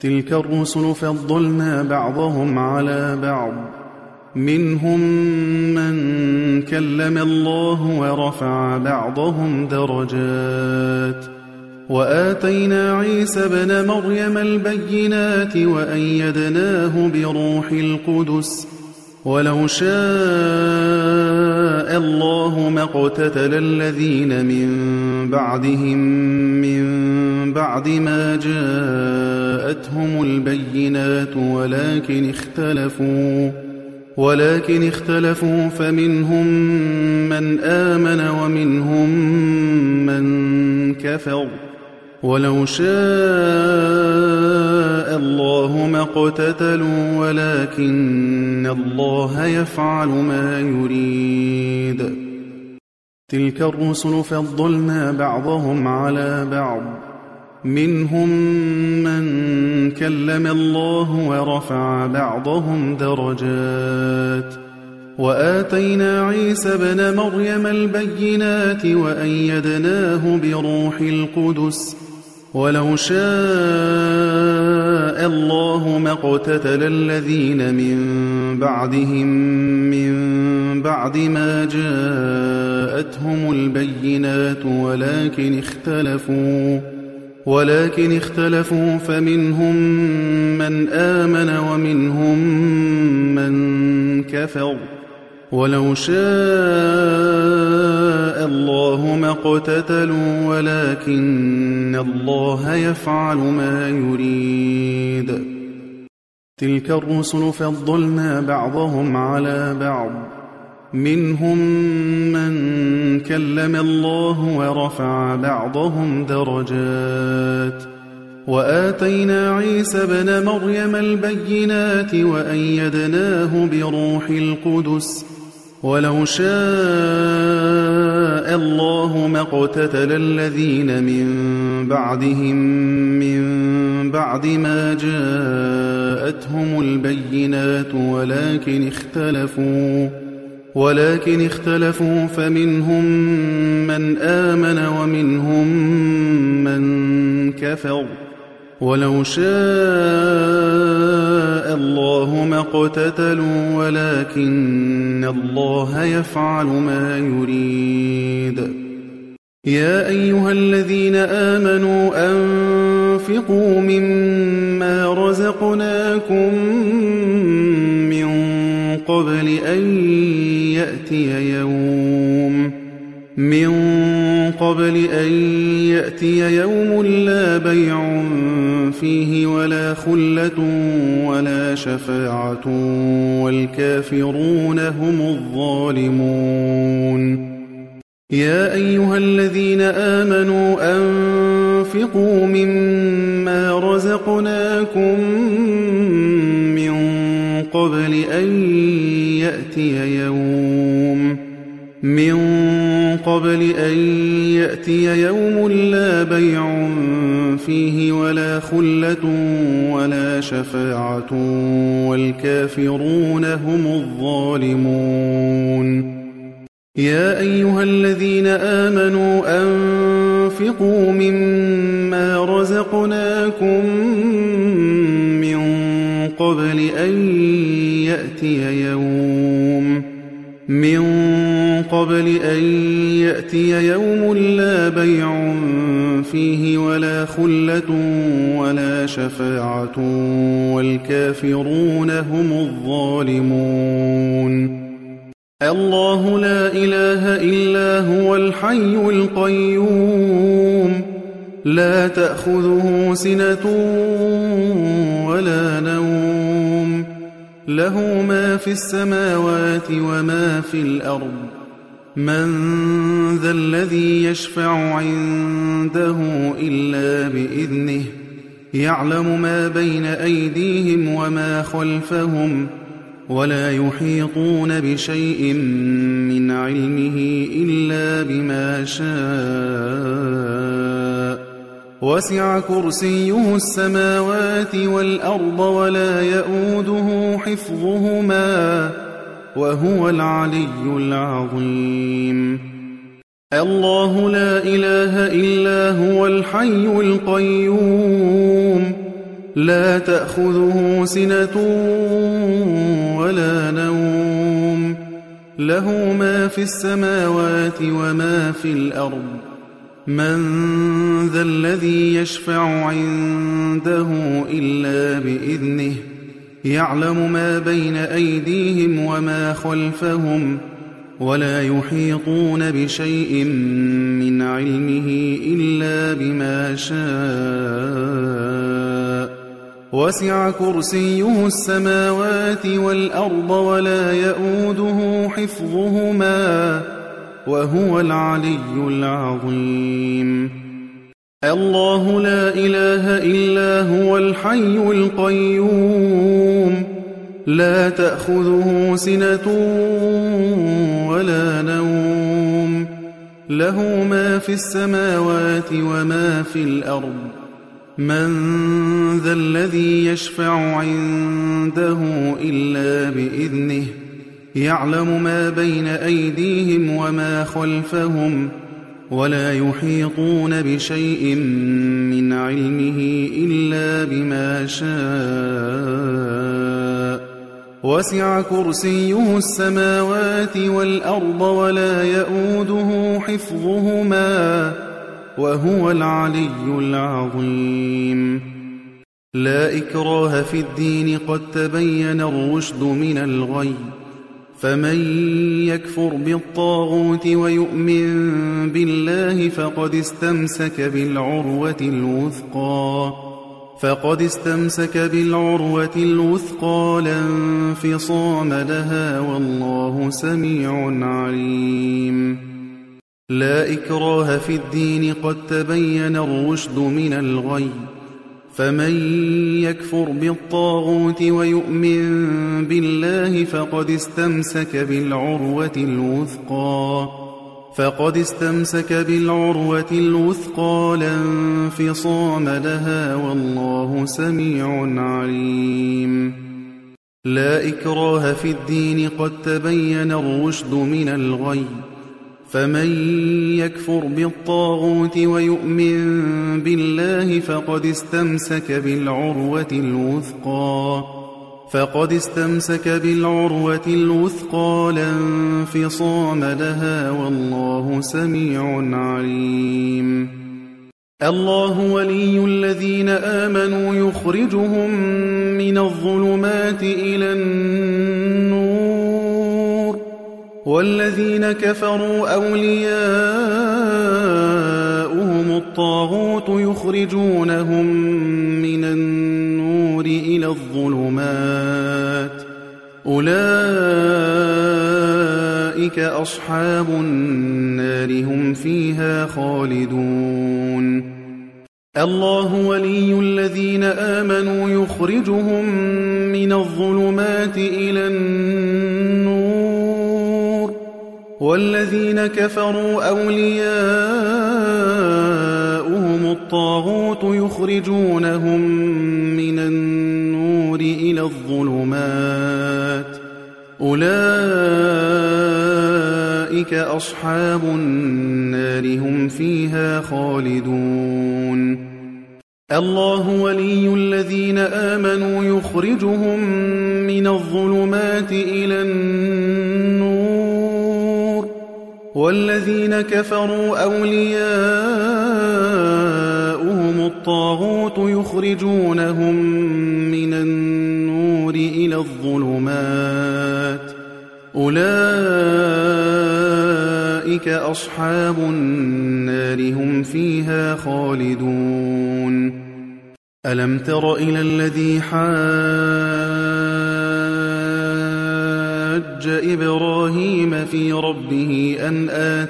تلك الرسل فضلنا بعضهم على بعض منهم من كلم الله ورفع بعضهم درجات وآتينا عيسى ابن مريم البينات وأيدناه بروح القدس ولو شاء الله ما اقتتل الذين من بعدهم من بعد ما جاءتهم البينات ولكن اختلفوا فمنهم من آمن ومنهم من كفر ولو شاء الله ما اقتتلوا ولكن الله يفعل ما يريد. تلك الرسل فضلنا بعضهم على بعض منهم من كلم الله ورفع بعضهم درجات وآتينا عيسى ابن مريم البينات وأيدناه بروح القدس ولو شاء الله ما اقتتل الذين من بعدهم من بعد ما جاءتهم البينات ولكن اختلفوا فمنهم من آمن ومنهم من كفر ولو شاء الله ما اقتتلوا ولكن الله يفعل ما يريد. تلك الرسل فضلنا بعضهم على بعض منهم من كلم الله ورفع بعضهم درجات وآتينا عيسى ابن مريم البينات وأيدناه بروح القدس ولو شاء الله ما اقتتل الذين من بعدهم من بعد ما جاءتهم البينات ولكن اختلفوا فمنهم من آمن ومنهم من كفر ولو شاء الله ما اقتتلوا ولكن الله يفعل ما يريد. يا أيها الذين آمنوا أنفقوا مما رزقناكم من قبل أن يأتي يوم لا بيع فيه ولا خلة ولا شفاعة والكافرون هم الظالمون. يا أيها الذين آمنوا أنفقوا مما رزقناكم من قبل أن يأتي يوم لا بيع فيه ولا خلة ولا شفاعة والكافرون هم الظالمون. يا أيها الذين آمنوا أنفقوا مما رزقناكم من قبل أن يأتي يوم لا بيع فيه ولا خلة ولا شفاعة والكافرون هم الظالمون. الله لا إله إلا هو الحي القيوم لا تأخذه سنة ولا نوم له ما في السماوات وما في الأرض من ذا الذي يشفع عنده إلا بإذنه يعلم ما بين أيديهم وما خلفهم ولا يحيطون بشيء من علمه إلا بما شاء وسع كرسيه السماوات والأرض ولا يؤوده حفظهما وهو العلي العظيم. الله لا إله إلا هو الحي القيوم لا تأخذه سنة ولا نوم له ما في السماوات وما في الأرض من ذا الذي يشفع عنده إلا بإذنه يعلم ما بين أيديهم وما خلفهم ولا يحيطون بشيء من علمه إلا بما شاء وسع كرسيه السماوات والأرض ولا يؤوده حفظهما وهو العلي العظيم الله لا إله إلا هو الحي القيوم لا تأخذه سنة ولا نوم له ما في السماوات وما في الأرض من ذا الذي يشفع عنده إلا بإذنه يعلم ما بين أيديهم وما خلفهم ولا يحيطون بشيء من علمه إلا بما شاء وسع كرسيه السماوات والأرض ولا يؤوده حفظهما وهو العلي العظيم لا إكراه في الدين قد تبين الرشد من الغي فمن يكفر بالطاغوت ويؤمن بالله فقد استمسك بالعروة الوثقى لا انفصام لها والله سميع عليم لا إكراه في الدين قد تبين الرشد من الغي فمن يكفر بالطاغوت ويؤمن بالله فقد استمسك بالعروة الوثقى لا انفصام لها والله سميع عليم لا إكراه في الدين قد تبين الرشد من الغي فمن يكفر بالطاغوت ويؤمن بالله فقد استمسك بالعروة الوثقى لا انفصام لها والله سميع عليم الله ولي الذين آمنوا يخرجهم من الظلمات إلى النور والذين كفروا أولياؤهم الطاغوت يخرجونهم من النور إلى الظلمات أولئك أصحاب النار هم فيها خالدون الله ولي الذين آمنوا يخرجهم من الظلمات إلى النور والذين كفروا أولياؤهم الطاغوت يخرجونهم من النور إلى الظلمات أولئك أصحاب النار هم فيها خالدون الله ولي الذين آمنوا يخرجهم من الظلمات إلى النور والذين كفروا أولياؤهم الطاغوت يخرجونهم من النور إلى الظلمات أولئك أصحاب النار هم فيها خالدون ألم تر إلى الذي حاج إبراهيم في ربه أن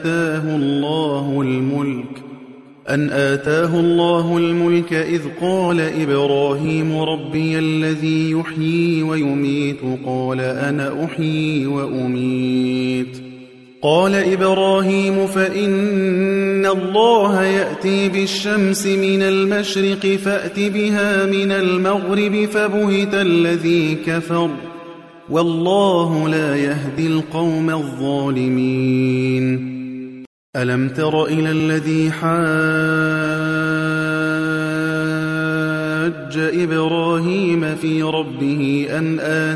آتاه الله الملك إذ قال إبراهيم ربي الذي يحيي ويميت قال أنا أحيي وأميت قال إبراهيم فإن الله يأتي بالشمس من المشرق فأت بها من المغرب فبهت الذي كفر والله لا يهدي القوم الظالمين ألم تر إلى الذي حاج إبراهيم إبراهيم في ربه أن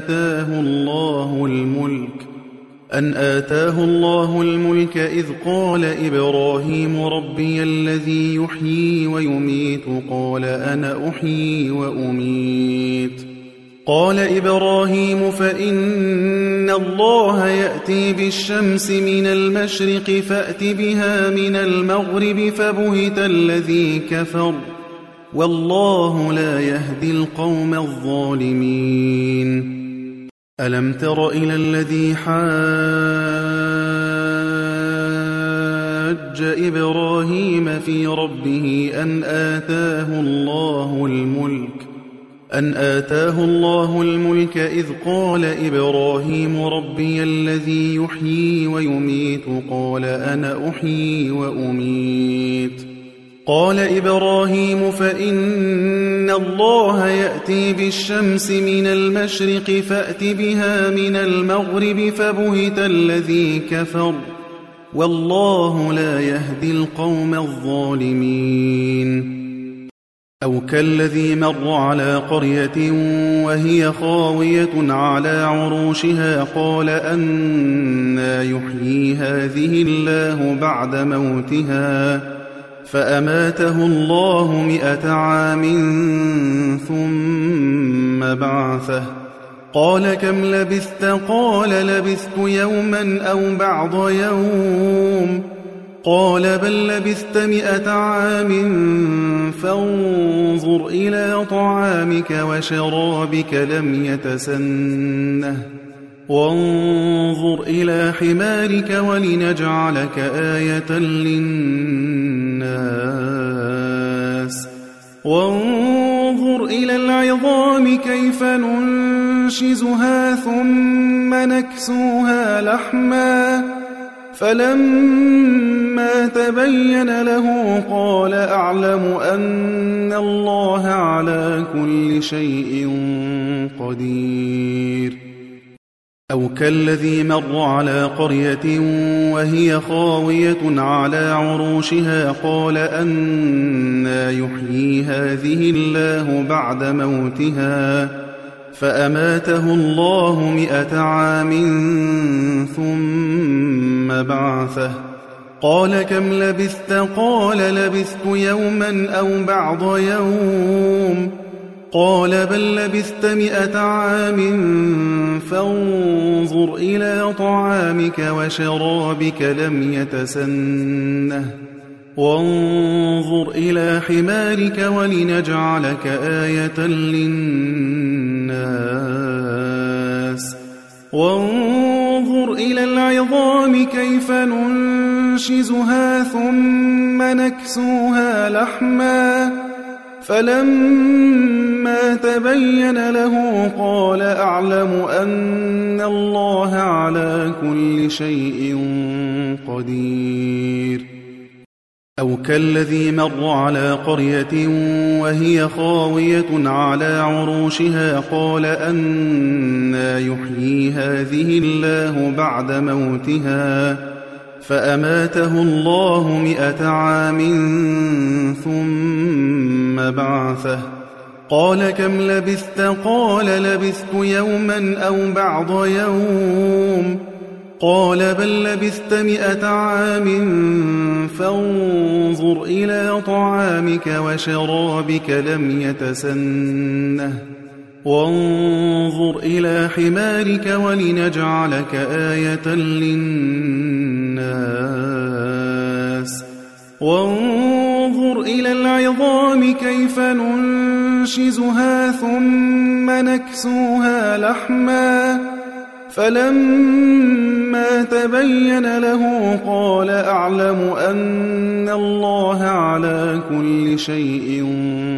آتاه الله الملك إذ قال إبراهيم ربي الذي يحيي ويميت قال أنا أحيي وأميت قال إبراهيم فإن الله يأتي بالشمس من المشرق فأت بها من المغرب فبهت الذي كفر والله لا يهدي القوم الظالمين ألم تر إلى الذي حاج إبراهيم في ربه أن آتاه الله الملك إذ قال إبراهيم ربي الذي يحيي ويميت قال أنا أحيي وأميت قال إبراهيم فإن الله يأتي بالشمس من المشرق فأت بها من المغرب فبهت الذي كفر والله لا يهدي القوم الظالمين أو كالذي مر على قرية وهي خاوية على عروشها قال أنى يحيي هذه الله بعد موتها فأماته الله 100 عام ثم بعثه قال كم لبثت قال لبثت يوما أو بعض يوم قال بل لبثت 100 عام فانظر إلى طعامك وشرابك لم يتسنه وانظر إلى حمارك ولنجعلك آية للناس وانظر إلى العظام كيف ننشزها ثم نكسوها لحما فلما تبين له قال أعلم أن الله على كل شيء قدير أو كالذي مر على قرية وهي خاوية على عروشها قال أنى يحيي هذه الله بعد موتها فأماته الله 100 عام ثم بعثه قال كم لبثت قال لبثت يوما أو بعض يوم قال بل لبثت 100 عام فانظر إلى طعامك وشرابك لم يتسنه وانظر إلى حمارك ولنجعلك آية للناس وانظر إلى العظام كيف ننشزها ثم نكسوها لحما فلما تبين له قال أعلم أن الله على كل شيء قدير أو كالذي مر على قرية وهي خاوية على عروشها قال أنى يحيي هذه الله بعد موتها فأماته الله 100 عام ثم بعثه قال كم لبثت قال لبثت يوما أو بعض يوم قال بل لبثت 100 عام فانظر إلى طعامك وشرابك لم يتسنه وانظر إلى حمارك ولنجعلك آية للناس وانظر إلى العظام كيف ننشزها ثم نكسوها لحما فلما تبين له قال أعلم أن الله على كل شيء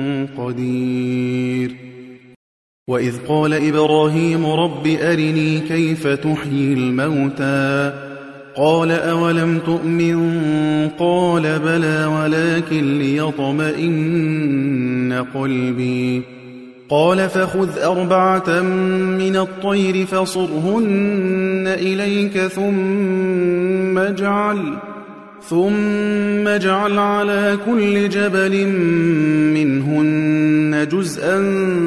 قدير وإذ قال إبراهيم رب أرني كيف تحيي الموتى قال أولم تؤمن قال بلى ولكن ليطمئن قلبي قال فخذ 4 من الطير فصرهن إليك ثم اجعل على كل جبل منهن جزءا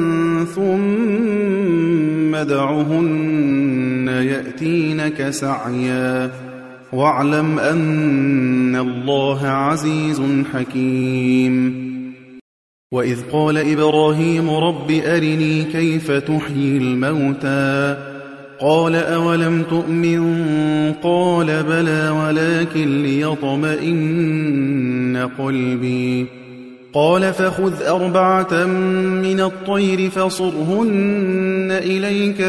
ثم ادعهن يأتينك سعيا واعلم أن الله عزيز حكيم. وإذ قال إبراهيم رب أرني كيف تحيي الموتى قال أولم تؤمن قال بلى ولكن ليطمئن قلبي قال فخذ 4 من الطير فصرهن إليك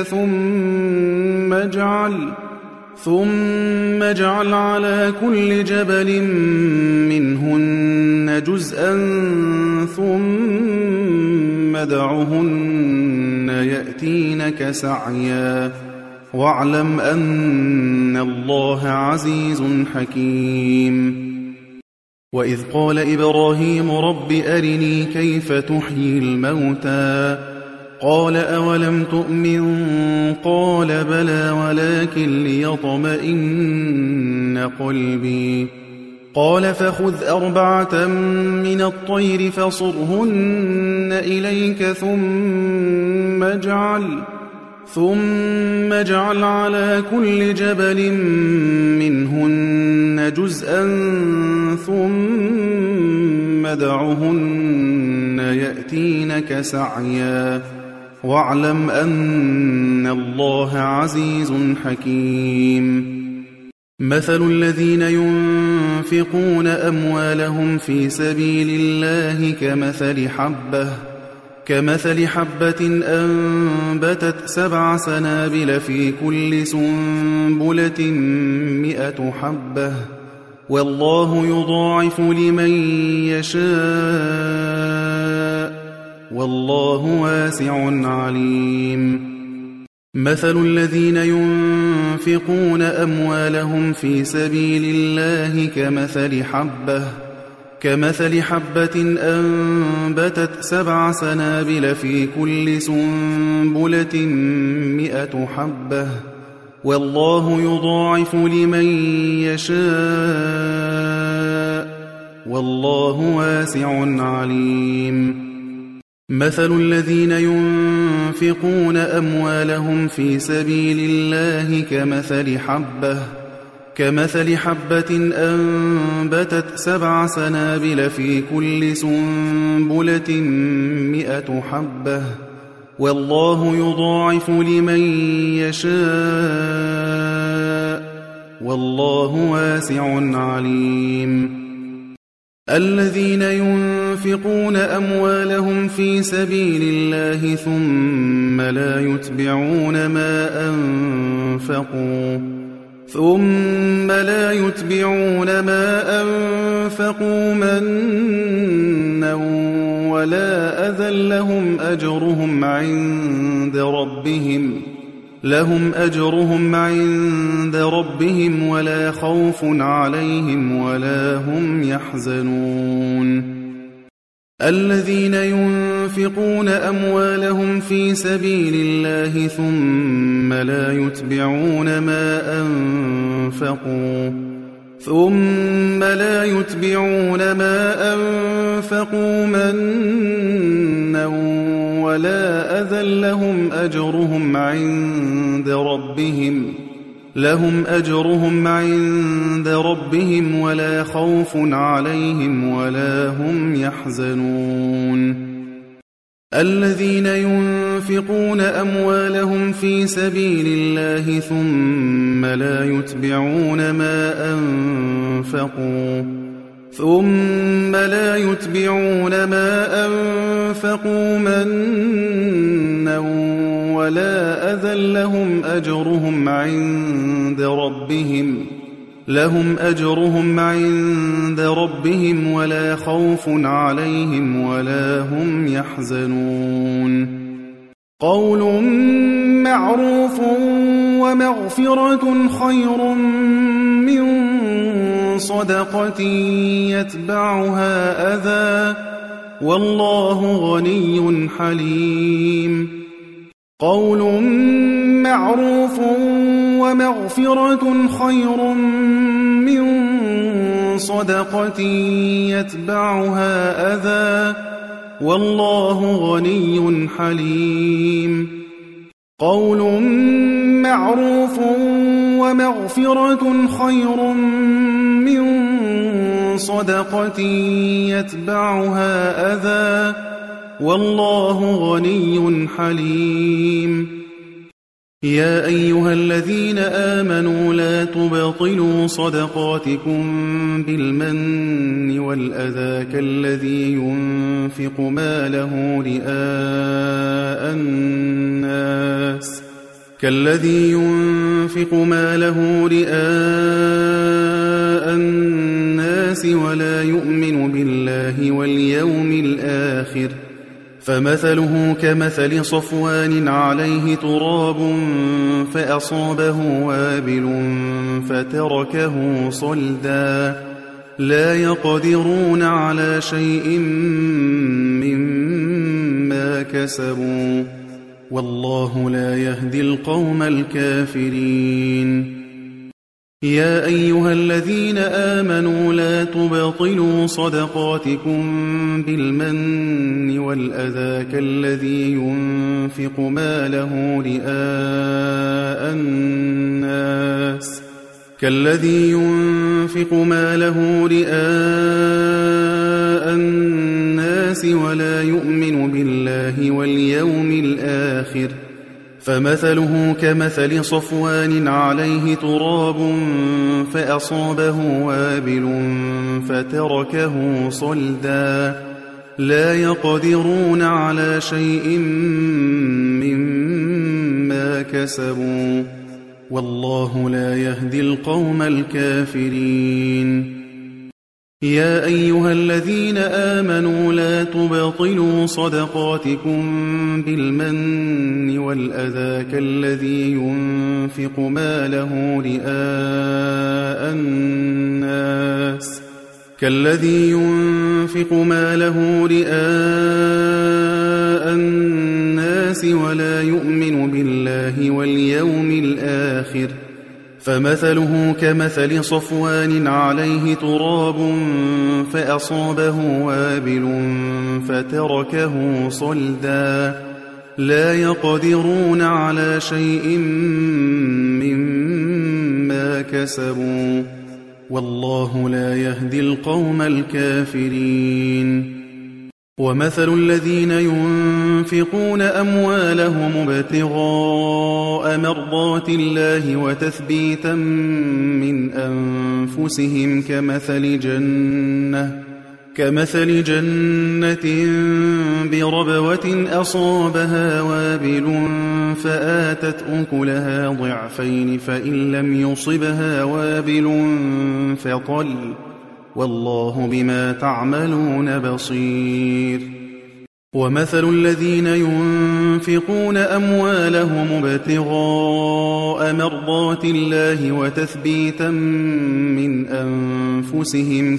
ثم اجعل على كل جبل منهن جزءا ثم ادعهن يأتينك سعيا واعلم أن الله عزيز حكيم. وإذ قال إبراهيم رب أرني كيف تحيي الموتى قال أولم تؤمن قال بلى ولكن ليطمئن قلبي قال فخذ 4 من الطير فصرهن إليك ثم اجعل على كل جبل منهن جزءا ثم ادعهن يأتينك سعيا واعلم أن الله عزيز حكيم. مثل الذين ينفقون أموالهم في سبيل الله كمثل حبة أنبتت 7 سنابل في كل سنبلة 100 حبة والله يضاعف لمن يشاء والله واسع عليم. مثل الذين ينفقون أموالهم في سبيل الله كمثل حبة أنبتت 7 سنابل في كل سنبلة 100 حبة والله يضاعف لمن يشاء والله واسع عليم. مثل الذين ينفقون أموالهم في سبيل الله كمثل حبة أنبتت 7 سنابل في كل سنبلة 100 حبة والله يضاعف لمن يشاء والله واسع عليم. الذين ينفقون أموالهم في سبيل الله ثم لا يتبعون ما أنفقوا منا ولا أذى لهم أجرهم عند ربهم ولا خوف عليهم ولا هم يحزنون. الذين ينفقون أموالهم في سبيل الله ثم لا يتبعون ما أنفقوا منا ولا أذى لهم أجرهم عند ربهم ولا خوف عليهم ولا هم يحزنون. الذين ينفقون أموالهم في سبيل الله ثم لا يتبعون ما أنفقوا منا ولا أذى لهم أجرهم عند ربهم ولا خوف عليهم ولا هم يحزنون. قول معروف ومغفرة خير من صدقة يتبعها أذى والله غني حليم. قول معروف ومغفرة خير من صدقة يتبعها أذى والله غني حليم قول معروف ومغفرة خير من صدقة يتبعها أذى والله غني حليم يا أيها الذين آمنوا لا تبطلوا صدقاتكم بالمن والأذى كالذي ينفق ماله رئاء الناس ولا يؤمن بالله واليوم الآخر فمثله كمثل صفوان عليه تراب فأصابه وابل فتركه صلدا لا يقدرون على شيء مما كسبوا والله لا يهدي القوم الكافرين يا أيها الذين آمنوا لا تبطلوا صدقاتكم بالمن والأذى كالذي ينفق ماله رئاء الناس ولا يؤمن بالله واليوم الآخر فمثله كمثل صفوان عليه تراب فأصابه وابل فتركه صلدا لا يقدرون على شيء مما كسبوا والله لا يهدي القوم الكافرين يا أيها الذين آمنوا لا تبطلوا صدقاتكم بالمن والأذى كالذي ينفق ماله رئاء الناس ولا يؤمن بالله واليوم الآخر فمثله كمثل صفوان عليه تراب فأصابه وابل فتركه صلدا لا يقدرون على شيء مما كسبوا والله لا يهدي القوم الكافرين ومثل الذين ينفقون أموالهم ابتغاء مرضات الله وتثبيتا من أنفسهم كمثل جنة بربوة أصابها وابل فآتت أكلها ضعفين فإن لم يصبها وابل فطل والله بما تعملون بصير ومثل الذين ينفقون أموالهم ابتغاء مرضات الله وتثبيتا من أنفسهم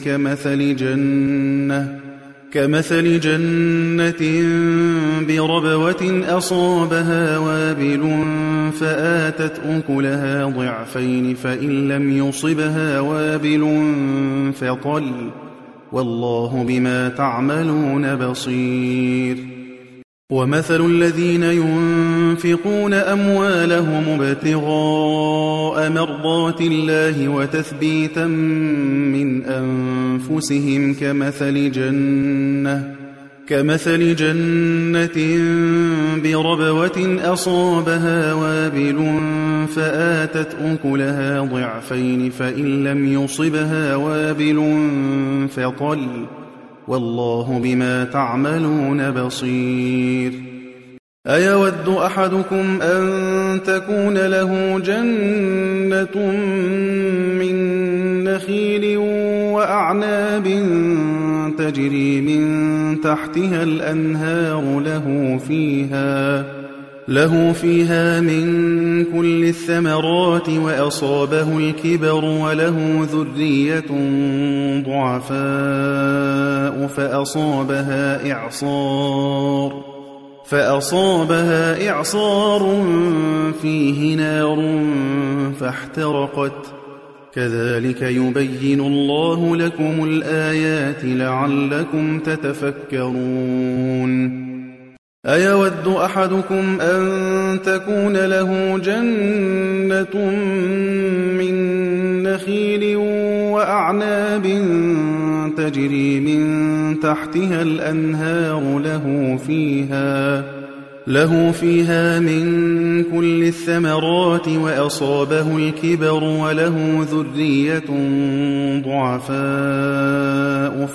كمثل جنة بربوة أصابها وابل فآتت أكلها ضعفين فإن لم يصبها وابل فطل والله بما تعملون بصير ومثل الذين ينفقون أموالهم ابتغاء مرضات الله وتثبيتا من أنفسهم كمثل جنة بربوة أصابها وابل فآتت أكلها ضعفين فإن لم يصبها وابل فطل والله بما تعملون بصير أيود أحدكم أن تكون له جنة من نخيل وأعناب تجري من تحتها الأنهار له فيها من كل الثمرات وأصابه الكبر وله ذرية ضعفاء فأصابها إعصار فيه نار فاحترقت كذلك يبين الله لكم الآيات لعلكم تتفكرون أيود أحدكم أن تكون له جنة من نخيل وأعناب تجري من تحتها الأنهار له فيها من كل الثمرات وأصابه الكبر وله ذرية ضعفاء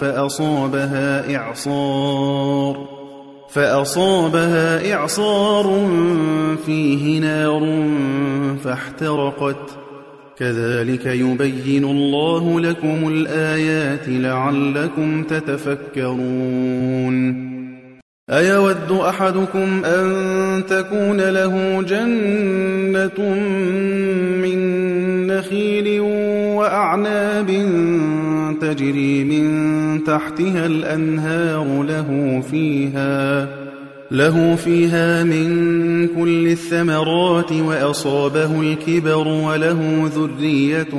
فأصابها إعصار فيه نار فاحترقت كذلك يبين الله لكم الآيات لعلكم تتفكرون أيود أحدكم أن تكون له جنة من نخيل وأعناب تجري من تحتها الأنهار له فيها من كل الثمرات وأصابه الكبر وله ذرية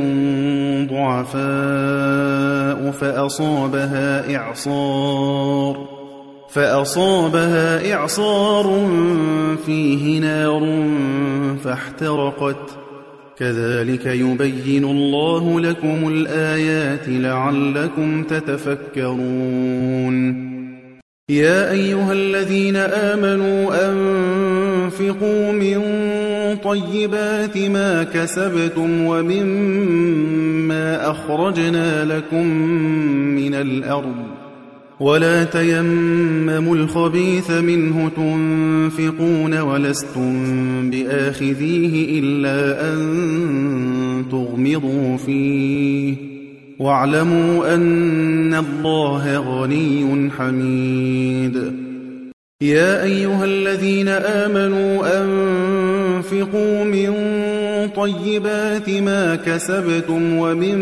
ضعفاء فأصابها إعصار فيه نار فاحترقت كذلك يبين الله لكم الآيات لعلكم تتفكرون يا أيها الذين آمنوا أنفقوا من طيبات ما كسبتم ومما أخرجنا لكم من الأرض ولا تيمموا الخبيث منه تنفقون ولستم بآخذيه إلا أن تغمضوا فيه واعلموا أن الله غني حميد يا أيها الذين آمنوا أنفقوا من طيبات ما كسبتم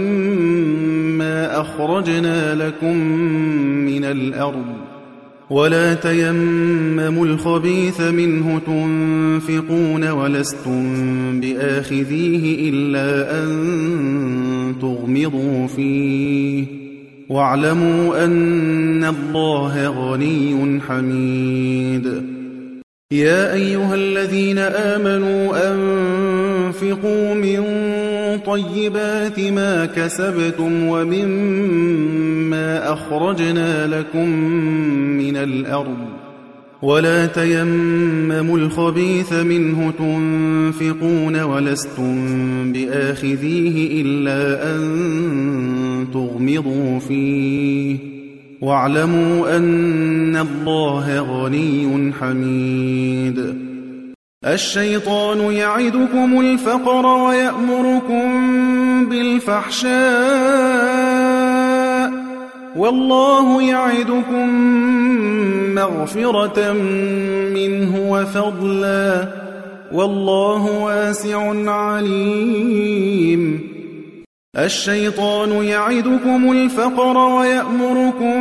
ومما أخرجنا لكم من الأرض ولا تيمموا الخبيث منه تنفقون ولستم بآخذيه إلا أن تغمضوا فيه واعلموا أن الله غني حميد يا أيها الذين آمنوا أنفقوا من طيبات ما كسبتم ومما أخرجنا لكم من الأرض ولا تيمموا الخبيث منه تنفقون ولستم بآخذيه إلا أن تغمضوا فيه واعلموا أن الله غني حميد الشيطان يعدكم الفقر ويأمركم بالفحشاء والله يعدكم مغفرة منه وفضلا والله واسع عليم الشيطان يعدكم الفقر ويأمركم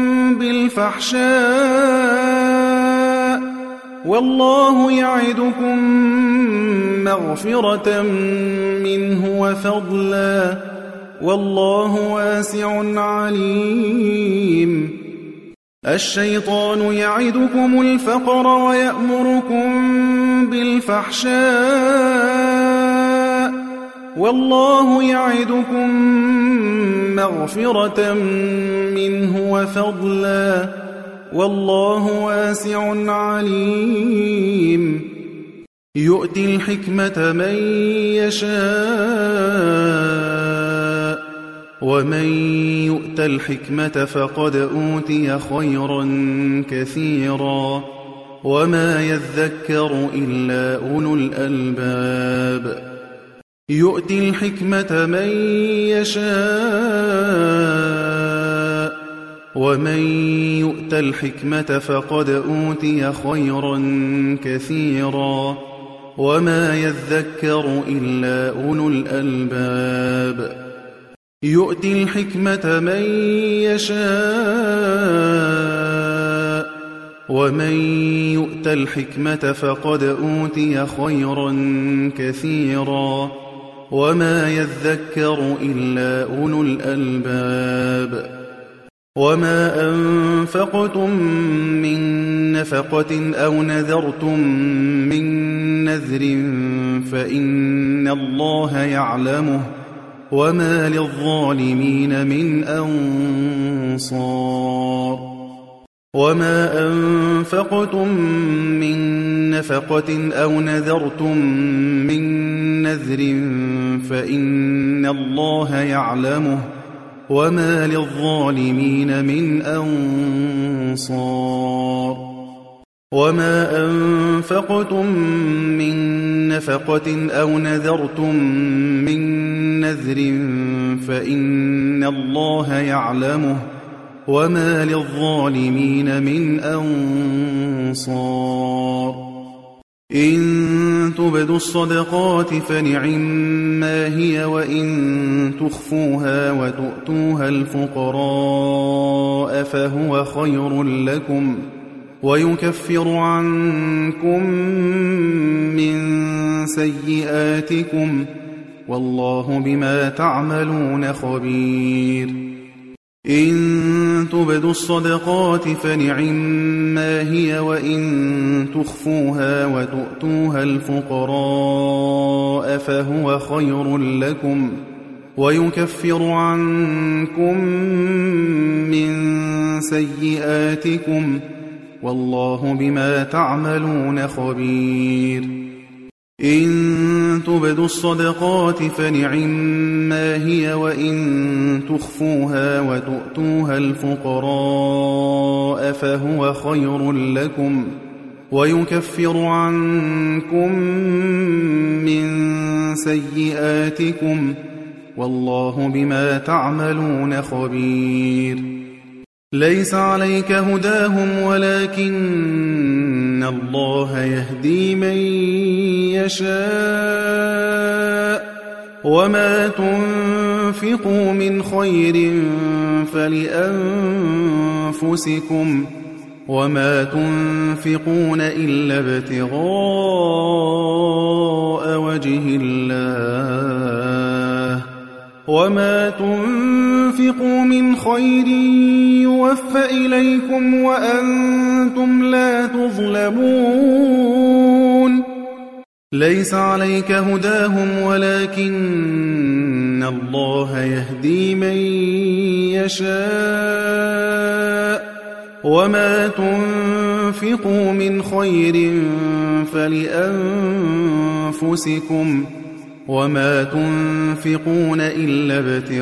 بالفحشاء والله يعدكم مغفرة منه وفضلا والله واسع عليم الشيطان يعدكم الفقر ويأمركم بالفحشاء والله يعدكم مغفرة منه وفضلا والله واسع عليم يؤتي الحكمة من يشاء ومن يؤت الحكمة فقد أوتي خيرا كثيرا وما يذكر إلا أولو الألباب يؤتي الحكمة من يشاء ومن يؤت الحكمة فقد أوتي خيرا كثيرا وما يذكر إلا أولو الألباب يؤتي الحكمة من يشاء ومن يؤت الحكمة فقد أوتي خيرا كثيرا وما يذكر إلا أولو الألباب وما أنفقتم من نفقة أو نذرتم من نذر فإن الله يعلمه وما للظالمين من أنصار وما أنفقتم من نفقة أو نذرتم من نذر فإن الله يعلمه وما للظالمين من أنصار وما أنفقتم من نفقة أو نذرتم من نذر فإن الله يعلمه وما للظالمين من أنصار إن تبدوا الصدقات فنعما هي وإن تخفوها وتؤتوها الفقراء فهو خير لكم ويكفر عنكم من سيئاتكم والله بما تعملون خبير إن تبدوا الصدقات فنعما هي وإن تخفوها وتؤتوها الفقراء فهو خير لكم ويكفر عنكم من سيئاتكم والله بما تعملون خبير إن تبدوا الصدقات فنعما هي وإن تخفوها وتؤتوها الفقراء فهو خير لكم ويكفر عنكم من سيئاتكم والله بما تعملون خبير ليس عليك هداهم ولكن الله يهدي من يشاء وما تنفقوا من خير فلأنفسكم وما تنفقون إلا ابتغاء وجه الله وما تنفقوا من خير يوفى إليكم وأنتم لا تظلمون ليس عليك هداهم ولكن الله يهدي من يشاء وما تنفقوا من خير فلأنفسكم وما تنفقون إلا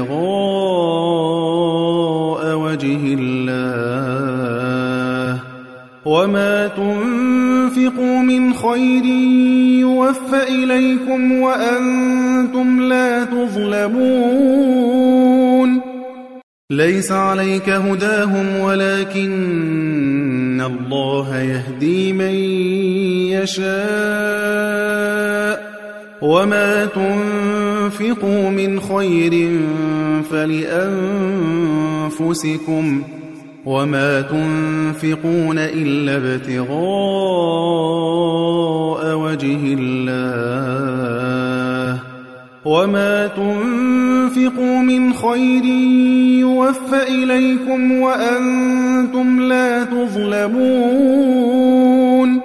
ابتغاء وجه الله وما تنفقوا من خير يوفى إليكم وأنتم لا تظلمون ليس عليك هداهم ولكن الله يهدي من يشاء وما تنفقوا من خير فلأنفسكم وما تنفقون إلا ابتغاء وجه الله وما تنفقوا من خير يوفى إليكم وأنتم لا تظلمون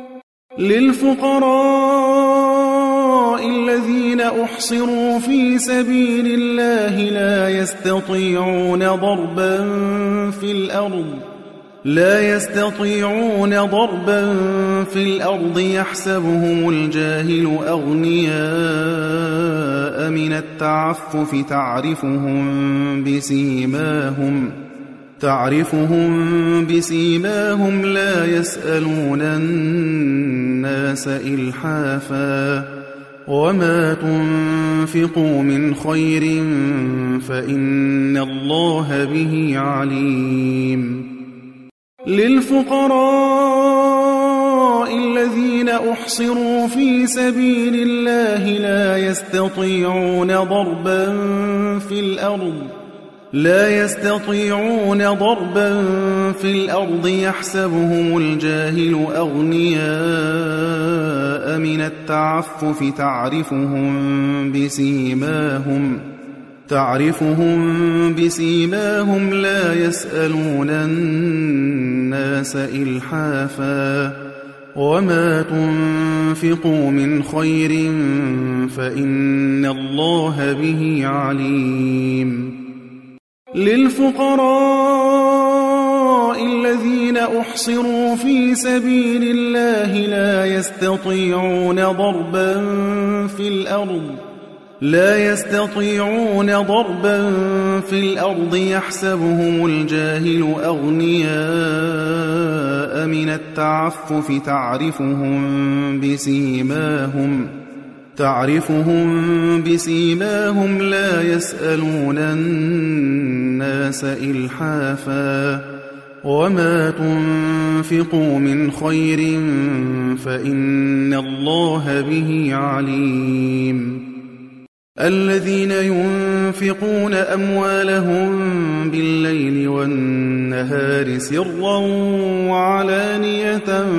للفقراء الذين أحصروا في سبيل الله لا يستطيعون ضربا في الأرض يحسبهم الجاهل أغنياء من التعفف تعرفهم بسيماهم لا يسألون الناس إلحافا وما تنفقوا من خير فإن الله به عليم للفقراء الذين أحصروا في سبيل الله لا يستطيعون ضربا في الأرض يحسبهم الجاهل أغنياء من التعفف تعرفهم بسيماهم لا يسألون الناس إلحافا وما تنفقوا من خير فإن الله به عليم للفقراء الذين أحصروا في سبيل الله لا يستطيعون ضربا في الأرض يحسبهم الجاهل أغنياء من التعفف تعرفهم بسيماهم لا يسألون الناس إلحافا وما تنفقوا من خير فإن الله به عليم الذين ينفقون أموالهم بالليل والنهار سرا وعلانية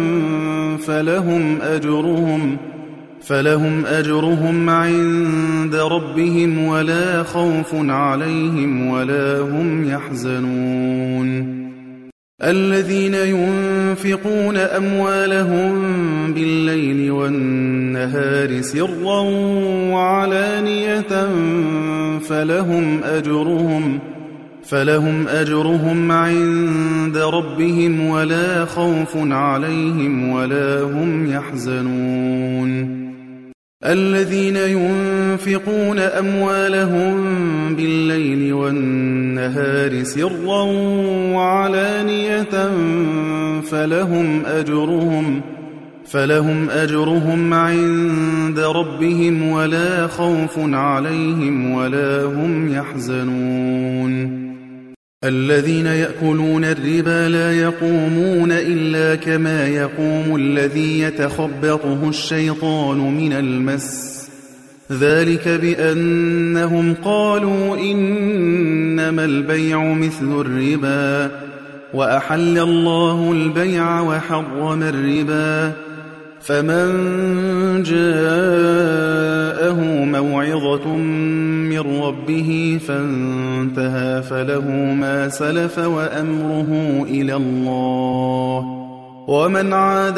فلهم أجرهم عند ربهم ولا خوف عليهم ولا هم يحزنون الذين ينفقون أموالهم بالليل والنهار سرا وعلانية فلهم أجرهم عند ربهم ولا خوف عليهم ولا هم يحزنون الذين ينفقون أموالهم بالليل والنهار سرا وعلانية فلهم أجرهم عند ربهم ولا خوف عليهم ولا هم يحزنون الذين يأكلون الربا لا يقومون إلا كما يقوم الذي يتخبطه الشيطان من المس ذلك بأنهم قالوا إنما البيع مثل الربا وأحل الله البيع وحرم الربا فمن جاءه موعظة من ربه فانتهى فله ما سلف وأمره إلى الله ومن عاد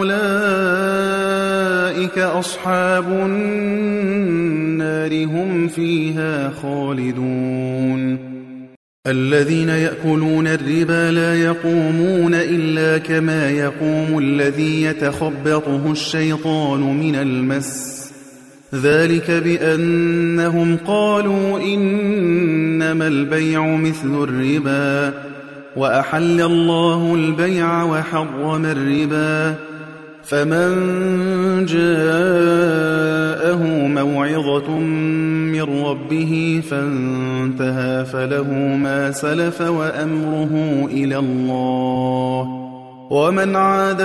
فأولئك أصحاب النار هم فيها خالدون الذين يأكلون الربا لا يقومون إلا كما يقوم الذي يتخبطه الشيطان من المس ذلك بأنهم قالوا إنما البيع مثل الربا وأحل الله البيع وحرم الربا فمن جاءه موعظة من ربه فانتهى فله ما سلف وأمره إلى الله ومن عاد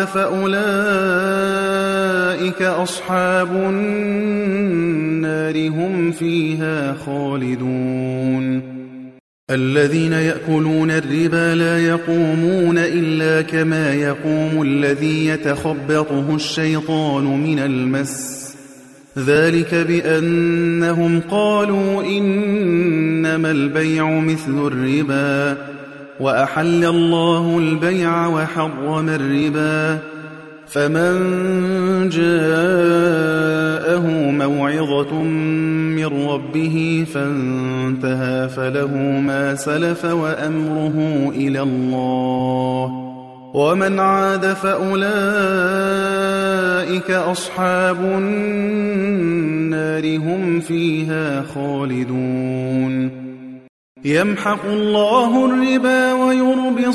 فأولئك أصحاب النار هم فيها خالدون الذين يأكلون الربا لا يقومون إلا كما يقوم الذي يتخبطه الشيطان من المس ذلك بأنهم قالوا إنما البيع مثل الربا وأحل الله البيع وحرم الربا فمن جاءه موعظة من ربه فانتهى فله ما سلف وأمره إلى الله ومن عاد فأولئك أصحاب النار هم فيها خالدون يمحق الله الربا ويربي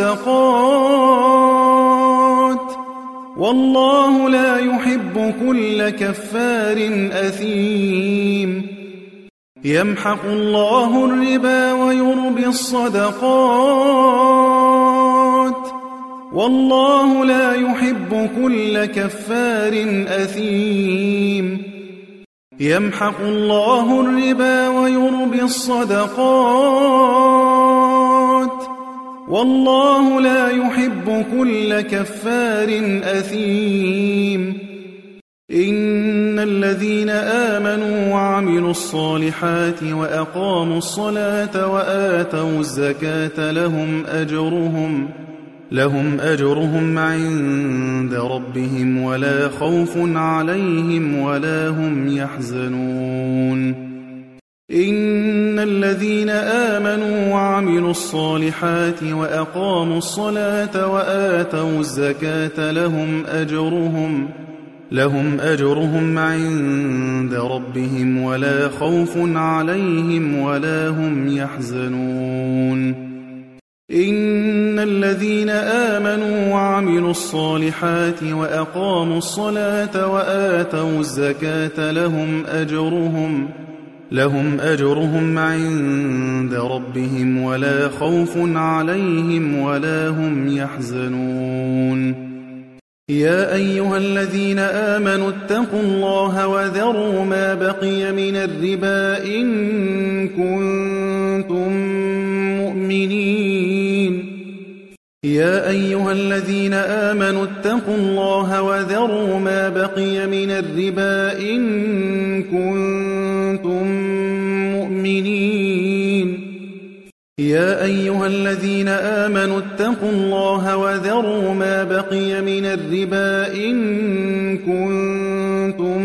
الصدقات والله لا يحب كل كفار أثيم يمحق الله الربا ويربي الصدقات والله لا يحب كل كفار أثيم يمحق الله الربا ويربي الصدقات والله لا يحب كل كفار أثيم إن الذين آمنوا وعملوا الصالحات وأقاموا الصلاة وآتوا الزكاة لهم أجرهم عند ربهم ولا خوف عليهم ولا هم يحزنون إن الذين آمنوا وعملوا الصالحات وأقاموا الصلاة وآتوا الزكاة لهم أجرهم عند ربهم ولا خوف عليهم ولا هم يحزنون إن الذين آمنوا وعملوا الصالحات وأقاموا الصلاة وآتوا الزكاة لهم أجرهم عند ربهم ولا خوف عليهم ولا هم يحزنون يا أيها الذين آمنوا اتقوا الله وذروا ما بقي من الربا إن كنتم مؤمنين يا أيها الذين آمنوا اتقوا الله وذروا ما بقي من الربا إن كنتم مؤمنين يا أيها الذين آمنوا اتقوا الله وذروا ما بقي من الربا إن كنتم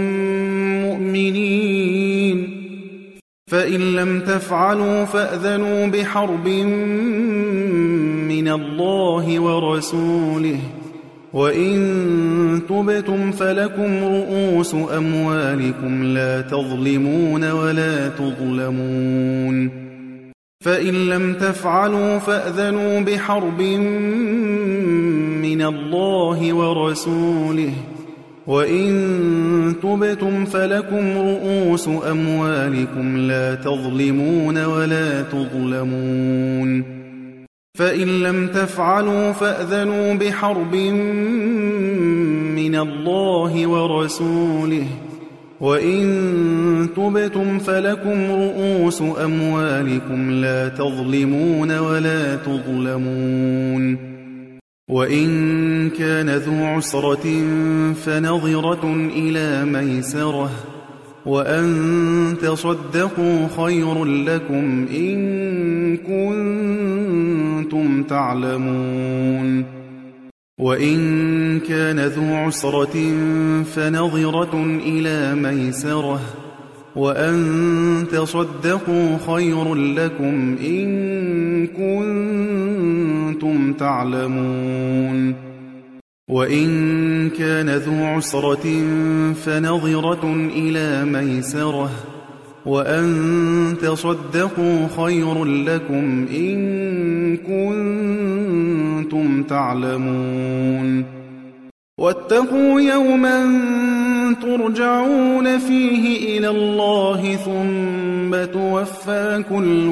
مؤمنين فإن لم تفعلوا فأذنوا بحرب من الله ورسوله وإن تبتم فلكم رؤوس أموالكم لا تظلمون ولا تظلمون فإن لم تفعلوا فأذنوا بحرب من الله ورسوله وإن تبتم فلكم رؤوس أموالكم لا تظلمون ولا تظلمون فإن لم تفعلوا فأذنوا بحرب من الله ورسوله وإن تبتم فلكم رؤوس أموالكم لا تظلمون ولا تظلمون وإن كان ذو عسرة فنظرة إلى ميسرة وأن تصدقوا خير لكم إن كنتم تعلمون وإن كان ذو عسرة فنظرة إلى ميسرة وأن تصدقوا خير لكم إن كنتم تعلمون وإن كان ذو عسرة فنظرة إلى ميسرة وأن تصدقوا خير لكم إن كنتم تعلمون واتقوا يوما ترجعون فيه إلى الله ثم توفى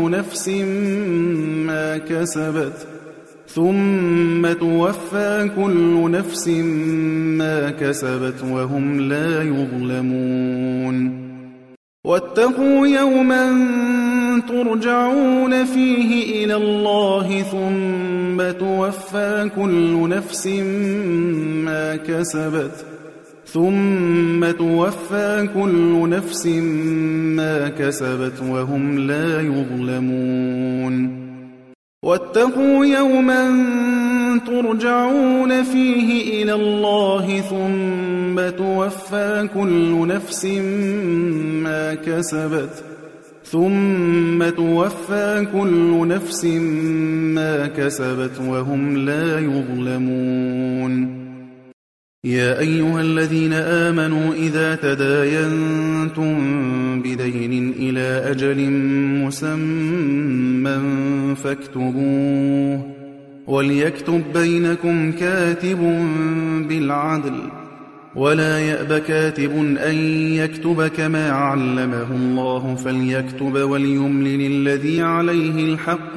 كل نفس ما كسبت وهم لا يظلمون واتقوا يوما ترجعون فيه إلى الله ثم توفى كل نفس ما كسبت وهم لا يظلمون واتقوا يوما ترجعون فيه إلى الله ثم توفى كل نفس ما كسبت وهم لا يظلمون يا أيها الذين آمنوا إذا تداينتم بدين إلى أجل مسمى فاكتبوه وليكتب بينكم كاتب بالعدل ولا يأب كاتب أن يكتب كما علمه الله فليكتب وليملل الذي عليه الحق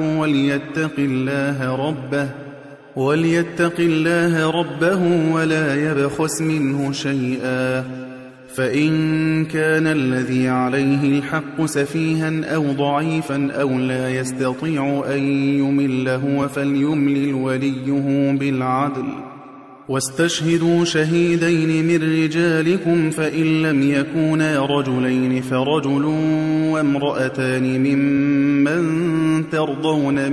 وليتق الله ربه ولا يبخس منه شيئا فإن كان الذي عليه الحق سفيها أو ضعيفا أو لا يستطيع أن يمل هو فليملل وليه بالعدل واستشهدوا شهيدين من رجالكم فإن لم يكونا رجلين فرجل وامرأتان ممن ترضون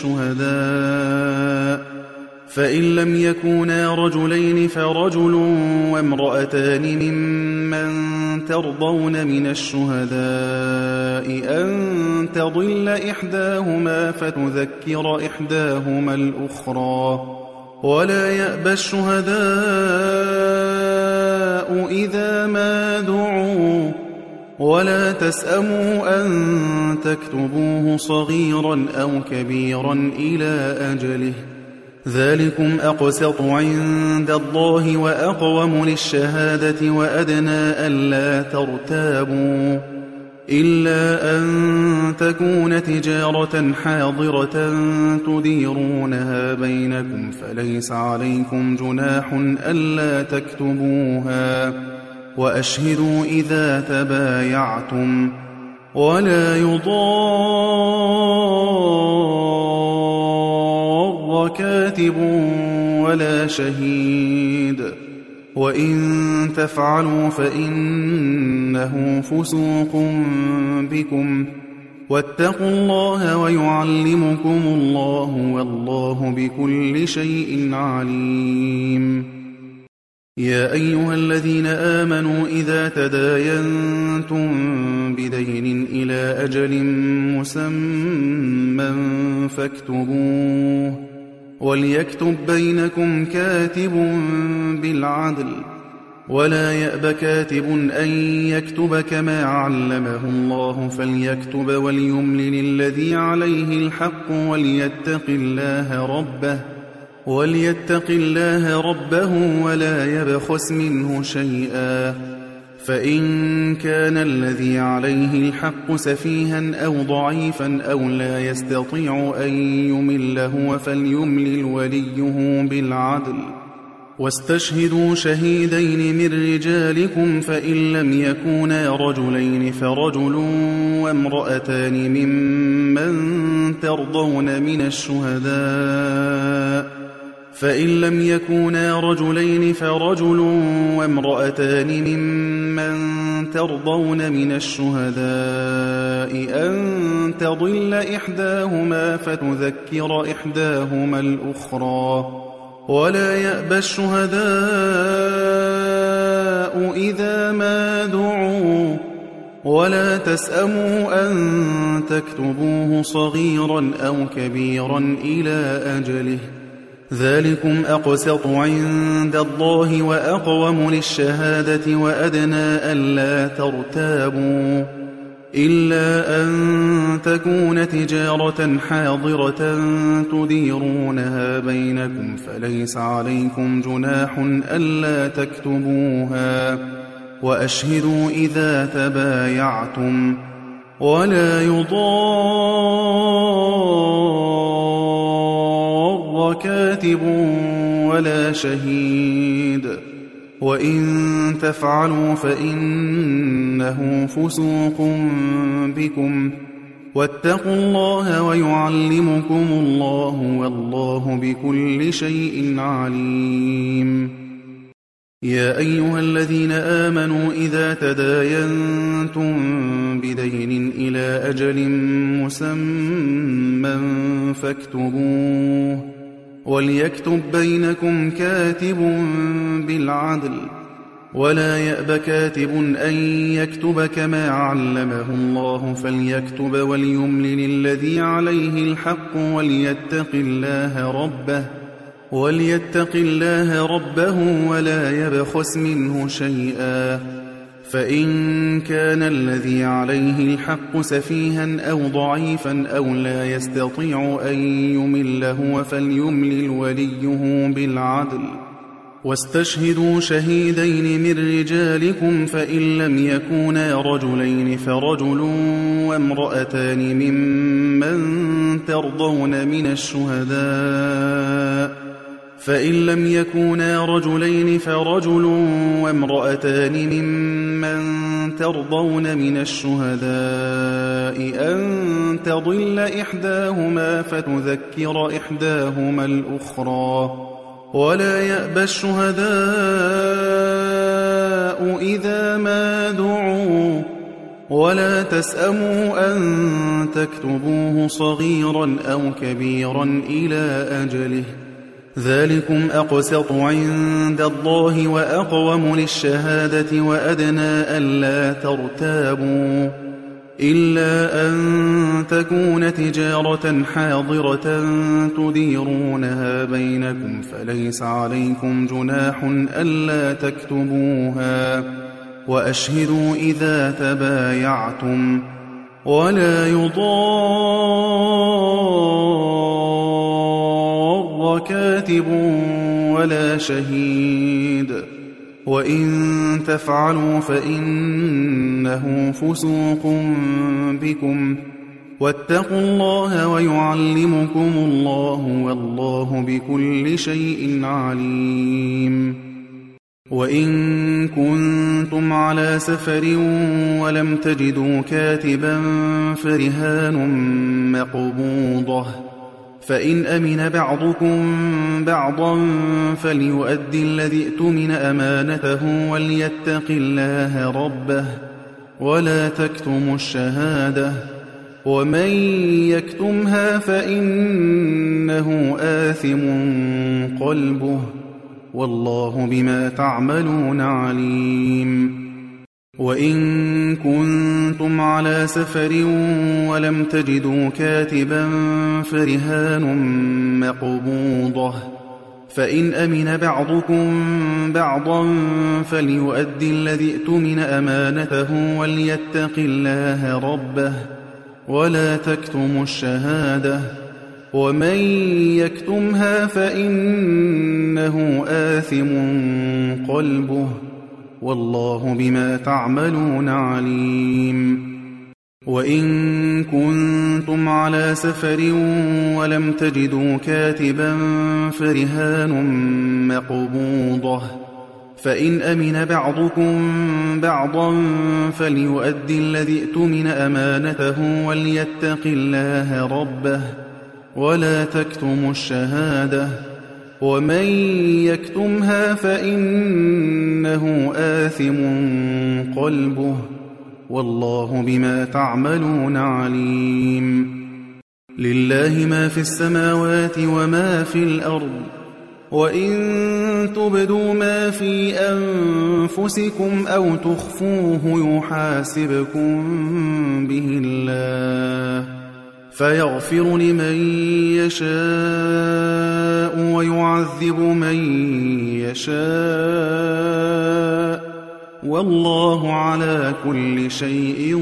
من الشهداء أن تضل إحداهما فتذكر إحداهما الأخرى ولا يأبى الشهداء إذا ما دعوا ولا تسأموا أن تكتبوه صغيرا أو كبيرا إلى أجله ذلكم أقسط عند الله وأقوم للشهادة وأدنى ألا ترتابوا إلا أن تكون تجارة حاضرة تديرونها بينكم فليس عليكم جناح ألا تكتبوها وأشهدوا إذا تبايعتم ولا يضار كاتب ولا شهيد وإن تفعلوا فإنه فسوق بكم واتقوا الله ويعلمكم الله والله بكل شيء عليم يا أيها الذين آمنوا إذا تداينتم بدين إلى أجل مسمى فاكتبوه وليكتب بينكم كاتب بالعدل ولا يأب كاتب أن يكتب كما علمه الله فليكتب وليملل الذي عليه الحق وليتق الله ربه ولا يبخس منه شيئا فإن كان الذي عليه الحق سفيها أو ضعيفا أو لا يستطيع أن يمله فليملل وليه بالعدل واستشهدوا شهيدين من رجالكم فإن لم يكونا رجلين فرجل وامرأتان ممن ترضون من الشهداء أن تضل إحداهما فتذكر إحداهما الأخرى ولا يأبى الشهداء إذا ما دعوا ولا تسأموا أن تكتبوه صغيرا أو كبيرا إلى أجله ذلكم أقسط عند الله وأقوم للشهادة وأدنى ألا ترتابوا إلا أن تكون تجارة حاضرة تديرونها بينكم فليس عليكم جناح ألا تكتبوها وأشهدوا إذا تبايعتم ولا يضار كاتب ولا شهيد وإن تفعلوا فإنه فسوق بكم واتقوا الله ويعلمكم الله والله بكل شيء عليم يا أيها الذين آمنوا إذا تداينتم بدين إلى أجل مسمى فاكتبوه وليكتب بينكم كاتب بالعدل ولا يأب كاتب أن يكتب كما علمه الله فليكتب وليملل الذي عليه الحق وليتق الله ربه ولا يبخس منه شيئا فإن كان الذي عليه الحق سفيها أو ضعيفا أو لا يستطيع أن يمله فليملل وليه بالعدل واستشهدوا شهيدين من رجالكم فإن لم يكونا رجلين فرجل وامرأتان ممن ترضون من الشهداء أن تضل إحداهما فتذكر إحداهما الأخرى ولا يأبى الشهداء إذا ما دعوا ولا تسأموا أن تكتبوه صغيرا أو كبيرا إلى أجله ذلكم أقسط عند الله وأقوم للشهادة وأدنى ألا ترتابوا إلا أن تكون تجارة حاضرة تديرونها بينكم فليس عليكم جناح ألا تكتبوها وأشهدوا إذا تبايعتم ولا يضار كاتب ولا شهيد وإن تفعلوا فإنه فسوق بكم واتقوا الله ويعلمكم الله والله بكل شيء عليم وإن كنتم على سفر ولم تجدوا كاتبا فرهان مقبوضة فإن أمن بعضكم بعضا فليؤدي الذي اؤتمن أمانته وليتق الله ربه ولا تكتموا الشهادة ومن يكتمها فإنه آثم قلبه والله بما تعملون عليم وإن كنتم على سفر ولم تجدوا كاتبا فرهان مقبوضة فإن أمن بعضكم بعضا فليؤدي الذي اؤتمن أمانته وليتق الله ربه ولا تكتموا الشهادة ومن يكتمها فإنه آثم قلبه والله بما تعملون عليم وإن كنتم على سفر ولم تجدوا كاتبا فرهان مقبوضة فإن أمن بعضكم بعضا فليؤدي الذي اؤتمن أمانته وليتق الله ربه ولا تكتموا الشهادة ومن يكتمها فإنه آثم قلبه والله بما تعملون عليم لله ما في السماوات وما في الأرض وإن تبدوا ما في أنفسكم أو تخفوه يحاسبكم به الله فيغفر لمن يشاء ويعذب من يشاء والله على كل شيء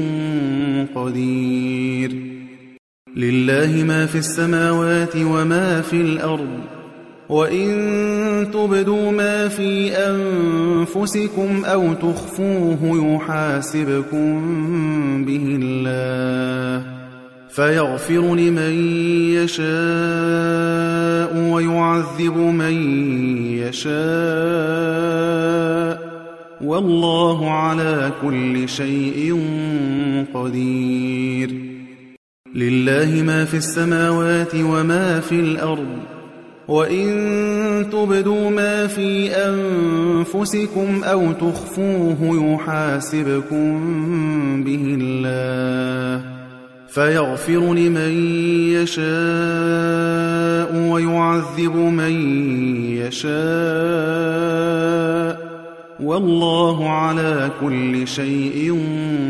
قدير لله ما في السماوات وما في الأرض وإن تبدوا ما في أنفسكم أو تخفوه يحاسبكم به الله فيغفر لمن يشاء ويعذب من يشاء والله على كل شيء قدير لله ما في السماوات وما في الأرض وإن تبدوا ما في أنفسكم أو تخفوه يحاسبكم به الله فيغفر لمن يشاء ويعذب من يشاء والله على كل شيء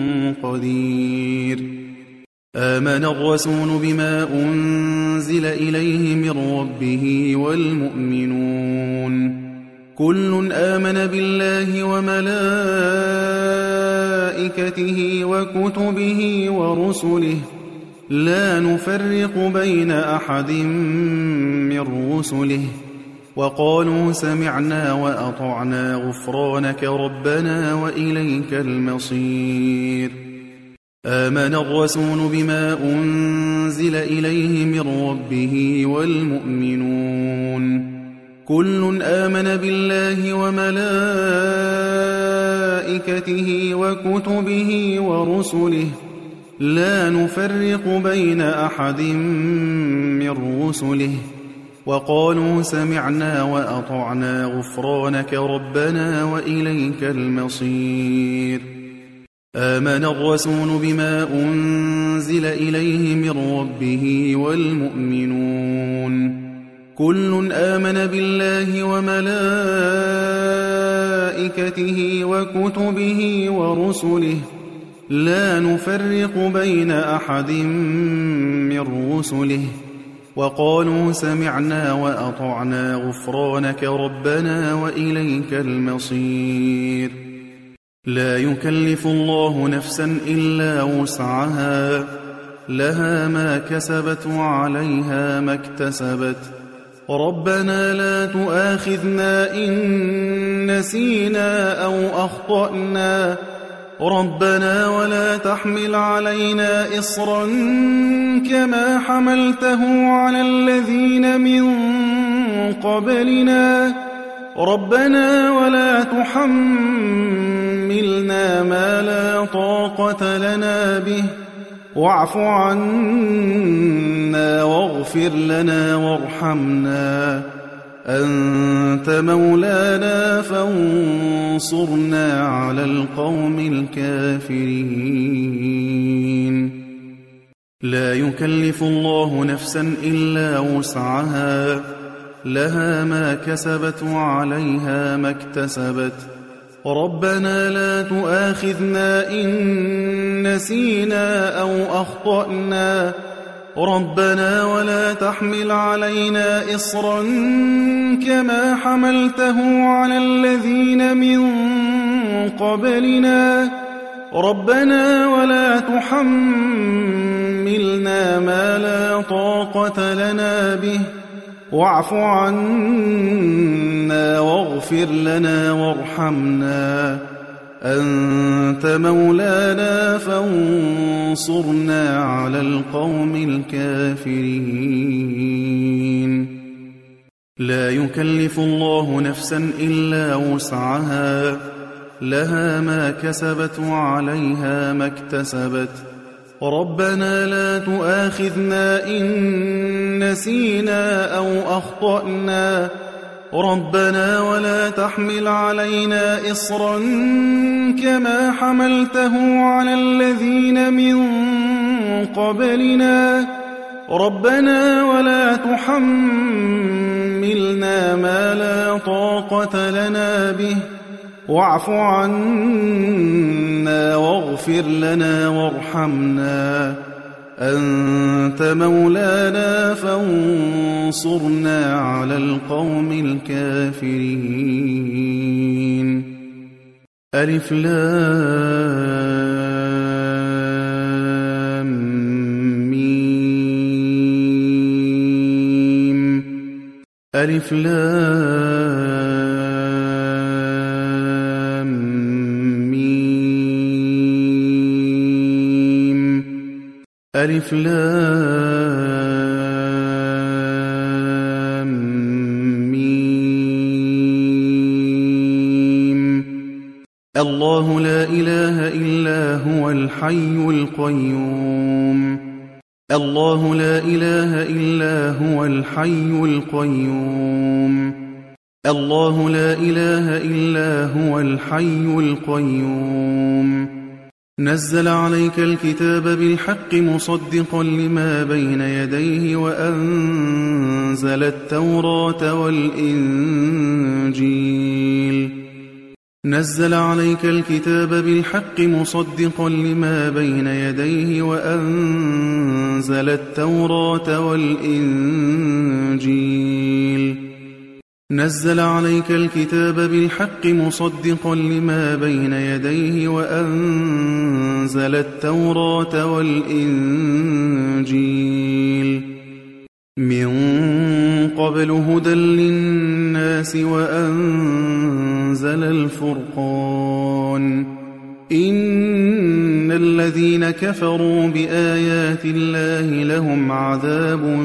قدير آمن الرسول بما أنزل إليه من ربه والمؤمنون كل آمن بالله وملائكته وكتبه ورسله لا نفرق بين أحد من رسله وقالوا سمعنا وأطعنا غفرانك ربنا وإليك المصير آمن الرسول بما أنزل إليه من ربه والمؤمنون كل آمن بالله وملائكته وكتبه ورسله لا نفرق بين أحد من رسله وقالوا سمعنا وأطعنا غفرانك ربنا وإليك المصير آمن الرسول بما أنزل إليه من ربه والمؤمنون كل آمن بالله وملائكته وكتبه ورسله لا نفرق بين أحد من رسله وقالوا سمعنا وأطعنا غفرانك ربنا وإليك المصير لا يكلف الله نفسا إلا وسعها لها ما كسبت وعليها ما اكتسبت ربنا لا تؤاخذنا إن نسينا أو أخطأنا ربنا ولا تحمل علينا إصرا كما حملته على الذين من قبلنا ربنا ولا تحملنا ما لا طاقة لنا به واعف عنا واغفر لنا وارحمنا أنت مولانا فانصرنا على القوم الكافرين لا يكلف الله نفسا إلا وسعها لها ما كسبت وعليها ما اكتسبت ربنا لا تؤاخذنا إن نسينا أو أخطأنا ربنا ولا تحمل علينا إصرا كما حملته على الذين من قبلنا ربنا ولا تحملنا ما لا طاقة لنا به واعف عنا واغفر لنا وارحمنا أنت مولانا فانصرنا على القوم الكافرين لا يكلف الله نفسا إلا وسعها لها ما كسبت وعليها ما اكتسبت ربنا لا تؤاخذنا إن نسينا أو أخطأنا ربنا ولا تحمل علينا إصرا كما حملته على الذين من قبلنا ربنا ولا تحملنا ما لا طاقة لنا به واعف عنا واغفر لنا وارحمنا أنت مولانا فانصرنا على القوم الكافرين ألف لام ميم ألف لام ميم ألف لام ميم الله لا إله إلا هو الحي القيوم الله لا إله إلا هو الحي القيوم الله لا إله إلا هو الحي القيوم نزل عليك الكتاب بالحق مصدقا لما بين يديه وأنزل التوراة والإنجيل نزل عليك الكتاب بالحق مصدقا لما بين يديه وأنزل التوراة والإنجيل نزل عليك الكتاب بالحق مصدقا لما بين يديه وأنزل التوراة والإنجيل من قبل هدى للناس وأنزل الفرقان إن الذين كفروا بآيات الله لهم عذاب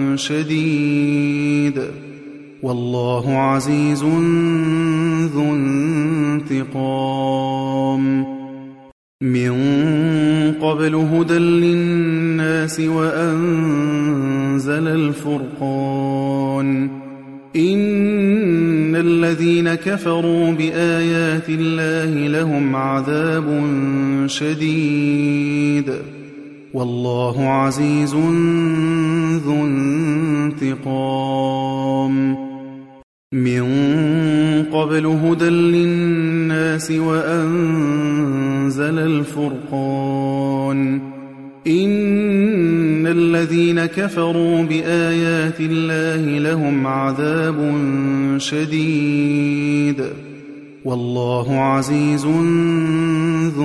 شديد والله عزيز ذو انتقام من قبل هدى للناس وأنزل أنزل الفرقان إن الذين كفروا بآيات الله لهم عذاب شديد والله عزيز ذو انتقام من قبل هدى للناس وأنزل الفرقان إن الذين كفروا بآيات الله لهم عذاب شديد والله عزيز ذو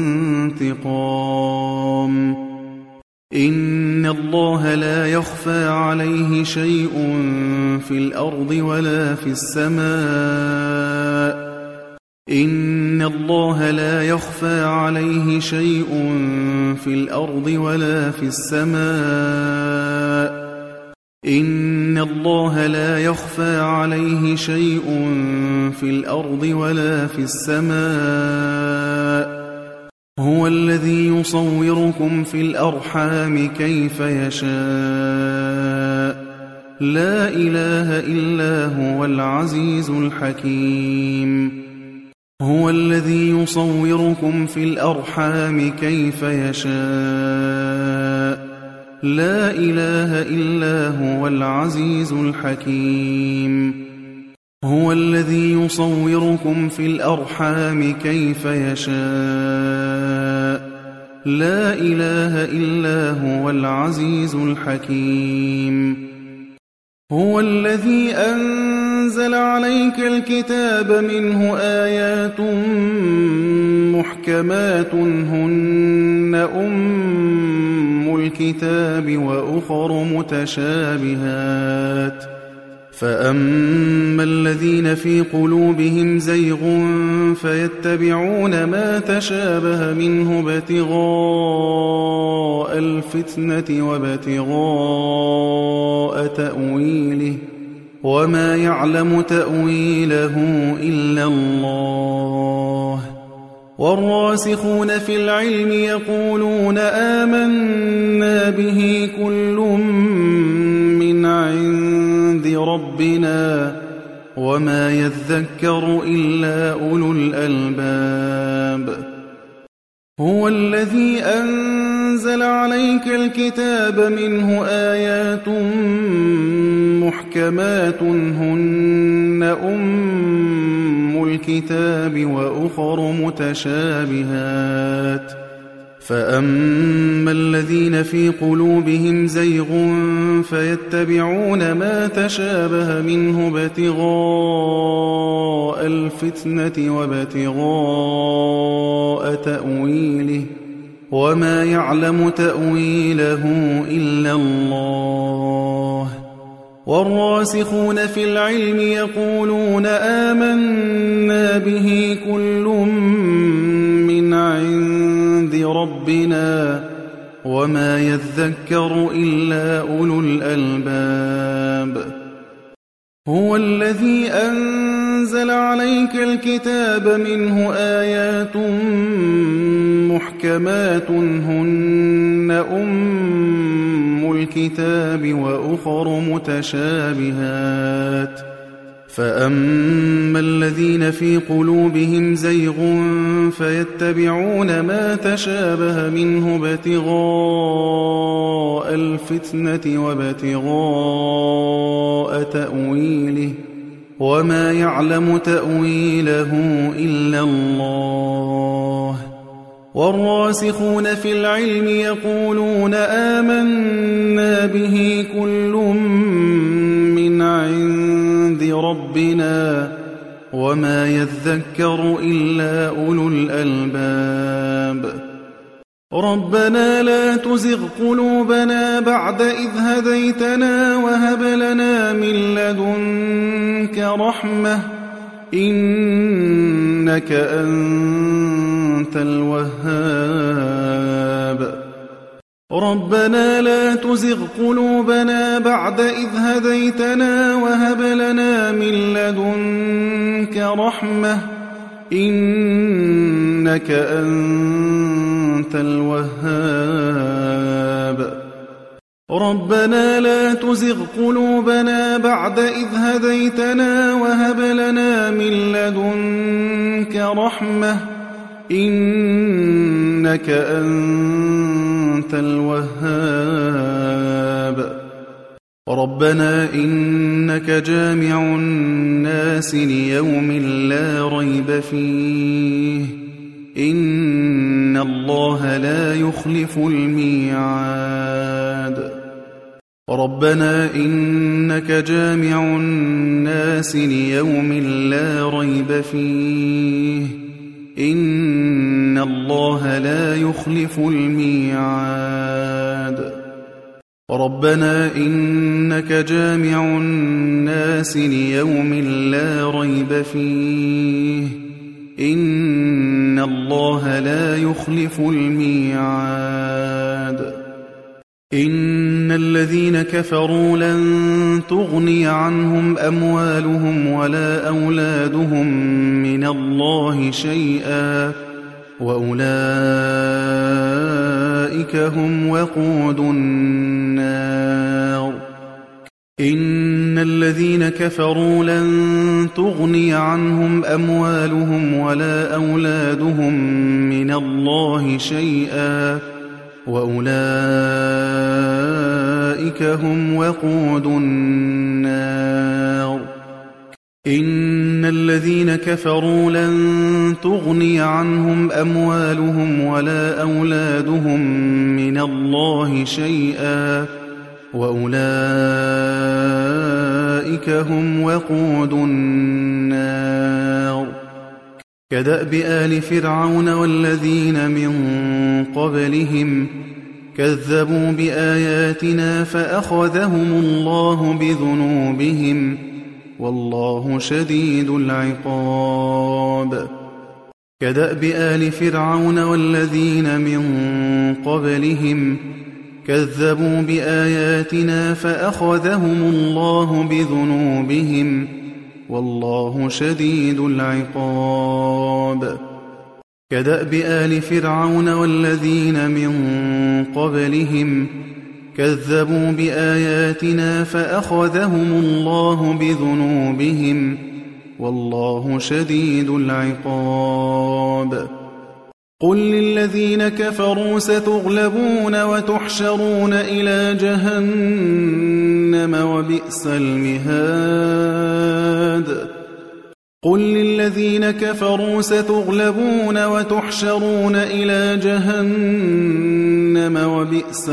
انتقام إن الله لا يخفى عليه شيء في الأرض ولا في السماء إن الله لا يخفى عليه شيء في الأرض ولا في السماء إن الله لا يخفى عليه شيء في الأرض ولا في السماء هو الذي يصوركم في الأرحام كيف يشاء لا إله إلا هو العزيز الحكيم هو الذي يصوركم في الأرحام كيف يشاء لا إله إلا هو العزيز الحكيم هو الذي يصوركم في الأرحام كيف يشاء لا إله إلا هو العزيز الحكيم هو الذي أنزل عليك الكتاب منه آيات محكمات هن أم الكتاب وأخر متشابهات فأما الذين في قلوبهم زيغ فيتبعون ما تشابه منه ابتغاء الفتنة وابتغاء تأويله وما يعلم تأويله إلا الله والراسخون في العلم يقولون آمنا به كل من عند ربنا وما يذكر إلا أولو الألباب هو الذي أنزل عليك الكتاب منه آيات محكمات هن أم الكتاب وأخر متشابهات فأما الذين في قلوبهم زيغ فيتبعون ما تشابه منه ابتغاء الفتنة وابتغاء تأويله وما يعلم تأويله إلا الله والراسخون في العلم يقولون آمنا به كل من عند ربنا وما يذكر إلا أولو الألباب هو الذي أنزل عليك الكتاب منه آيات محكمات هن أم الكتاب وأخر متشابهات فأما الذين في قلوبهم زيغ فيتبعون ما تشابه منه ابتغاء الفتنة وابتغاء تأويله وما يعلم تأويله إلا الله والراسخون في العلم يقولون آمنا به كل من عند ربنا وما يذكر إلا أولو الألباب ربنا لا تزغ قلوبنا بعد إذ هديتنا وهب لنا من لدنك رحمة إنك أنت الوهاب ربنا لا تزغ قلوبنا بعد إذ هديتنا وهب لنا من لدنك رحمة إنك أنت الوهاب ربنا لا تزغ قلوبنا بعد إذ هديتنا وهب لنا من لدنك رحمة إنك أنت الوهاب ربنا إنك جامع الناس ليوم لا ريب فيه إن الله لا يخلف الميعاد ربنا إنك جامع الناس ليوم لا ريب فيه إن الله لا يخلف الميعاد ربنا إنك جامع الناس ليوم لا ريب فيه إن الله لا يخلف الميعاد إن الذين كفروا لن تغني عنهم أموالهم ولا أولادهم من الله شيئا وأولئك هم وقود النار إن الذين كفروا لن تغني عنهم أموالهم ولا أولادهم من الله شيئا وأولئك هم وقود النار إن الذين كفروا لن تغني عنهم أموالهم ولا أولادهم من الله شيئا وأولئك هم وقود النار كدأب آل فرعون والذين من قبلهم كذبوا بآياتنا فأخذهم الله بذنوبهم والله شديد العقاب كدأب آل فرعون والذين من قبلهم كذبوا بآياتنا فأخذهم الله بذنوبهم والله شديد العقاب كدأب آل فرعون والذين من قبلهم كذبوا بآياتنا فأخذهم الله بذنوبهم والله شديد العقاب قل للذين كفروا ستغلبون وتحشرون إلى جهنم وبئس المهاد قل للذين كفروا ستغلبون وتحشرون إلى جهنم وبئس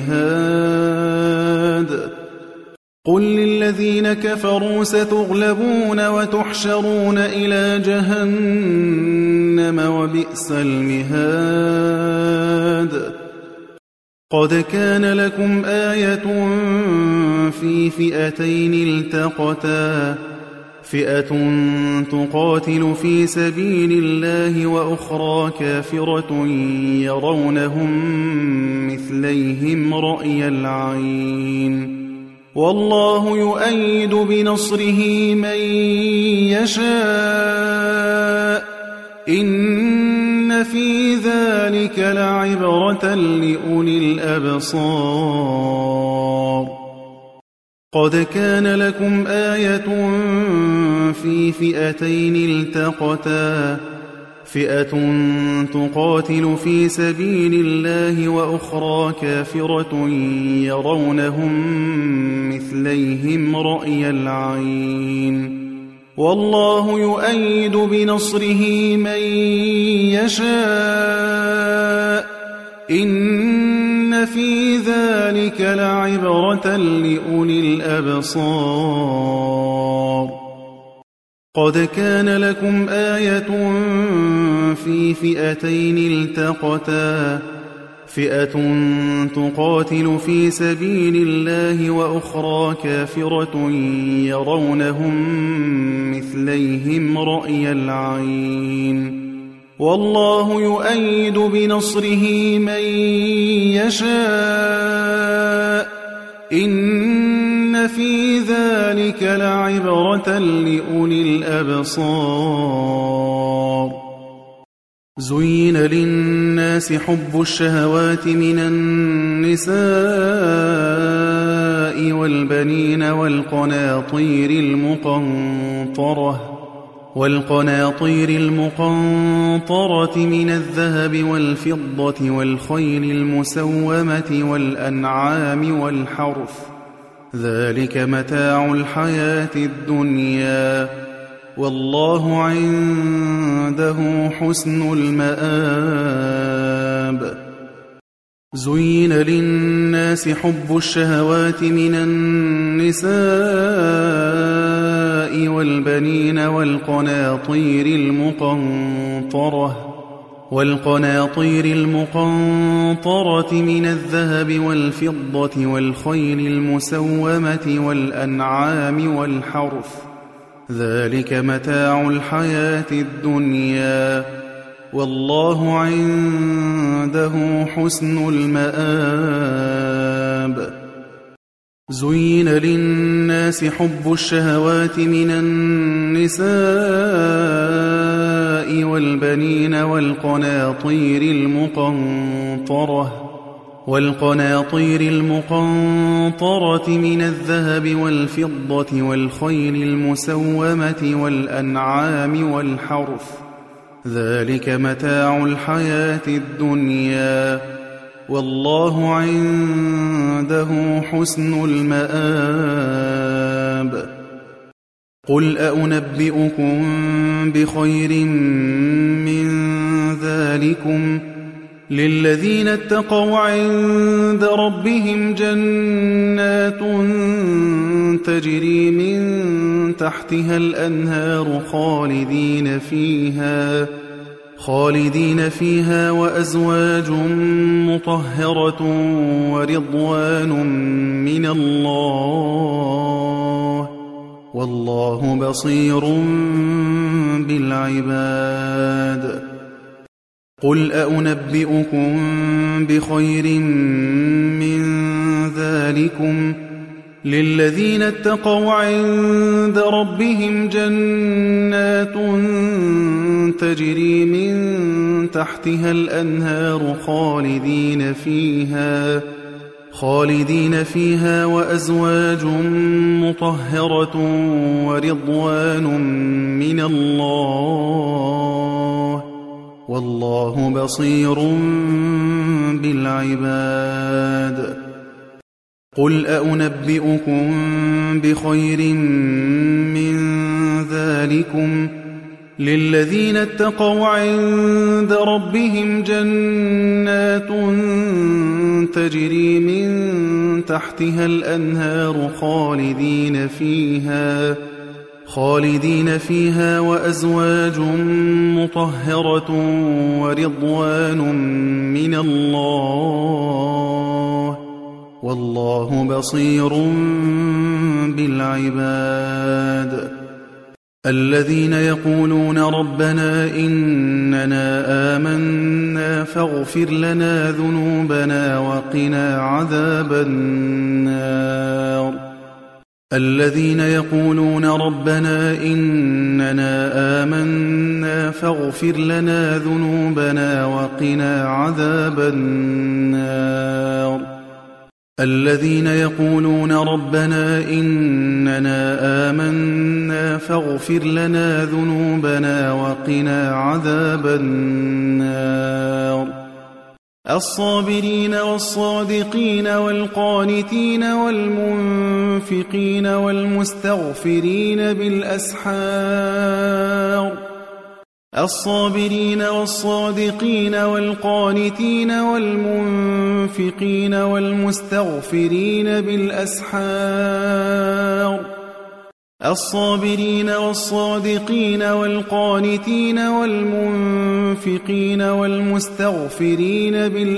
المهاد قل للذين كفروا ستغلبون وتحشرون إلى جهنم وبئس المهاد قد كان لكم آية في فئتين التقتا فئة تقاتل في سبيل الله وأخرى كافرة يرونهم مثليهم رأي العين والله يؤيد بنصره من يشاء إن في ذلك لعبرة لأولي الأبصار قد كان لكم آية في فئتين التقتا فئة تقاتل في سبيل الله وأخرى كافرة يرونهم مثليهم رأي العين والله يؤيد بنصره من يشاء إن في ذلك لعبرة لأولي الأبصار قد كان لكم آية في فئتين التقتا فئة تقاتل في سبيل الله وأخرى كافرة يرونهم مثليهم رأي العين والله يؤيد بنصره من يشاء إن في ذلك لعبرة لأولي الأبصار زين للناس حب الشهوات من النساء والبنين والقناطير المقنطرة من الذهب والفضة والخيل المسومة والأنعام والحرث ذلك متاع الحياة الدنيا والله عنده حسن المآب زين للناس حب الشهوات من النساء والبنين والقناطير المقنطرة من الذهب والفضة والخيل المسومة والأنعام والحرث ذلك متاع الحياة الدنيا والله عنده حسن المآب زين للناس حب الشهوات من النساء والبنين والقناطير المقنطرة من الذهب والفضة والخيل المسومة والأنعام والحرث ذلك متاع الحياة الدنيا والله عنده حسن المآب قل أنبئكم بخير من ذلكم للذين اتقوا عند ربهم جنات تجري من تحتها الأنهار خالدين فيها وأزواج مطهرة ورضوان من الله والله بصير بالعباد قل أنبئكم بخير من ذلكم للذين اتقوا عند ربهم جنات تجري من تحتها الأنهار خالدين فيها وأزواج مطهرة ورضوان من الله والله بصير بالعباد قل أنبئكم بخير من ذلكم للذين اتقوا عند ربهم جنات تجري من تحتها الأنهار خالدين فيها وأزواج مطهرة ورضوان من الله والله بصير بالعباد الذين يقولون ربنا إننا آمنا فاغفر لنا ذنوبنا وقنا عذاب النار الذين يقولون ربنا إننا آمنا فاغفر لنا ذنوبنا وقنا عذاب النار الذين يقولون ربنا إننا آمنا فاغفر لنا ذنوبنا وقنا عذاب النار الصابرين والصادقين والقانتين والمنفقين والمستغفرين بالأسحار الصابرين والصادقين والقانتين والمنفقين والمستغفرين بالأسحار الصابرين والصادقين والقانتين والمنفقين والمستغفرين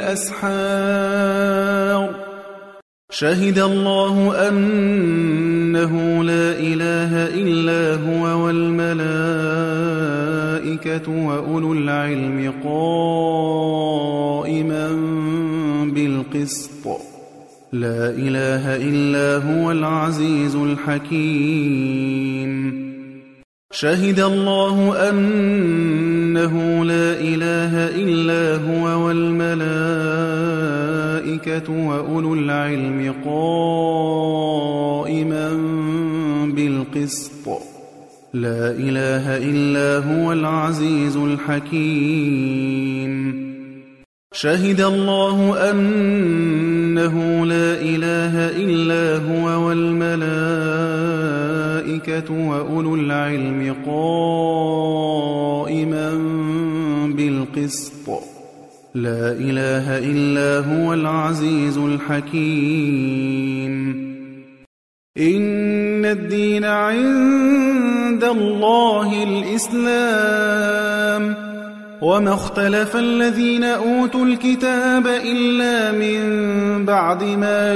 بالأسحار شهد الله أنه لا إله إلا هو والملائكة وأولو العلم قائما بالقسط لا إله إلا هو العزيز الحكيم شهد الله أنه لا إله إلا هو والملائكة وأولو العلم قائما بالقسط لا إله إلا هو العزيز الحكيم شهد الله أنه لا إله إلا هو والملائكة وأولو العلم قائما بالقسط لا إله إلا هو العزيز الحكيم إن الدين عند الله الإسلام وما اختلف الذين أوتوا الكتاب إلا من بعد ما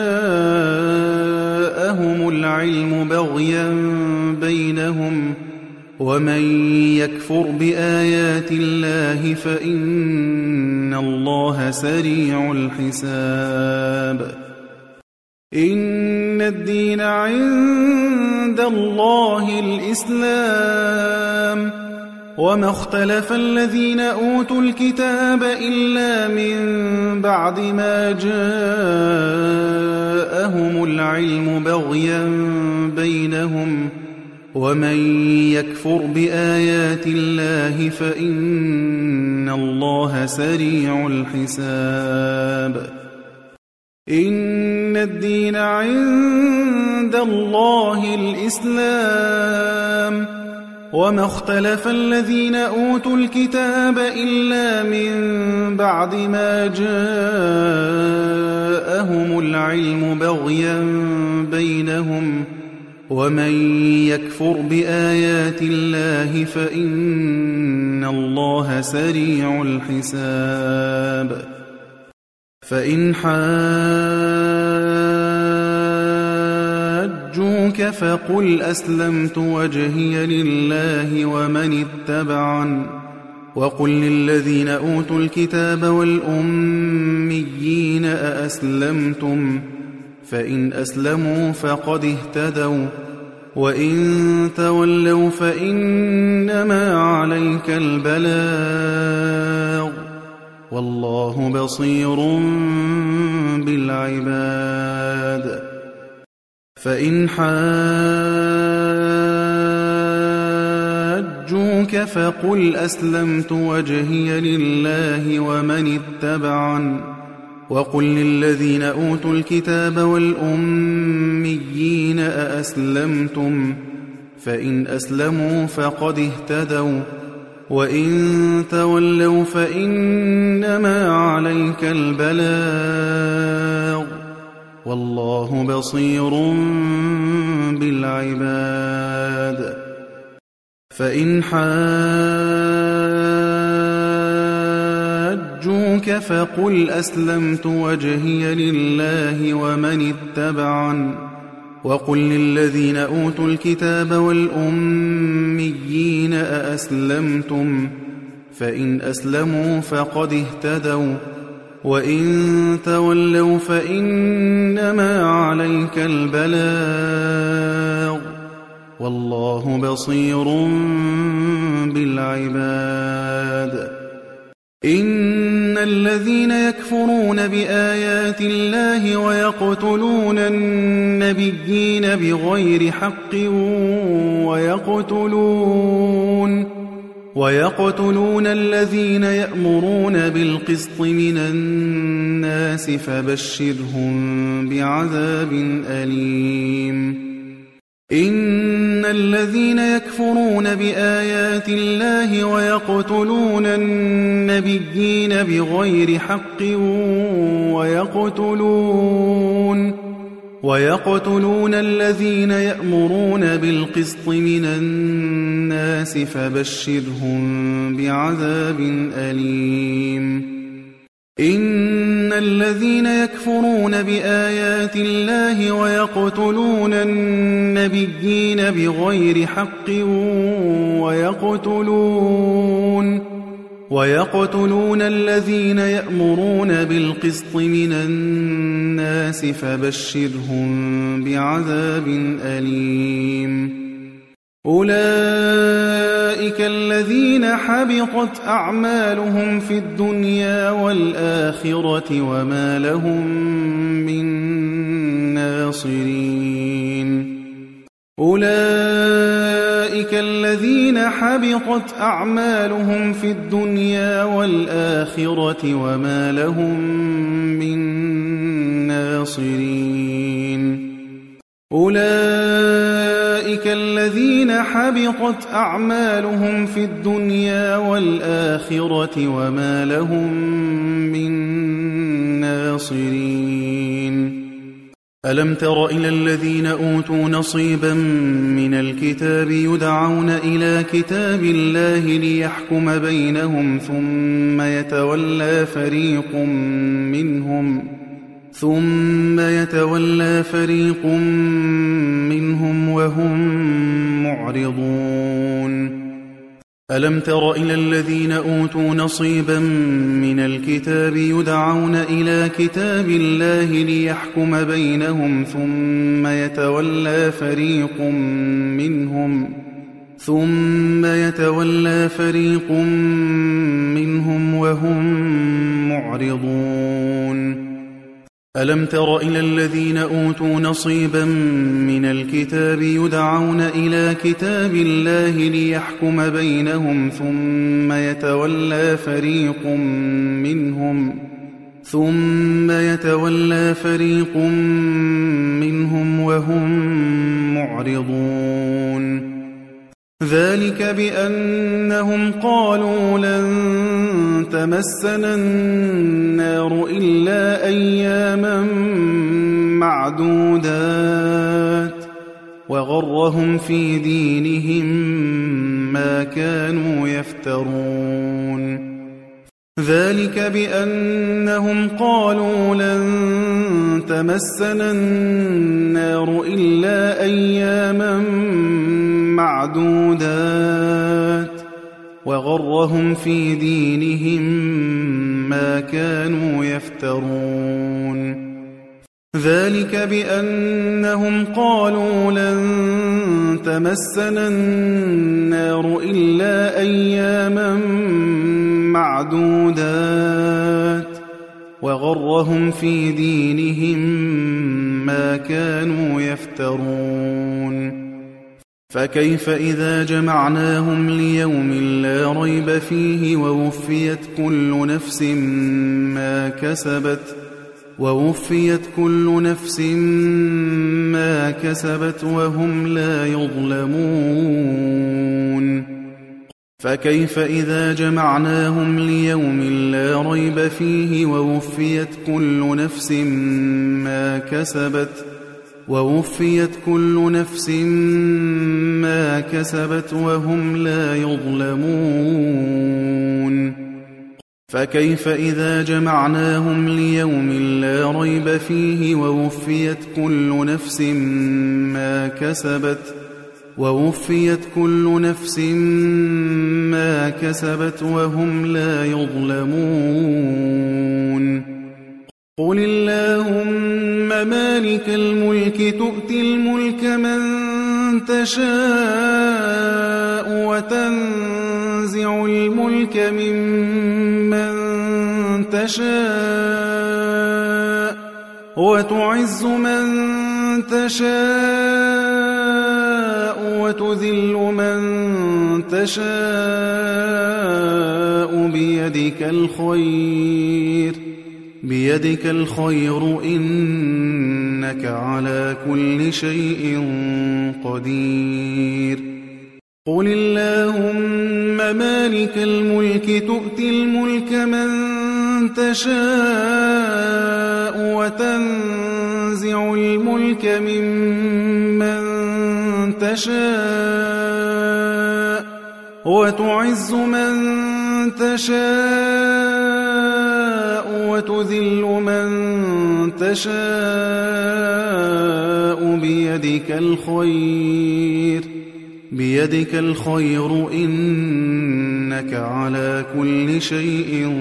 جاءهم العلم بغيا بينهم ومن يكفر بآيات الله فإن الله سريع الحساب إن الدين عند الله الإسلام وما اختلف الذين أوتوا الكتاب إلا من بعد ما جاءهم العلم بغيا بينهم ومن يكفر بآيات الله فإن الله سريع الحساب إن الدين عند الله الإسلام وما اختلف الذين أوتوا الكتاب إلا من بعد ما جاءهم العلم بغيا بينهم ومن يكفر بآيات الله فإن الله سريع الحساب فإن حاجوك فقل أسلمت وجهي لله ومن اتبعن وقل للذين أوتوا الكتاب والأميين أأسلمتم فإن أسلموا فقد اهتدوا وإن تولوا فإنما عليك البلاغ والله بصير بالعباد فإن حاجوك فقل أسلمت وجهي لله ومن اتبعن وقل للذين أوتوا الكتاب والأميين أأسلمتم فإن أسلموا فقد اهتدوا وإن تولوا فإنما عليك البلاغ والله بصير بالعباد فإن حاجوك فقل أسلمت وجهي لله ومن اتبعن وقل للذين أوتوا الكتاب والأميين أأسلمتم فإن أسلموا فقد اهتدوا وإن تولوا فإنما عليك البلاغ والله بصير بالعباد إن الذين يكفرون بآيات الله ويقتلون النبيين بغير حق ويقتلون الذين يأمرون بالقسط من الناس فبشرهم بعذاب أليم إن الذين يكفرون بآيات الله ويقتلون النبيين بغير حق ويقتلون الذين يأمرون بالقسط من الناس فبشرهم بعذاب أليم إن الذين يكفرون بآيات الله ويقتلون النبيين بغير حق ويقتلون الذين يأمرون بالقسط من الناس فبشرهم بعذاب أليم أولئك الذين حبطت أعمالهم في الدنيا والآخرة وما لهم من ناصرين أولئك الذين حبطت أعمالهم في الدنيا والآخرة وما لهم من ناصرين أولئك الذين حبطت أعمالهم في الدنيا والآخرة وما لهم من ناصرين ألم تر إلى الذين أوتوا نصيبا من الكتاب يدعون إلى كتاب الله ليحكم بينهم ثم يتولى فريق منهم وهم معرضون ألم تر إلى الذين أوتوا نصيبا من الكتاب يدعون إلى كتاب الله ليحكم بينهم ثم يتولى فريق منهم وهم معرضون ألم تر إلى الذين أوتوا نصيبا من الكتاب يدعون إلى كتاب الله ليحكم بينهم ثم يتولى فريق منهم وهم معرضون ذلك بأنهم قالوا لن تمسنا النار إلا أياما معدودات وغرهم في دينهم ما كانوا يفترون ذلك بأنهم قالوا لن تمسنا النار إلا أياما معدودات وغرهم في دينهم ما كانوا يفترون ذلك بأنهم قالوا لن تمسنا النار إلا أياما معدودات وغرهم في دينهم ما كانوا يفترون فكيف إذا جمعناهم ليوم لا ريب فيه ووفيت كل نفس ما كسبت وهم لا يظلمون فكيف إذا جمعناهم ليوم لا ريب فيه ووفيت كل نفس ما كسبت وهم لا يظلمون فكيف إذا جمعناهم ليوم لا ريب فيه ووفيت كل نفس ما كسبت وهم لا يظلمون قل اللهم مالك الملك تؤتي الملك من تشاء وتنزع الملك ممن تشاء وتعز من تشاء وتذل من تشاء بيدك الخير إنك على كل شيء قدير قل اللهم مالك الملك تؤتي الملك من تشاء وتنزع الملك ممن تشاء وتعز من تشاء وتذل من تشاء بيدك الخير إنك على كل شيء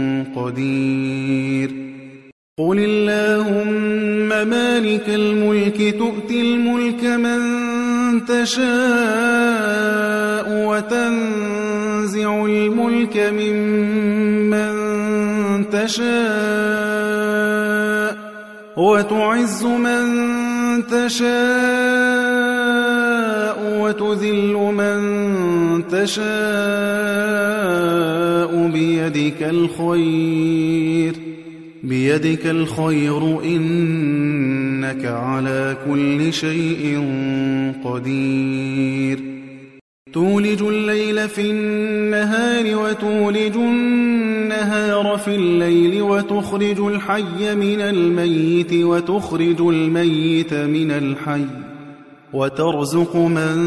قدير قل اللهم مالك الملك تؤتي الملك من تشاء وتنزع الملك ممن تشاء وتعز من تشاء وتذل من تشاء بيدك الخير إنك على كل شيء قدير تولج الليل في النهار وتولج النهار في الليل وتخرج الحي من الميت وتخرج الميت من الحي وترزق من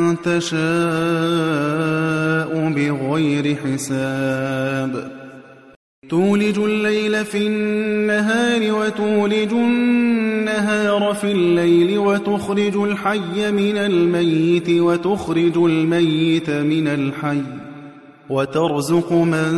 تشاء بغير حساب تولج الليل في النهار وتولج النهار في الليل وتخرج الحي من الميت وتخرج الميت من الحي وترزق من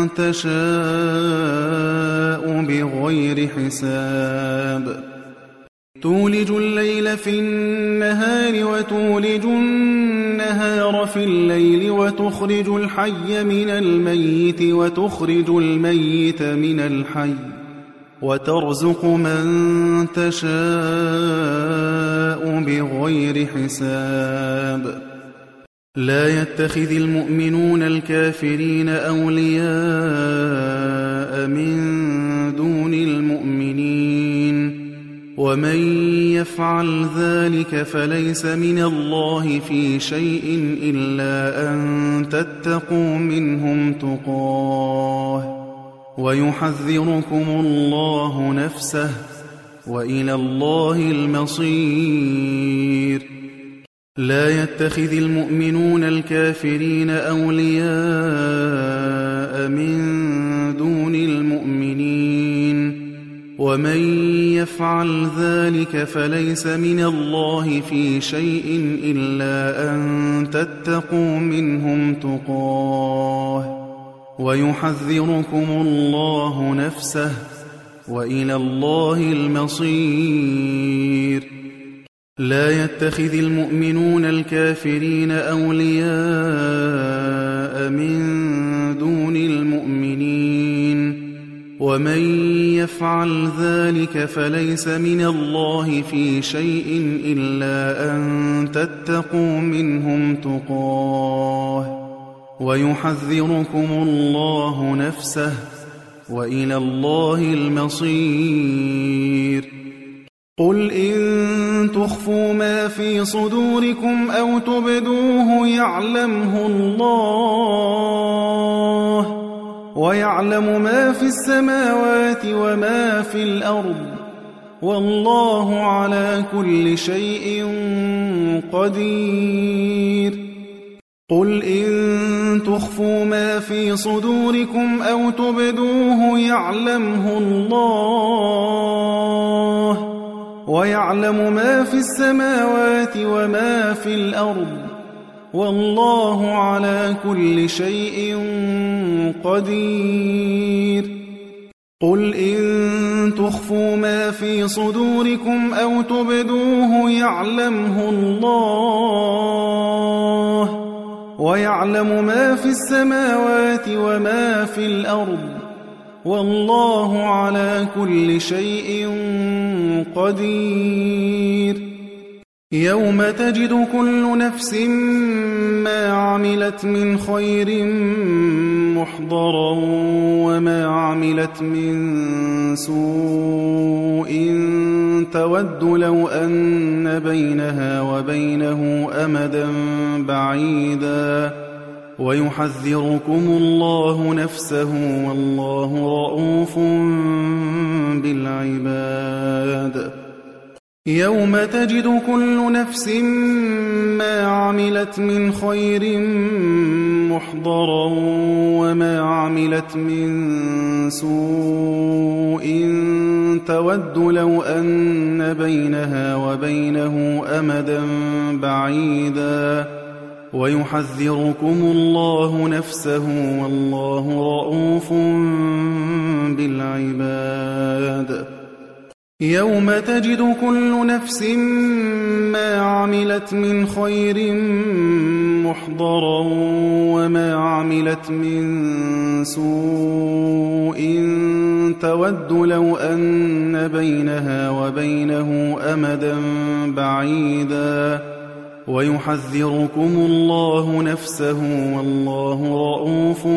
تشاء بغير حساب تولج الليل في النهار وتولج النهار في الليل وتخرج الحي من الميت وتخرج الميت من الحي وترزق من تشاء بغير حساب لا يتخذ المؤمنون الكافرين أولياء من دون المؤمنين ومن يفعل ذلك فليس من الله في شيء إلا أن تتقوا منهم تقاه ويحذركم الله نفسه وإلى الله المصير لا يتخذ المؤمنون الكافرين أولياء من دون المؤمنين ومن يفعل ذلك فليس من الله في شيء إلا أن تتقوا منهم تقاه ويحذركم الله نفسه وإلى الله المصير لا يتخذ المؤمنون الكافرين أولياء من دون المؤمنين ومن يفعل ذلك فليس من الله في شيء إلا أن تتقوا منهم تقاه ويحذركم الله نفسه وإلى الله المصير قل إن تخفوا ما في صدوركم أو تبدوه يعلمه الله ويعلم ما في السماوات وما في الأرض والله على كل شيء قدير قل إن تخفوا ما في صدوركم أو تبدوه يعلمه الله ويعلم ما في السماوات وما في الأرض والله على كل شيء قدير قل إن تخفوا ما في صدوركم أو تبدوه يعلمه الله ويعلم ما في السماوات وما في الأرض والله على كل شيء قدير يوم تجد كل نفس ما عملت من خير محضرا وما عملت من سوء تود لو أن بينها وبينه أمدا بعيدا ويحذركم الله نفسه والله رؤوف بالعباد يوم تجد كل نفس ما عملت من خير محضرا وما عملت من سوء تود لو أن بينها وبينه أمدا بعيدا ويحذركم الله نفسه والله رؤوف بالعباد يوم تجد كل نفس ما عملت من خير محضرا وما عملت من سوء تود لو أن بينها وبينه أمدا بعيدا ويحذركم الله نفسه والله رؤوف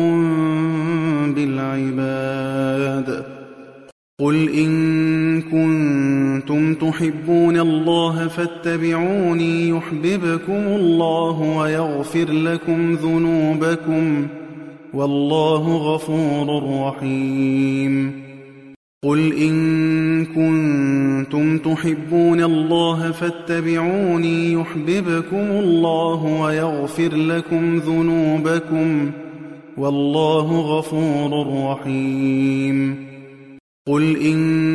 بالعباد قل إن كنتم تحبون الله فاتبعوني يحببكم الله ويغفر لكم ذنوبكم والله غفور رحيم قل إن كنتم تحبون الله فاتبعوني يحببكم الله ويغفر لكم ذنوبكم والله غفور رحيم قل إن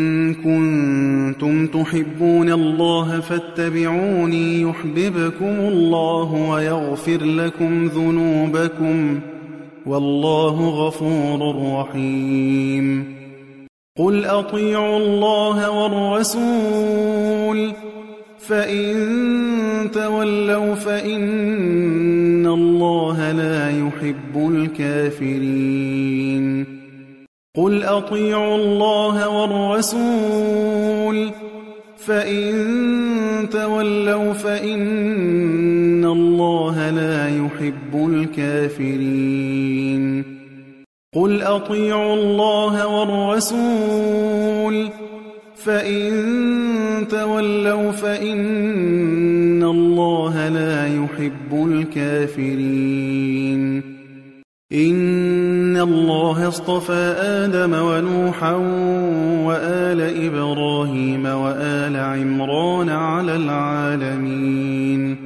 كنتم تحبون الله فاتبعوني يحببكم الله ويغفر لكم ذنوبكم والله غفور رحيم قل أطيعوا الله والرسول فإن تولوا فإن الله لا يحب الكافرين قل أطيعوا الله والرسول فإن تولوا فإن الله لا يحب الكافرين قل أطيعوا الله والرسول فإن تولوا فإن الله لا يحب الكافرين إن الله اصطفى آدم ونوحا وآل إبراهيم وآل عمران على العالمين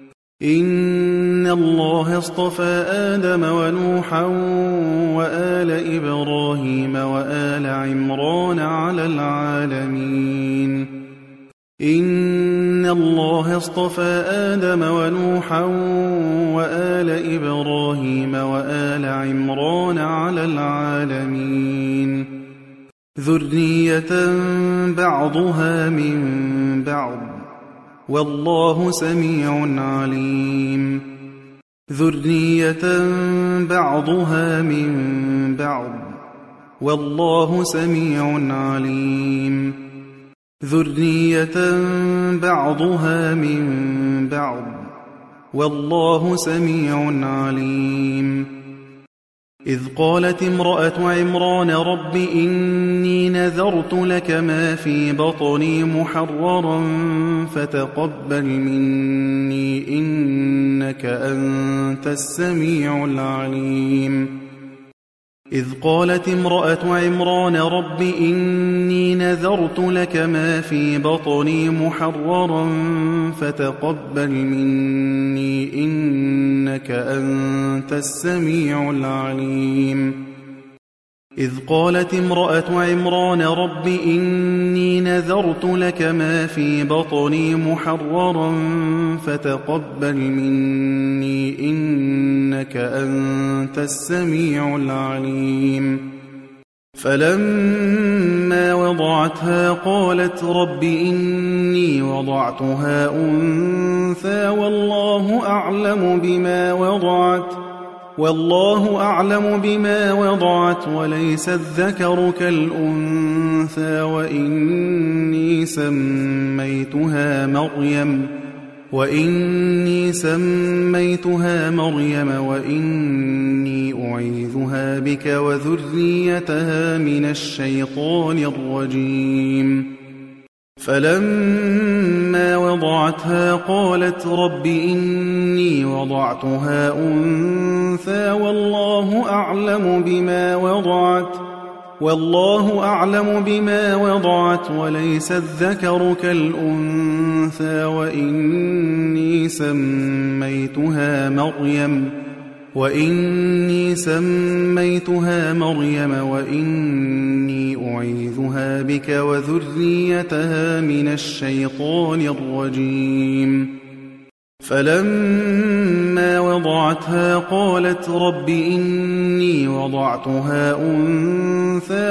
إن الله اصطفى آدم ونوحا وآل إبراهيم وآل عمران على العالمين إن الله اصطفى آدم ونوحا وآل إبراهيم وآل عمران على العالمين ذرية بعضها من بعض والله سميع عليم ذرية بعضها من بعض والله سميع عليم ذرية بعضها من بعض والله سميع عليم إذ قالت امرأة عمران رب إني نذرت لك ما في بطني محررا فتقبل مني إنك أنت السميع العليم إذ قالت امرأة عمران رب إني نذرت لك ما في بطني محررا فتقبل مني إنك أنت السميع العليم إذ قالت امرأة عمران رب إني نذرت لك ما في بطني محررا فتقبل مني إنك أنت السميع العليم فلما وضعتها قالت رب إني وضعتها أنثى والله أعلم بما وضعت وليس الذكر كالأنثى وإني سميتها مريم وإني أعيذها بك وذريتها من الشيطان الرجيم فلما وضعتها قالت رب إني وضعتها أنثى والله أعلم بما وضعت وليس الذكر كالأنثى وإني سميتها مريم وإني أعيذها بك وذريتها من الشيطان الرجيم فلما وضعتها قالت رب إني وضعتها أنثى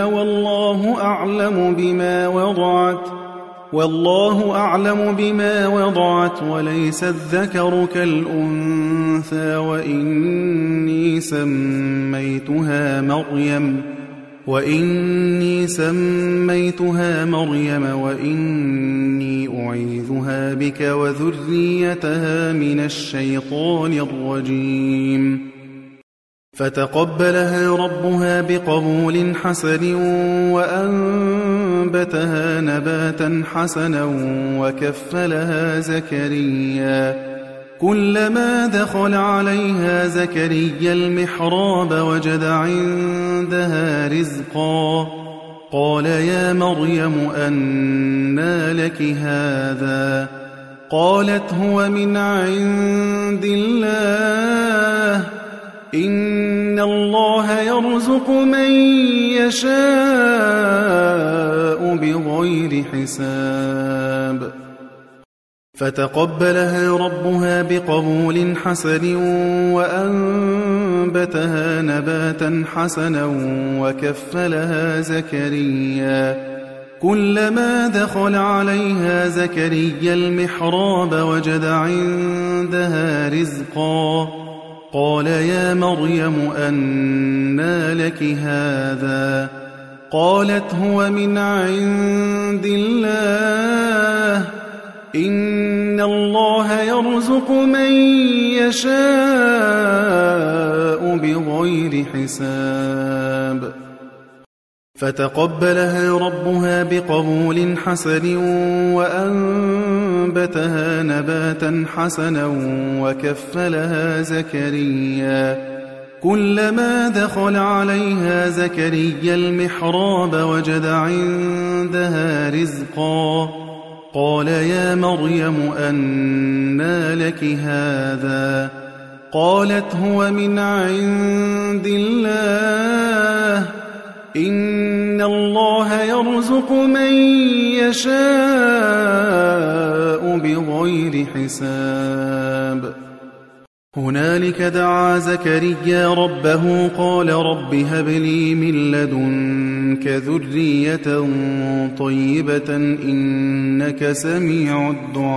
والله أعلم بما وضعت وليس الذكر كالأنثى وإني سميتها مريم وإني أعيذها بك وذريتها من الشيطان الرجيم فتقبلها ربها بقبول حسن وأنبتها نباتا حسنا وكفلها زكريا كلما دخل عليها زكريا المحراب وجد عندها رزقا قال يا مريم أنى لك هذا قالت هو من عند الله إن الله يرزق من يشاء بغير حساب فتقبلها ربها بقبول حسن وأنبتها نباتا حسنا وكفلها زكريا كلما دخل عليها زكريا المحراب وجد عندها رزقا قال يا مريم أنى لك هذا قالت هو من عند الله إن الله يرزق من يشاء بغير حساب فتقبلها ربها بقبول حسن وأنبتها نباتا حسنا وكفلها زكريا كلما دخل عليها زكريا المحراب وجد عندها رزقا قال يا مريم أنى لك هذا قالت هو من عند الله إن الله يرزق من يشاء بغير حساب هنالك دعا زكريا ربه قال رب هب لي من لدنك ذرية طيبة إنك سميع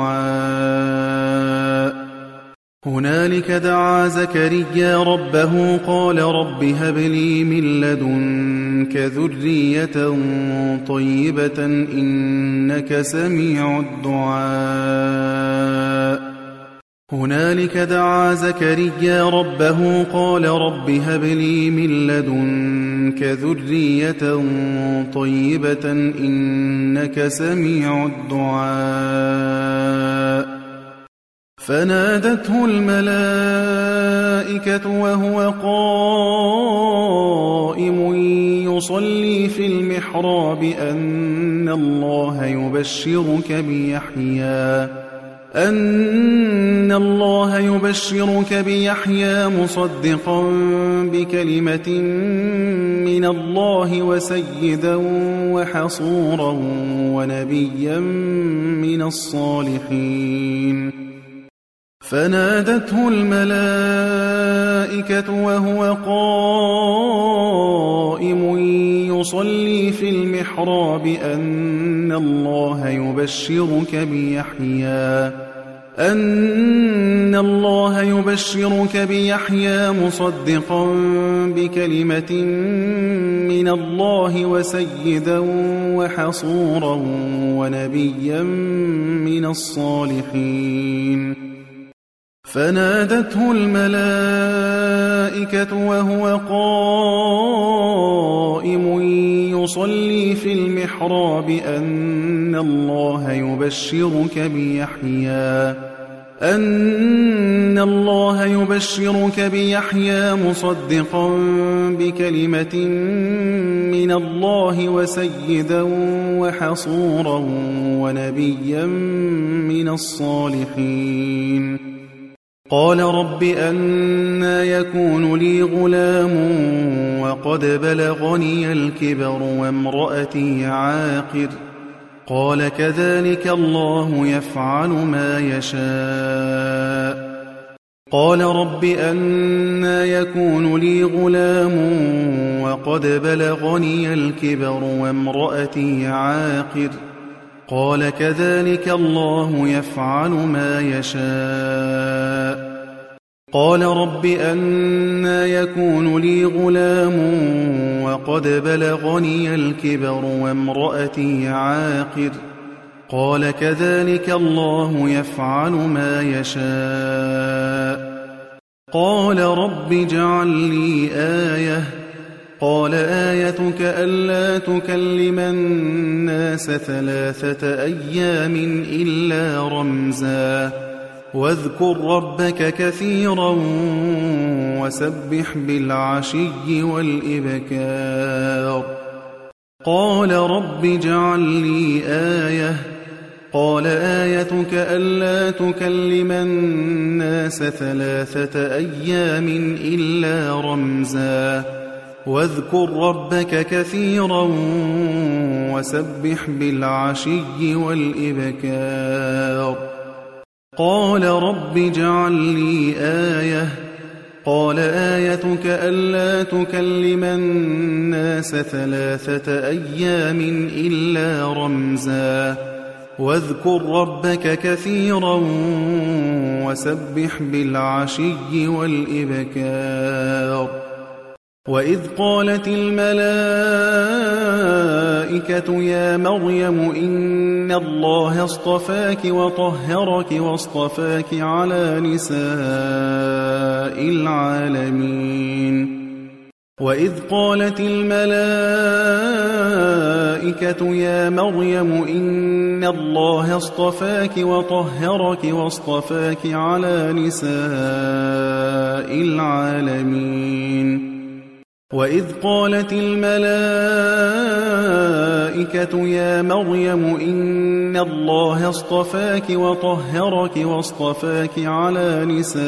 الدعاء هنالك دعا زكريا ربه قال رب هب لي من لدنك ذرية طيبة إنك سميع الدعاء هنالك دعا زكريا ربه قال رب هب لي من لدنك ذرية طيبة إنك سميع الدعاء فنادته الملائكة وهو قائم يصلي في المحراب أن الله يبشرك بيحيى مصدقا بكلمة من الله وسيدا وحصورا ونبيا من الصالحين فنادته الملائكة وهو قائم يصلي في المحراب أن الله يبشرك بيحيى مصدقا بكلمة من الله وسيدا وحصورا ونبيا من الصالحين فنادته الملائكة وهو قائم يصلي في المحراب أن الله يبشرك بيحيى مصدقا بكلمة من الله وسيدا وحصورا ونبيا من الصالحين قال رب أنى يكون لي غلام وقد بلغني الكبر وامرأتي عاقر قال كذلك الله يفعل ما يشاء قال رب أنى يكون لي غلام وقد بلغني الكبر وامرأتي عاقر قال كذلك الله يفعل ما يشاء قال رب أنى يكون لي غلام وقد بلغني الكبر وامرأتي عاقر قال كذلك الله يفعل ما يشاء قال رب اجعل لي آية قال آيتك ألا تكلم الناس 3 أيام إلا رمزا واذكر ربك كثيرا وسبح بالعشي والإبكار قال رب اجعل لي آية قال آيتك ألا تكلم الناس 3 أيام إلا رمزا واذكر ربك كثيرا وسبح بالعشي والإبكار قال رب اجعل لي آية قال آيتك ألا تكلم الناس 3 أيام إلا رمزا واذكر ربك كثيرا وسبح بالعشي والإبكار وإذ قالت الملائكة يا مريم إن الله اصطفاك وطهرك واصطفاك على نساء العالمين وإذ قالت الملائكة يا مريم إن الله اصطفاك وطهرك واصطفاك على نساء العالمين وإذ قالت الملائكة يا مريم إن الله اصطفاك وطهرك واصطفاك على نساء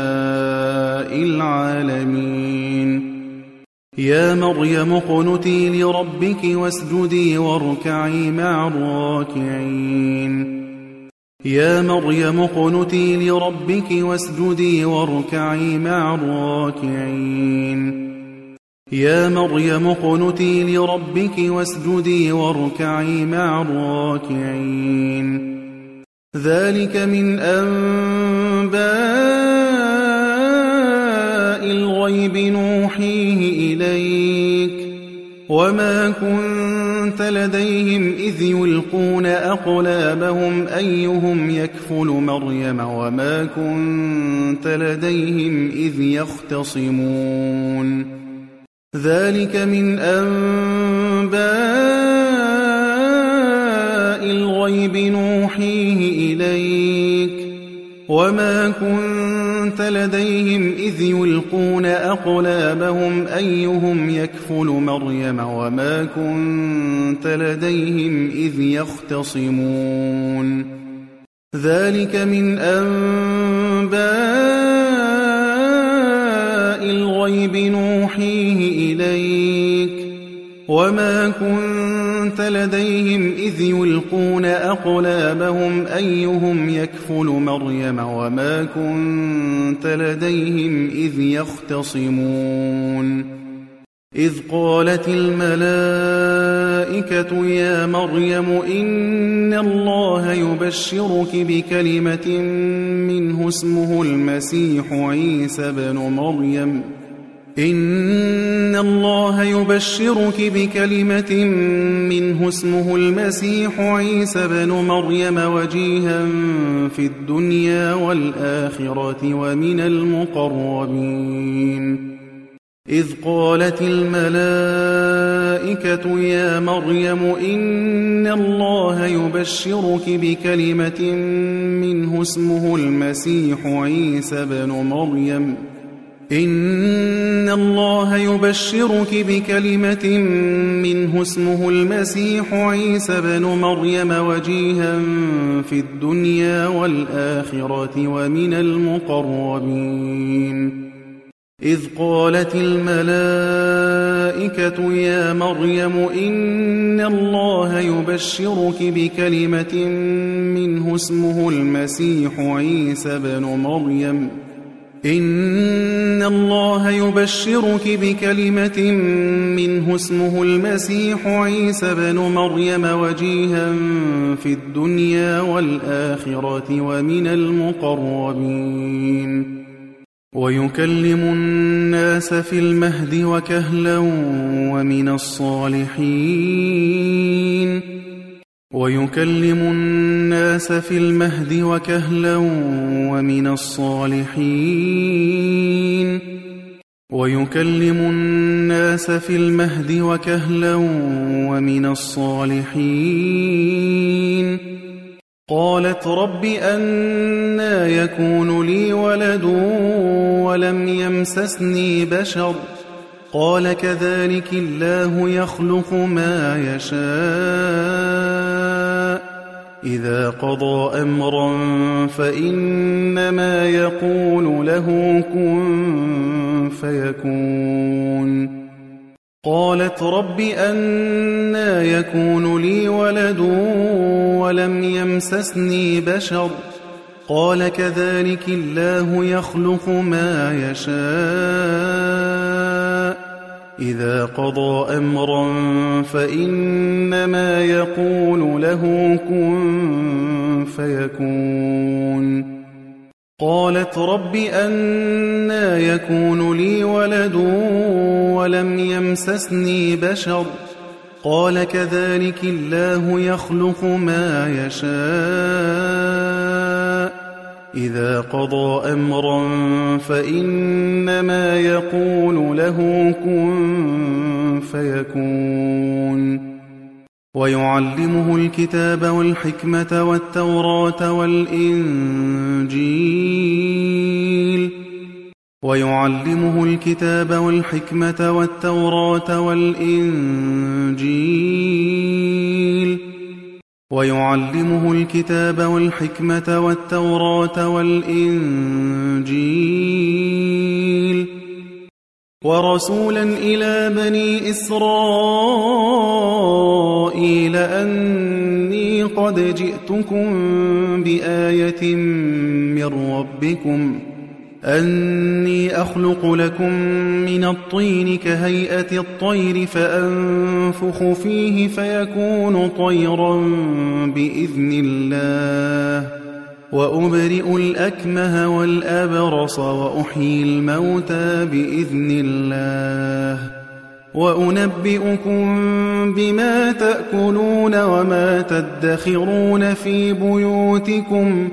العالمين يا مريم اقنتي لربك واسجدي واركعي مع الراكعين يا مريم اقنتي لربك واسجدي واركعي مع الراكعين يا مريم اقنتي لربك واسجدي واركعي مع الراكعين ذلك من أنباء الغيب نوحيه إليك وما كنت لديهم إذ يلقون أقلامهم أيهم يكفل مريم وما كنت لديهم إذ يختصمون ذلك من أنباء الغيب نوحيه إليك وما كنت لديهم إذ يلقون أقلامهم أيهم يكفل مريم وما كنت لديهم إذ يختصمون ذلك من أنباء الغيب نوحيه إليك وما كنت لديهم إذ يلقون أقلامهم أيهم يكفل مريم وما كنت لديهم إذ يختصمون إذ قالت الملائكة يا مريم إن الله يبشرك بكلمة منه اسمه المسيح عيسى بن مريم إن الله يبشرك بكلمة منه اسمه المسيح عيسى بن مريم وجيها في الدنيا والآخرة ومن المقربين إذ قالت الملائكة يا مريم إن الله يبشرك بكلمة منه اسمه المسيح عيسى بن مريم إن الله يبشرك بكلمة منه اسمه المسيح عيسى بن مريم وجيها في الدنيا والآخرة ومن المقربين إذ قالت الملائكة يا مريم إن الله يبشرك بكلمة منه اسمه المسيح عيسى بن مريم إن الله يبشرك بكلمة منه اسمه المسيح عيسى بن مريم وجيها في الدنيا والآخرة ومن المقربين ويكلم الناس في المهد وكهلا ومن الصالحين ويكلم الناس في المهد وكهلا ومن الصالحين ويكلم الناس في المهد وكهلا ومن الصالحين قالت رب أنى يكون لي ولد ولم يمسسني بشر قال كذلك الله يخلق ما يشاء إذا قضى أمرا فإنما يقول له كن فيكون قالت رب أنى يكون لي ولد ولم يمسسني بشر قال كذلك الله يخلق ما يشاء إذا قضى أمرا فإنما يقول له كن فيكون قالت رب أنى يكون لي ولد ولم يمسسني بشر قال كذلك الله يخلق ما يشاء إذا قضى أمرا فإنما يقول له كن فيكون ويعلمه الكتاب والحكمة والتوراة والإنجيل ويعلمه الكتاب والحكمة والتوراة والإنجيل ويعلمه الكتاب والحكمة والتوراة والإنجيل ورسولا إلى بني إسرائيل أني قد جئتكم بآية من ربكم أني أخلق لكم من الطين كهيئة الطير فأنفخ فيه فيكون طيرا بإذن الله وأبرئ الأكمه والأبرص وأحيي الموتى بإذن الله وأنبئكم بما تأكلون وما تدخرون في بيوتكم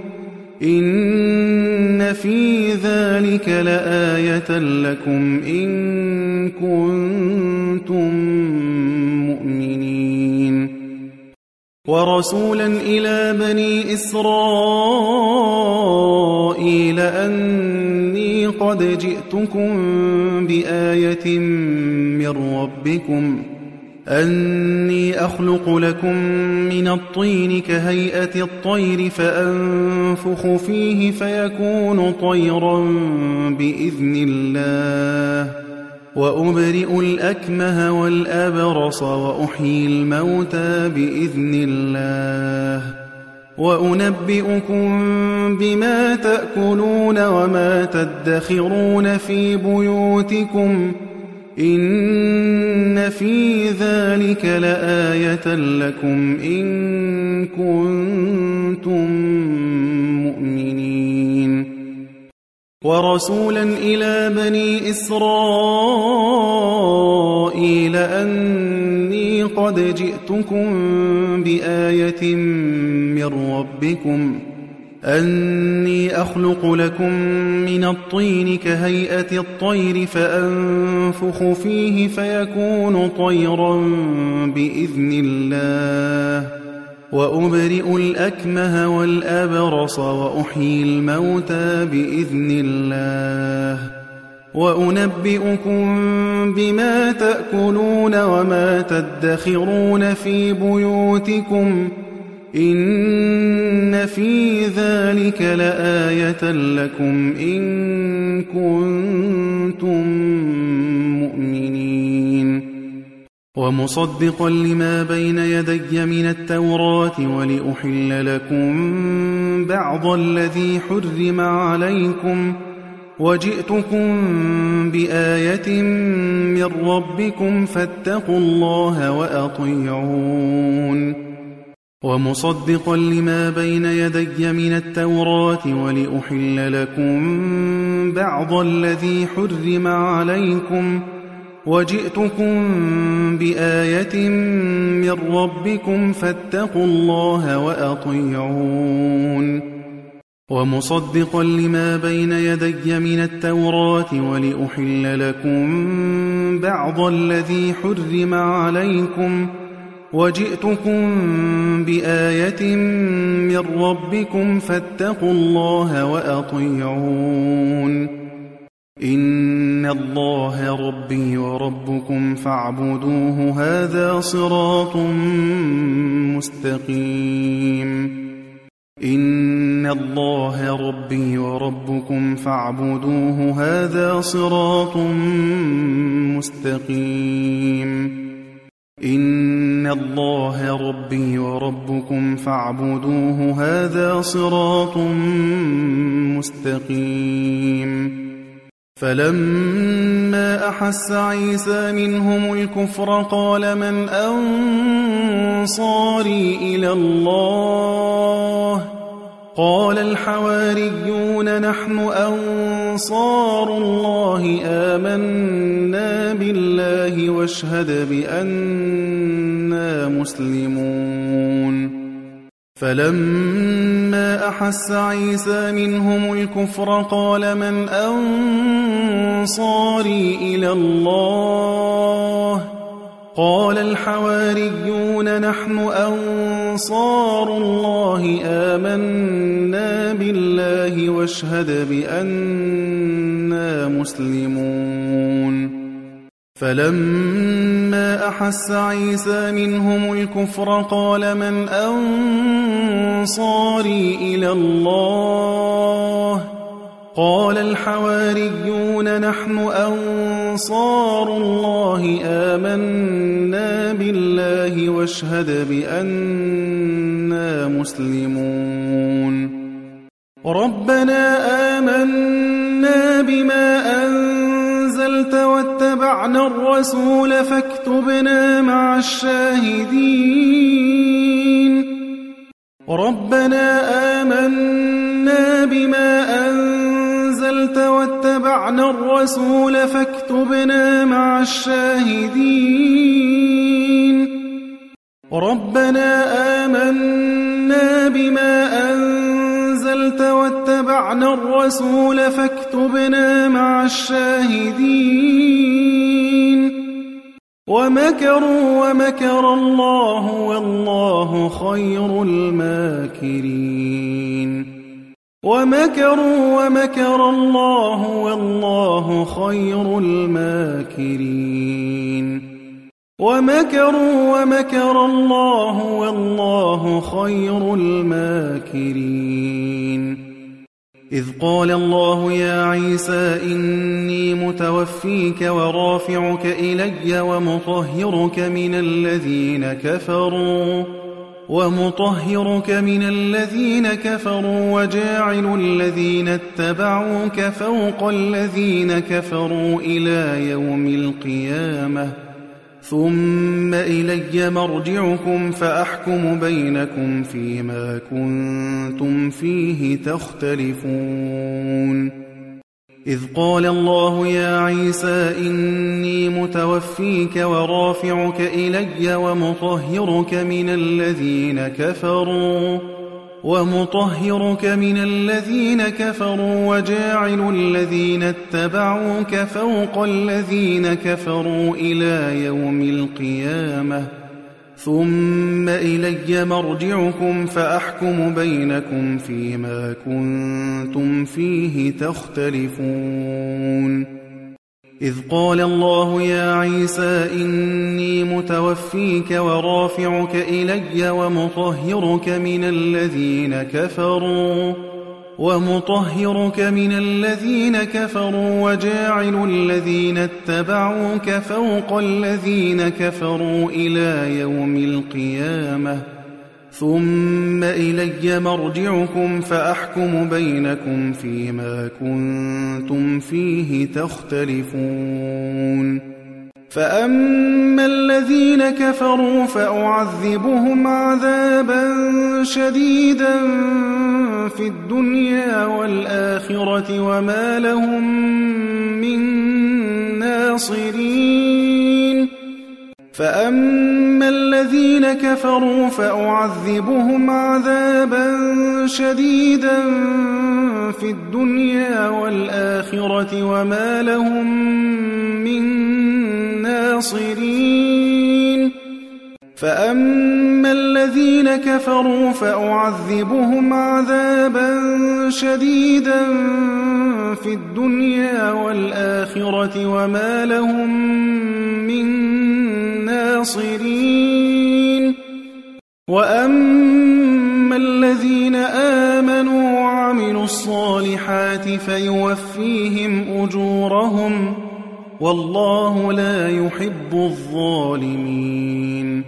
إن في ذلك لآية لكم إن كنتم مؤمنين ورسولا إلى بني إسرائيل أني قد جئتكم بآية من ربكم أني أخلق لكم من الطين كهيئة الطير فأنفخ فيه فيكون طيرا بإذن الله وأبرئ الأكمه والأبرص وأحيي الموتى بإذن الله وأنبئكم بما تأكلون وما تدخرون في بيوتكم إن في ذلك لآية لكم إن كنتم مؤمنين ورسولا إلى بني إسرائيل أني قد جئتكم بآية من ربكم أني أخلق لكم من الطين كهيئة الطير فأنفخ فيه فيكون طيرا بإذن الله وأبرئ الأكمه والأبرص وأحيي الموتى بإذن الله وأنبئكم بما تأكلون وما تدخرون في بيوتكم إن في ذلك لآية لكم إن كنتم مؤمنين ومصدقا لما بين يدي من التوراة ولأحل لكم بعض الذي حرم عليكم وجئتكم بآية من ربكم فاتقوا الله وأطيعون ومصدقا لما بين يدي من التوراة ولأحل لكم بعض الذي حرم عليكم وجئتكم بآية من ربكم فاتقوا الله وأطيعون ومصدقا لما بين يدي من التوراة ولأحل لكم بعض الذي حرم عليكم وجئتكم بآية من ربكم فاتقوا الله وأطيعون إن الله ربي وربكم فاعبدوه هذا صراط مستقيم إن الله ربي وربكم فاعبدوه هذا صراط مستقيم إن الله ربي وربكم فاعبدوه هذا صراط مستقيم فلما أحس عيسى منهم الكفر قال من أنصاري إلى الله قال الحواريون نحن أنصار الله آمنا بالله واشهد بأننا مسلمون فلما أحس عيسى منهم الكفر قال من أنصاري إلى الله قال الحواريون نحن أنصار الله آمنا بالله واشهد بأننا مسلمون فلما أحس عيسى منهم الكفر قال من أنصاري إلى الله قال الحواريون نحن أنصار الله آمنا بالله واشهد بأننا مسلمون ربنا آمنا بما أنزلت واتبعنا الرسول فاكتبنا مع الشاهدين ربنا آمنا بما أنزلت واتبعنا الرسول فاكتبنا مع الشاهدين ربنا آمنا بما أنزلت واتبعنا الرسول فاكتبنا مع الشاهدين ومكروا ومكر الله والله خير الماكرين ومكروا ومكر الله والله خير الماكرين ومكروا ومكر الله والله خير الماكرين إذ قال الله يا عيسى إني متوفيك ورافعك إلي ومطهرك من الذين كفروا وجاعل الذين اتبعوك فوق الذين كفروا إلى يوم القيامة ثم إلي مرجعكم فأحكم بينكم فيما كنتم فيه تختلفون إذ قال الله يا عيسى إني متوفيك ورافعك إلي ومطهرك من الذين كفروا وجاعل الذين اتبعوك فوق الذين كفروا إلى يوم القيامة ثم إلي مرجعكم فأحكم بينكم فيما كنتم فيه تختلفون إذ قال الله يا عيسى إني متوفيك ورافعك إلي ومطهرك من الذين كفروا وجاعل الذين اتبعوك فوق الذين كفروا إلى يوم القيامة ثم إلي مرجعكم فأحكم بينكم فيما كنتم فيه تختلفون فأما الذين كفروا فأعذبهم عذابا شديدا في الدنيا والآخرة وما لهم من ناصرين فأما الذين كفروا فأعذبهم عذابا شديدا في الدنيا والآخرة وما لهم من ناصرين فأما الذين كفروا فأعذبهم عذابا شديدا في الدنيا والآخرة وما لهم من ناصرين وأما الذين آمنوا وعملوا الصالحات فيوفيهم أجورهم والله لا يحب الظالمين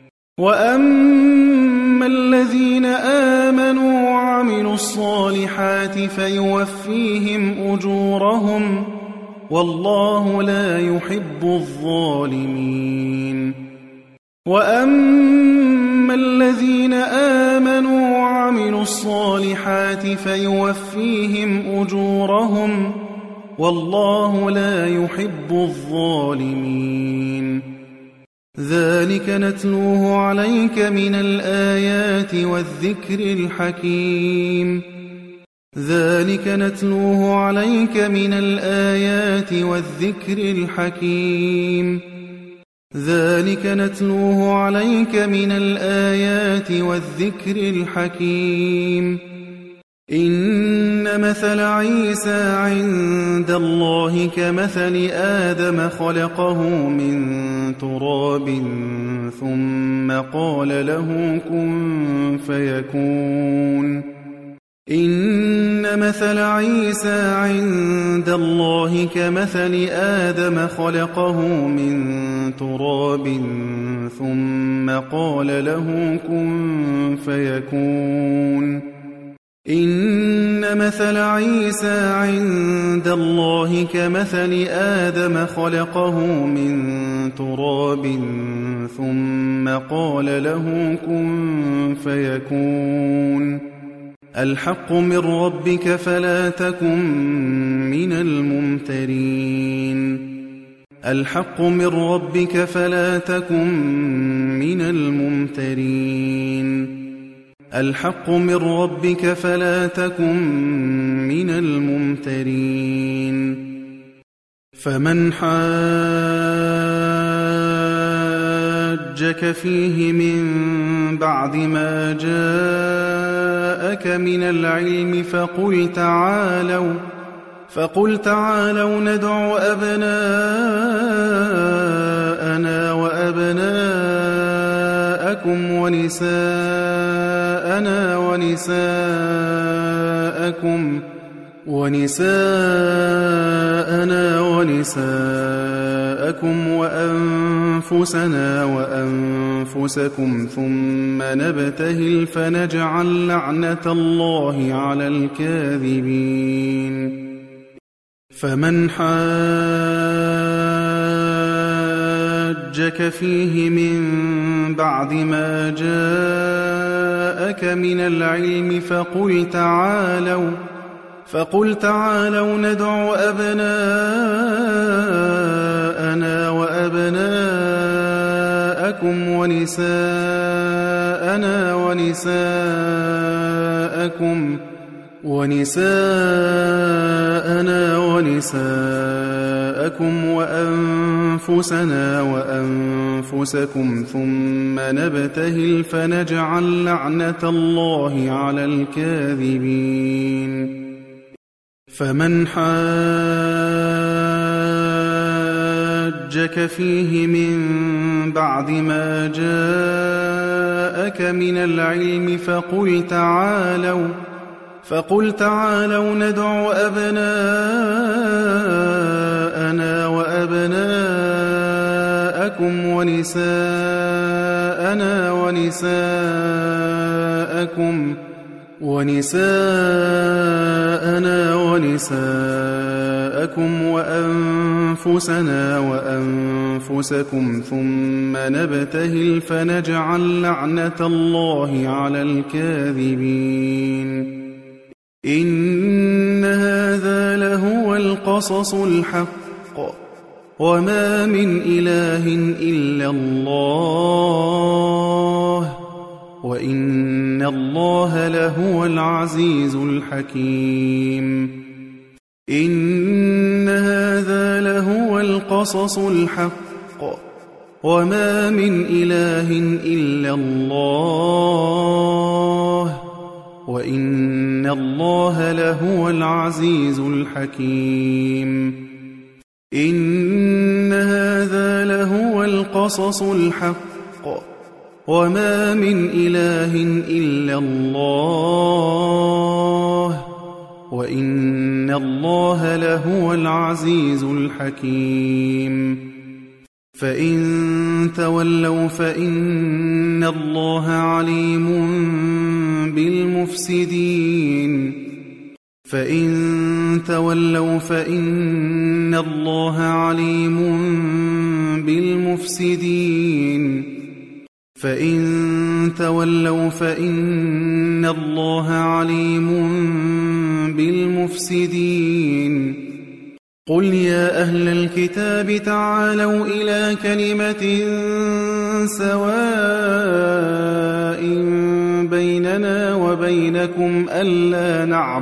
وأما الذين آمنوا وعملوا الصالحات فيوفيهم أجورهم والله لا يحب الظالمين وأما الذين آمنوا وعملوا الصالحات فيوفيهم أجورهم والله لا يحب الظالمين ذلك نتلوه عليك من الآيات والذكر الحكيم ذلك نتلوه عليك من الآيات والذكر الحكيم ذلك نتلوه عليك من الآيات والذكر الحكيم إن مثل عيسى عند الله كمثل آدم خلقه من تراب ثم قال له كن فيكون إن مثل عيسى عند الله كمثل آدم خلقه من تراب ثم قال له كن فيكون إن مثل عيسى عند الله كمثل آدم خلقه من تراب ثم قال له كن فيكون الحق من ربك فلا تكن من الممترين الحق من ربك فلا تكن من الممترين الحق من ربك فلا تكن من الممترين فمن حاجك فيه من بعد ما جاءك من العلم فقل تعالوا ندع أبناءنا وأبناءكم ونساءنا ونساءكم وأنفسنا وأنفسكم ثم نبتهل فنجعل لعنة الله على الكاذبين فمن حاجك فيه من بعد ما جاءك من العلم فقل تعالوا ندع أبناءنا وأبناءكم ونساءنا ونساءكم وأنفسنا وأنفسكم ثم نبتهل فنجعل لعنة الله على الكاذبين فمن حاجك فيه من بعد ما جاءك من العلم فقل تعالوا ندع أبناءنا وأبناءكم ونساءنا ونساءنا ونساءكم وأنفسنا وأنفسكم ثم نبتهل فنجعل لعنة الله على الكاذبين إن هذا لهو القصص الحق وما من إله إلا الله وإن الله لهو العزيز الحكيم إن هذا لهو القصص الحق وما من إله إلا الله وإن الله لهو العزيز الحكيم إن هذا لهو القصص الحق وما من إله إلا الله وإن الله لهو العزيز الحكيم فإن تولوا فإن الله عليم بالمفسدين فإن تولوا فإن الله عليم بالمفسدين فإن تولوا فإن الله عليم بالمفسدين قل يا أهل الكتاب تعالوا إلى كلمة سواء بيننا وبينكم ألا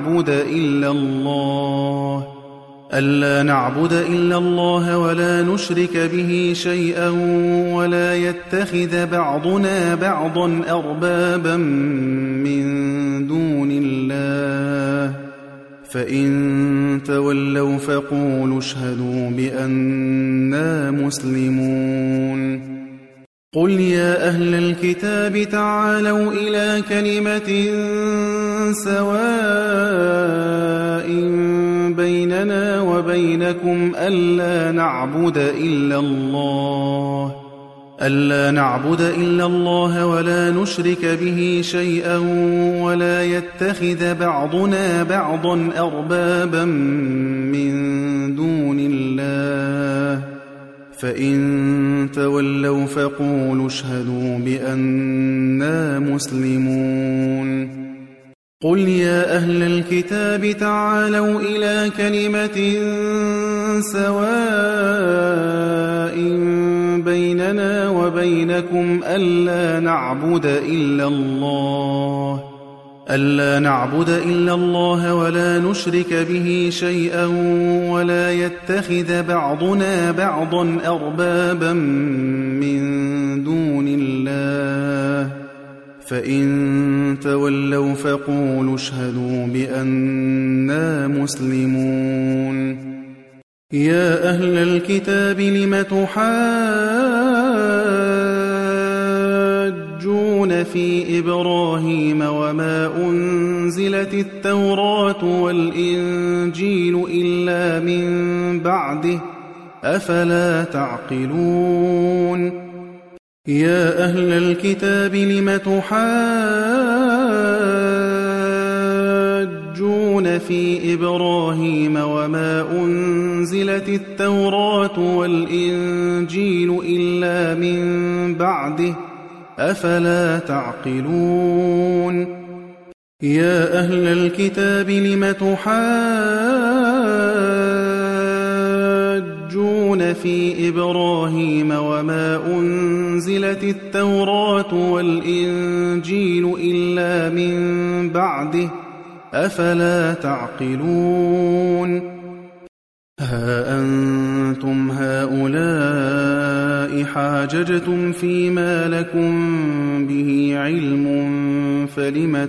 نعبد إلا الله ولا نشرك به شيئا ولا يتخذ بعضنا بعضا أربابا من دون الله فإن تولوا فقولوا اشهدوا بأننا مسلمون قل يا أهل الكتاب تعالوا إلى كلمة سواء بيننا وبينكم ألا نعبد إلا الله ولا نشرك به شيئا ولا يتخذ بعضنا بعضا أربابا من دون الله فإن تولوا فقولوا اشهدوا بأننا مسلمون قل يا أهل الكتاب تعالوا إلى كلمة سواء بيننا وبينكم ألا نعبد إلا الله ولا نشرك به شيئا ولا يتخذ بعضنا بعضا أربابا من دون الله فإن تولوا فقولوا اشهدوا بأننا مسلمون يا أهل الكتاب لم تحاجون في إبراهيم وما أنزلت التوراة والإنجيل إلا من بعده أفلا تعقلون يا أهل الكتاب لم تحاجون في إبراهيم وما أنزلت التوراة والإنجيل إلا من بعده أفلا تعقلون يا أهل الكتاب لم تحاجون في إبراهيم وما أنزلت التوراة والإنجيل إلا من بعده أفلا تعقلون ها أنتم هؤلاء حاججتم فيما لكم به علم فلم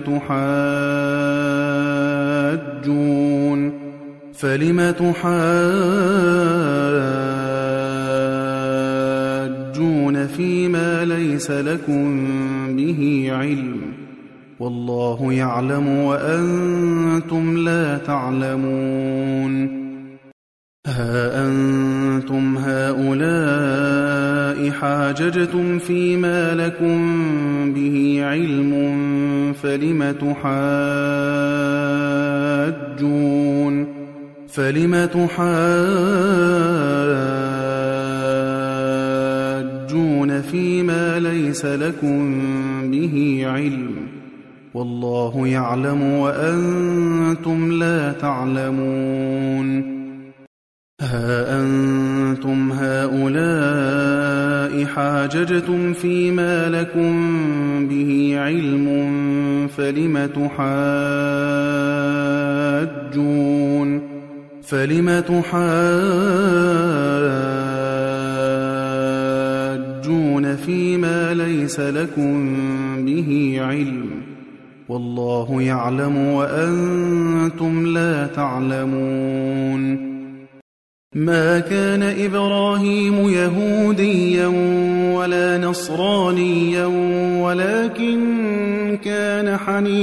تحاجون فيما ليس لكم به علم والله يعلم وأنتم لا تعلمون ها أنتم هؤلاء حاججتم فيما لكم به علم فلم تحاجون فيما ليس لكم به علم والله يعلم وأنتم لا تعلمون ها أنتم هؤلاء حاججتم فيما لكم به علم فلم تحاجون فيما ليس لكم به علم والله يعلم وأنتم لا تعلمون ما كان إبراهيم يهوديا ولا نصرانيا ولكن كان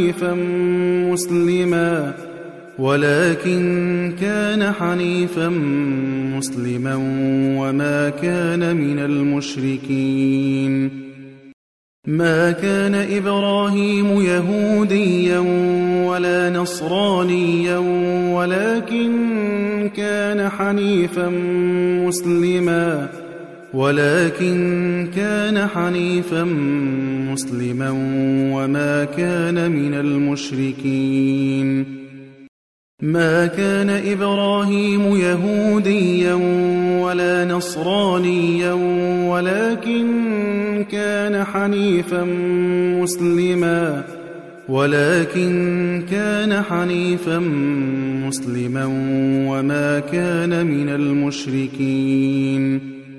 حنيفا مسلما وما كان من المشركين ما كان إبراهيم يهوديا ولا نصرانيا ولكن كان حنيفا مسلما وما كان من المشركين ما كان إبراهيم يهوديا ولا نصرانيا ولكن كان حنيفا مسلما وما كان من المشركين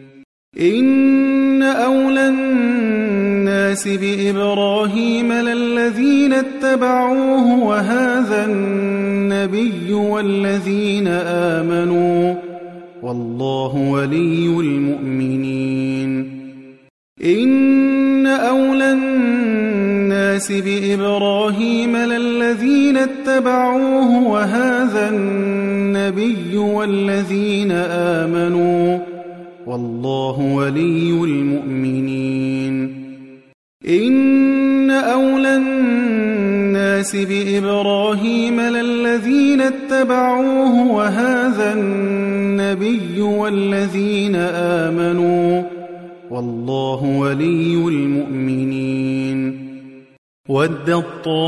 إن أولى الناس بإبراهيم للذين اتبعوه وهذا النبي والذين آمنوا والله ولي المؤمنين إن أولى الناس بإبراهيم للذين اتبعوه وهذا النبي والذين آمنوا والله ولي المؤمنين إن أولى الناس بإبراهيم للذين اتبعوه وهذا النبي والذين آمنوا والله ولي المؤمنين وَدَّت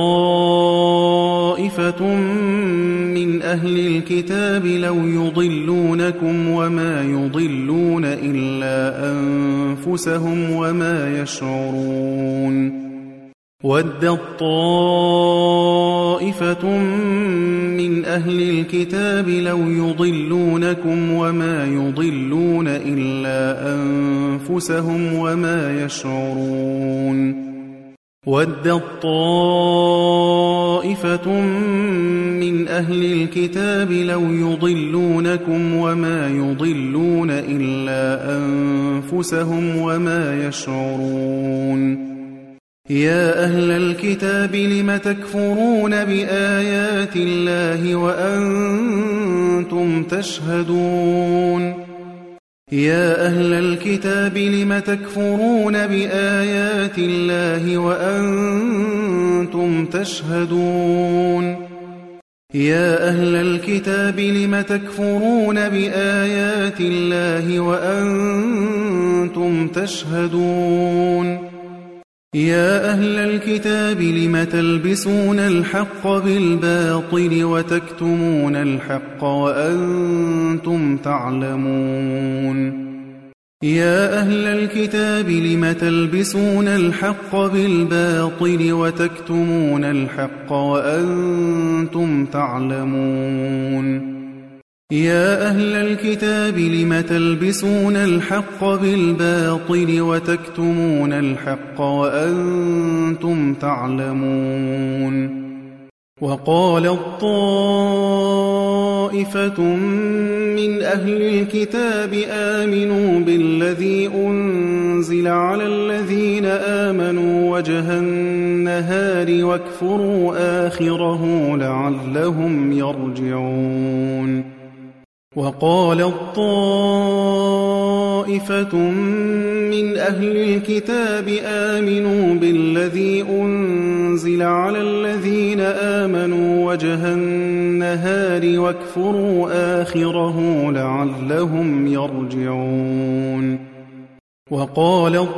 طَّائِفَةٌ من أهل الكتاب لو يضلونكم وما يضلون إلا أنفسهم وما يشعرون وَدَّت طَّائِفَةٌ من أهل الكتاب لو يضلونكم وما يضلون إلا أنفسهم وما يشعرون وَدَّت طَّائِفَةٌ من أهل الكتاب لو يضلونكم وما يضلون إلا أنفسهم وما يشعرون يا أهل الكتاب لم تكفرون بآيات الله وأنتم تشهدون يا أهل الكتاب لم تكفرون بآيات الله وأنتم تشهدون يا أهل الكتاب لم تكفرون بآيات الله وأنتم تشهدون يا أهل الكتاب لم تلبسون الحق بالباطل وتكتمون الحق وأنتم تعلمون يا أهل الكتاب لم تلبسون الحق بالباطل وتكتمون الحق وأنتم تعلمون يا أهل الكتاب لم تلبسون الحق بالباطل وتكتمون الحق وأنتم تعلمون وقالت طائفة من أهل الكتاب آمنوا بالذي أنزل على الذين آمنوا وجه النهار واكفروا آخره لعلهم يرجعون وقالت طائفة من أهل الكتاب آمنوا بالذي أنزل على الذين آمنوا وجه النهار واكفروا آخره لعلهم يرجعون وقالت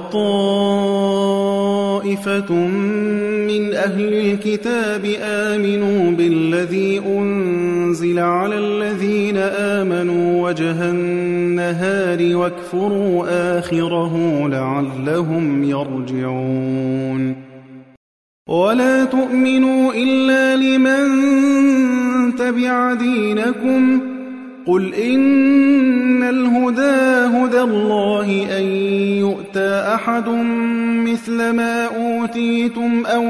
طائفة من أهل الكتاب آمنوا بالذي أنزل على الذين آمنوا وجه النهار واكفروا آخره لعلهم يرجعون ولا تؤمنوا إلا لمن تبع دينكم قل إن الهدى هدى الله أن يؤتى أحد مثل ما أوتيتم أو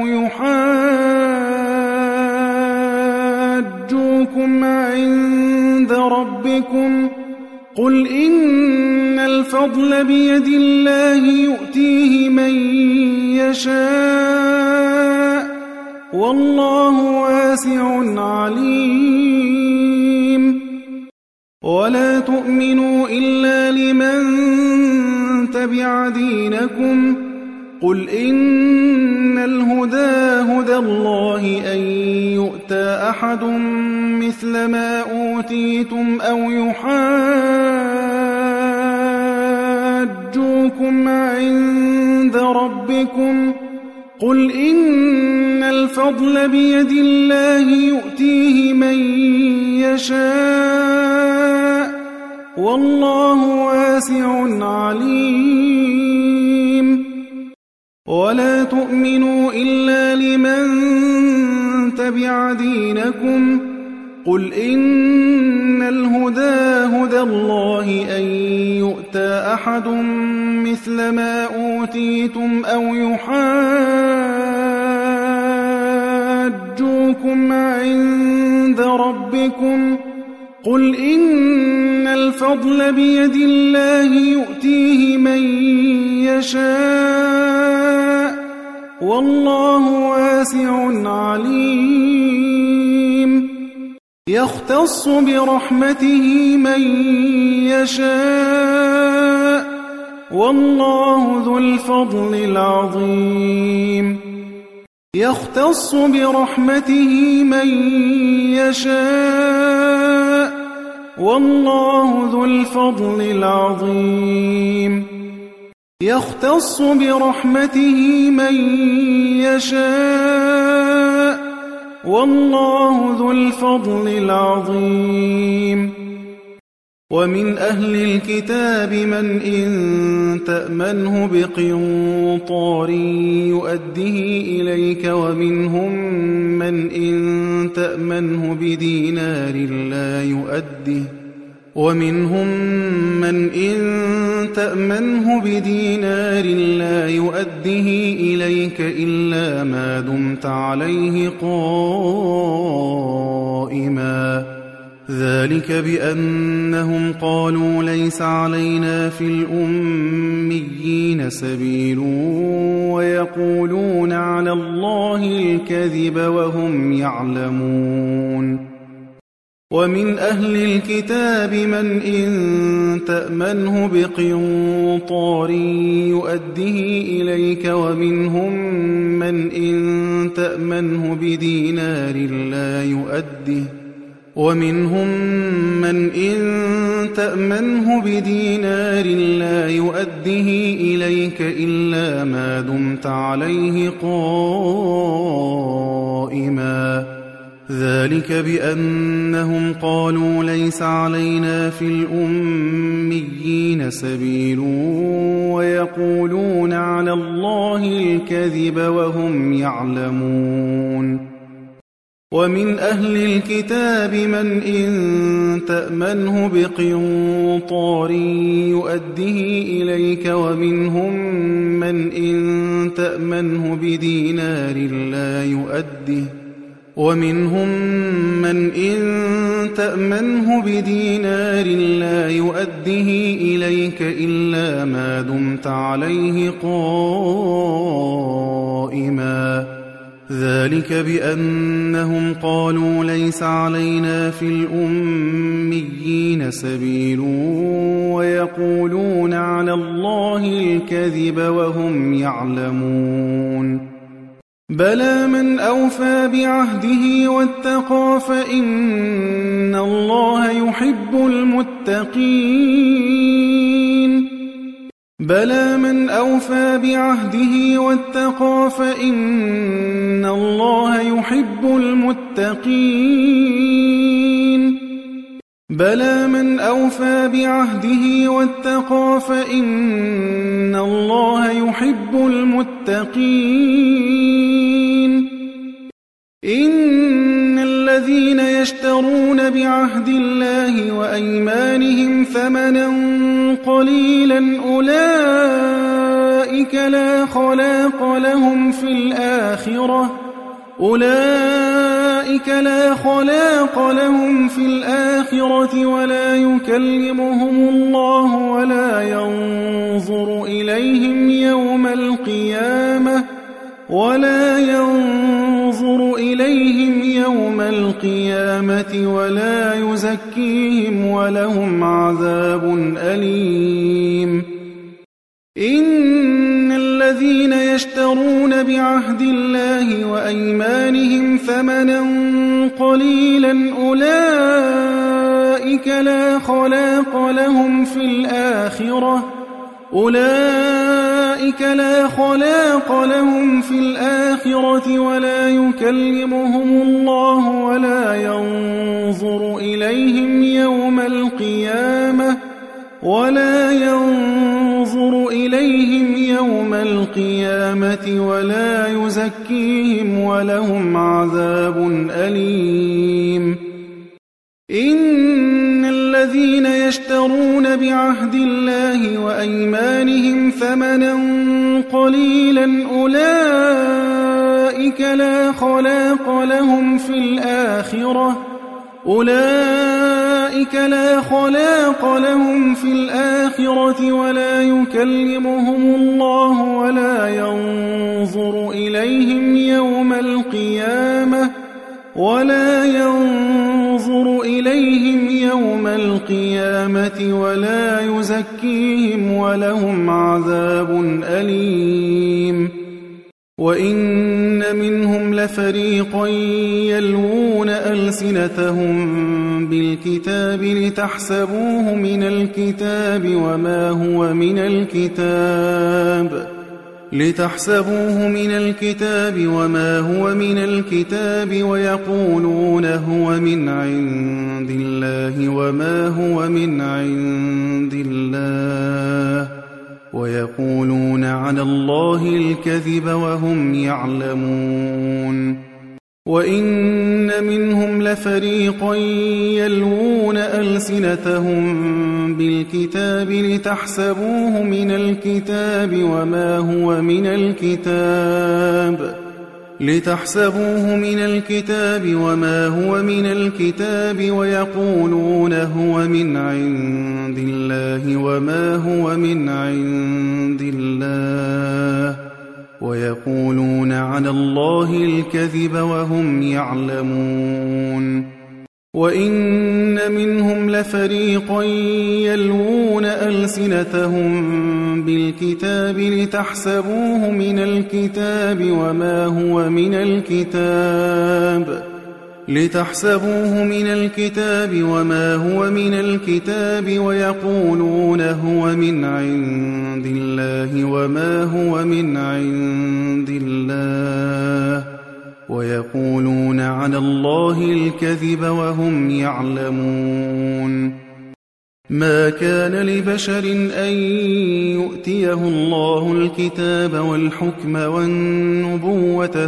يحاجوكم عند ربكم قل إن الفضل بيد الله يؤتيه من يشاء والله واسع عليم ولا تؤمنوا إلا لمن تبع دينكم قل إن الهدى هدى الله أن يؤتى أحد مثل ما أوتيتم أو يحاجوكم عند ربكم قل إن الفضل بيد الله يؤتيه من يشاء والله واسع عليم ولا تؤمنوا إلا لمن تبع دينكم قل إن الهدى هدى الله أن يؤتى أحد مثل ما أوتيتم أو يحاجوكم عند ربكم قل إن الفضل بيد الله يؤتيه من يشاء والله واسع عليم يختص برحمته من يشاء والله ذو الفضل العظيم يختص برحمته من يشاء والله ذو الفضل العظيم يختص برحمته من يشاء والله ذو الفضل العظيم ومن أهل الكتاب من إن تأمنه بقنطار يؤده إليك ومنهم من إن تأمنه بدينار لا يؤده ومنهم من إن تأمنه بدينار لا يؤده إليك إلا ما دمت عليه قائما ذلك بأنهم قالوا ليس علينا في الأميين سبيل ويقولون على الله الكذب وهم يعلمون ومن أهل الكتاب من إن تأمنه بقنطار يؤده إليك ومنهم من إن تأمنه بدينار لا يؤده ومنهم من إن تأمنه بدينار لا يؤده إليك إلا ما دمت عليه قائما ذلك بأنهم قالوا ليس علينا في الأميين سبيل ويقولون على الله الكذب وهم يعلمون ومن أهل الكتاب من إن تأمنه بقنطار يؤده إليك ومنهم من إن تأمنه بدينار لا يؤده ومنهم من إن تأمنه بدينار لا يؤده إليك إلا ما دمت عليه قائما ذلك بأنهم قالوا ليس علينا في الأميين سبيل ويقولون على الله الكذب وهم يعلمون بلى من أوفى بعهده واتقى فإن الله يحب المتقين بلى من أوفى بعهده واتقى فإن الله يحب المتقين بلى من أوفى بعهده واتقى فإن الله يحب المتقين إن الذين يشترون بعهد الله وأيمانهم ثمنا قليلا أولئك لا خلاق لهم في الآخرة ولا يكلمهم الله ولا ينظر إليهم يوم القيامة ولا يزكيهم ولهم عذاب أليم إن الذين يشترون بعهد الله وأيمانهم ثمنا قليلا أولئك لا خلاق لهم في الآخرة ولا يكلمهم الله ولا ينظر إليهم يوم القيامة ولا يزكيهم ولهم عذاب أليم إن الذين يشترون بعهد الله وأيمانهم ثمنا قليلا أولئك لا خلاق لهم في الآخرة ولا يكلمهم الله ولا ينظر إليهم يوم القيامة ولا يزكيهم ولهم عذاب أليم وإن منهم لفريقا يلوون ألسنتهم بالكتاب لتحسبوه من الكتاب وما هو من الكتاب ويقولون هو من عند الله وما هو من عند الله ويقولون على الله الكذب وهم يعلمون وإن منهم لفريقا يلوون ألسنتهم بالكتاب لتحسبوه من الكتاب وما هو من الكتاب ويقولون هو من عند الله وما هو من عند الله ويقولون على الله الكذب وهم يعلمون وإن منهم لفريقا يلوون ألسنتهم بالكتاب لتحسبوه من الكتاب وما هو من الكتاب ويقولون هو من عند الله وما هو من عند الله ويقولون على الله الكذب وهم يعلمون ما كان لبشر أن يؤتيه الله الكتاب والحكم والنبوة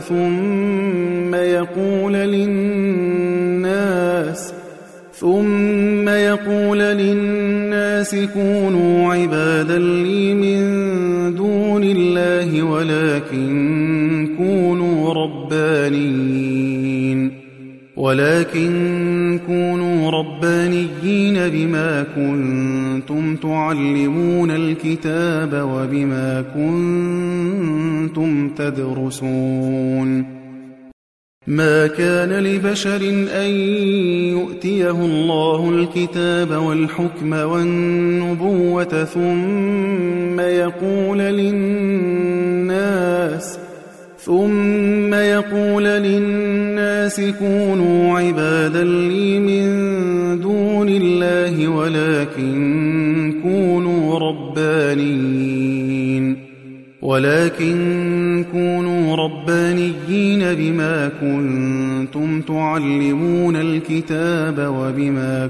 ثم يقول للناس كونوا عبادا لي من دون الله ولكن كونوا ربانيين بما كنتم تعلمون الكتاب وبما كنتم تدرسون ما كان لبشر أن يؤتيه الله الكتاب والحكم والنبوة ثم يقول للناس كونوا عبادا لي من دون الله ولكن كونوا ربانيين بما كنتم تعلمون الكتاب وبما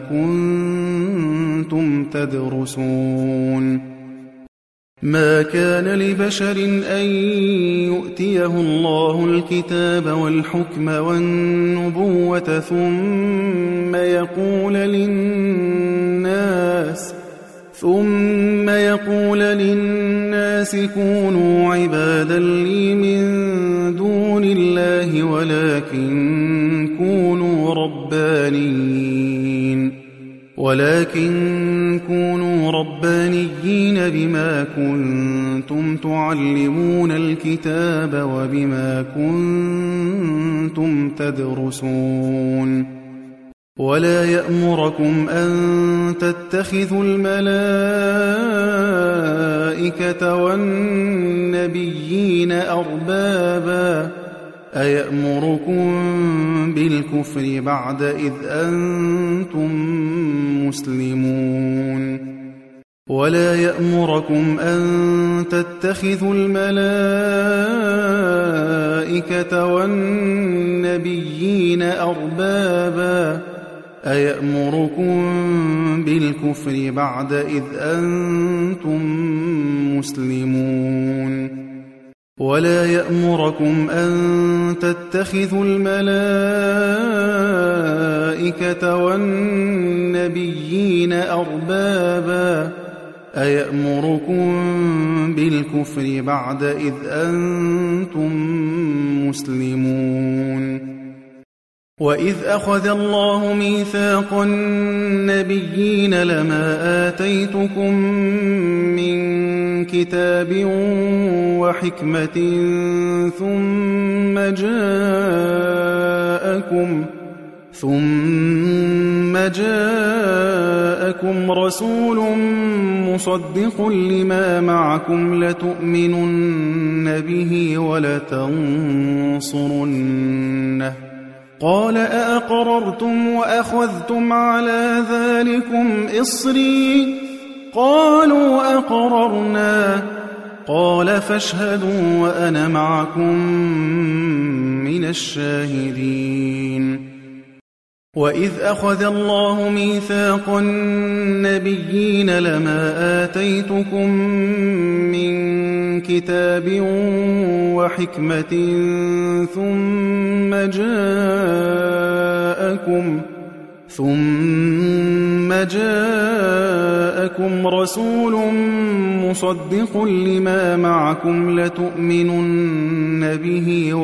كنتم تدرسون ما كان لبشر أن يؤتيه الله الكتاب والحكم والنبوة ثم يقول للناس كونوا عبادا لي من دون الله ولكن كونوا ربانيين بما كنتم تعلمون الكتاب وبما كنتم تدرسون ولا يأمركم أن تتخذوا الملائكة والنبيين أربابا أيأمركم بالكفر بعد إذ أنتم مسلمون ولا يأمركم أن تتخذوا الملائكة والنبيين أربابا أيأمركم بالكفر بعد إذ أنتم مسلمون ولا يأمركم أن تتخذوا الملائكة والنبيين أربابا أيأمركم بالكفر بعد إذ أنتم مسلمون وإذ أخذ الله ميثاق النبيين لما آتيتكم من كتاب وحكمة ثم جاءكم رسول مصدق لما معكم لتؤمنن به ولتنصرنه قال أأقررتم وأخذتم على ذلكم إصري قالوا أقررنا قال فاشهدوا وأنا معكم من الشاهدين وإذ أخذ الله ميثاق النبيين لما آتيتكم من كتاب وحكمة ثم جاءكم رسول مصدق لما معكم لتؤمنن به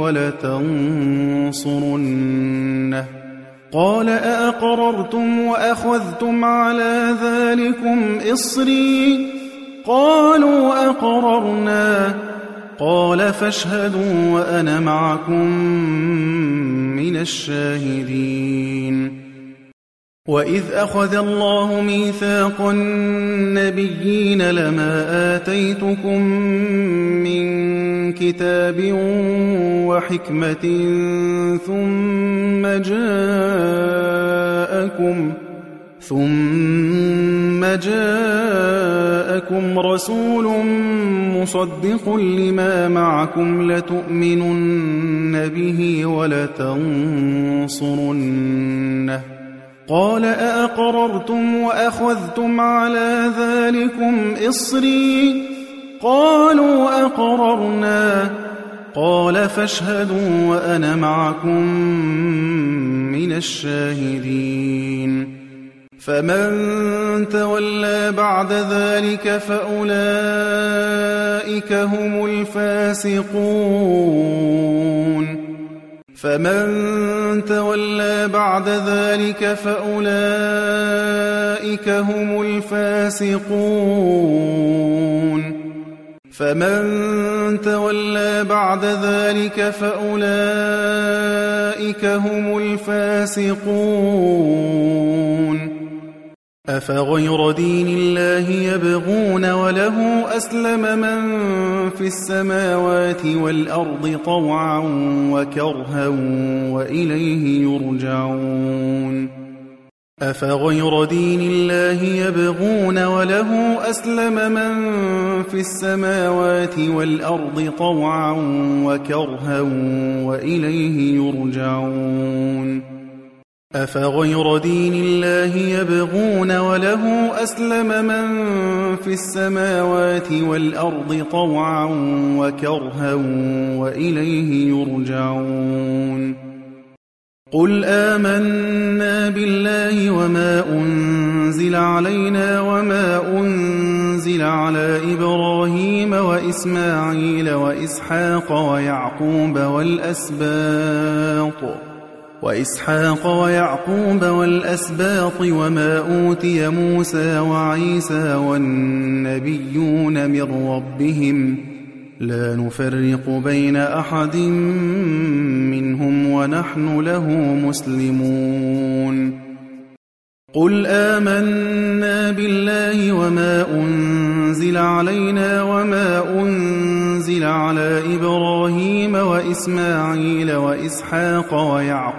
ولتنصرنه قال أأقررتم وأخذتم على ذلكم إصري قالوا أقررنا قال فاشهدوا وأنا معكم من الشاهدين وإذ أخذ الله ميثاق النبيين لما آتيتكم من كتاب وحكمة ثم جاءكم رسول مصدق لما معكم لتؤمنن به ولتنصرنه قال أأقررتم وأخذتم على ذلكم إصري قالوا أقررنا قال فاشهدوا وأنا معكم من الشاهدين فمن تولى بعد ذلك فأولئك هم الفاسقون فمن تولى بعد ذلك فأولئك هم الفاسقون أفغير دين الله يبغون وله أسلم من في السماوات والأرض طوعا وكرها وإليه يرجعون أفغير دين الله يبغون وله أسلم من في السماوات والأرض طوعا وكرها وإليه يرجعون أفغير دين الله يبغون وله أسلم من في السماوات والأرض طوعا وكرها وإليه يرجعون قل آمنا بالله وما أنزل علينا وما أنزل على إبراهيم وإسماعيل وإسحاق ويعقوب والأسباط وما أوتي موسى وعيسى والنبيون من ربهم لا نفرق بين أحد منهم ونحن له مسلمون قل آمنا بالله وما أنزل علينا وما أنزل على إبراهيم وإسماعيل وإسحاق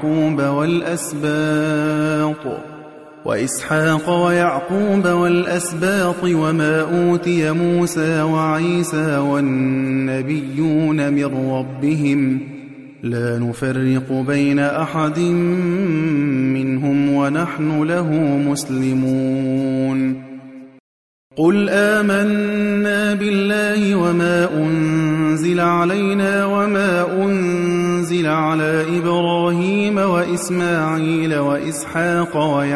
ويعقوب والأسباط وما أوتي موسى وعيسى والنبيون من ربهم لا نفرق بين أحد منهم ونحن له مسلمون قل آمنا بالله وما أنزل علينا وما أنزل على إبراهيم وإسماعيل وإسحاق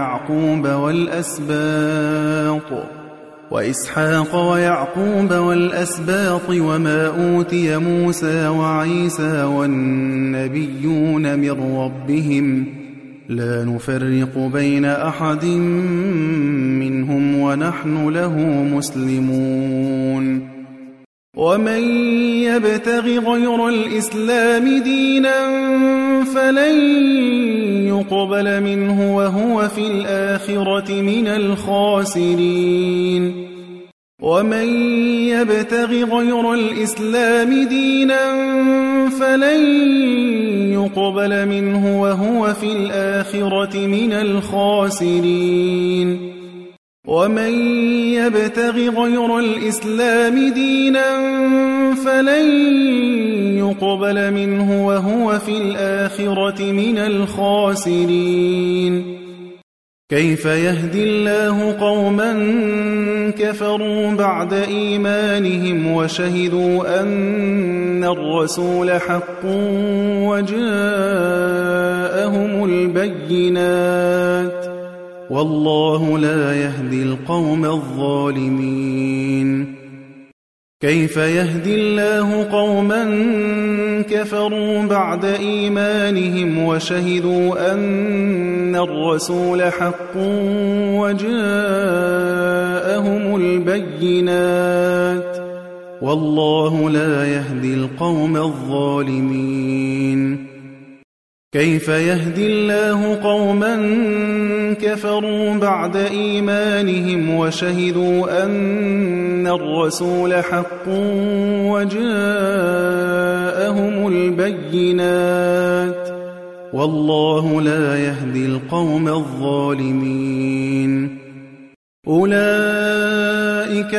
ويعقوب والأسباط وما أوتي موسى وعيسى والنبيون من ربهم لا نفرق بين أحد منهم ونحن له مسلمون ومن يبتغ غير الإسلام دينا فلن يقبل منه وهو في الآخرة من الخاسرين ومن يبتغ غير الإسلام دينا فلن يقبل منه وهو في الآخرة من الخاسرين ومن يبتغ غير الإسلام دينا فلن يقبل منه وهو في الآخرة من الخاسرين كيف يهدي الله قوما كفروا بعد إيمانهم وشهدوا أن الرسول حق وجاءهم البينات والله لا يهدي القوم الظالمين كيف يهدي الله قوما كفروا بعد إيمانهم وشهدوا أن الرسول حق وجاءهم البينات والله لا يهدي القوم الظالمين كيف يهدي الله قوما كفروا بعد إيمانهم وشهدوا أن الرسول حق وجاءهم البينات والله لا يهدي القوم الظالمين أولئك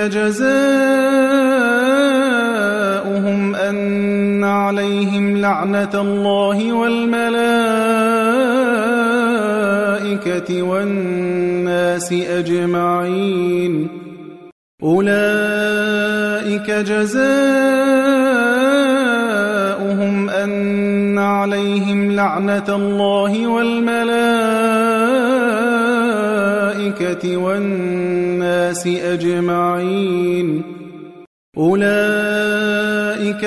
جزاؤهم أن عليهم لعنة الله والملائكة والناس أجمعين أولئك جزاؤهم أن عليهم لعنة الله والملائكة والناس أجمعين أولئك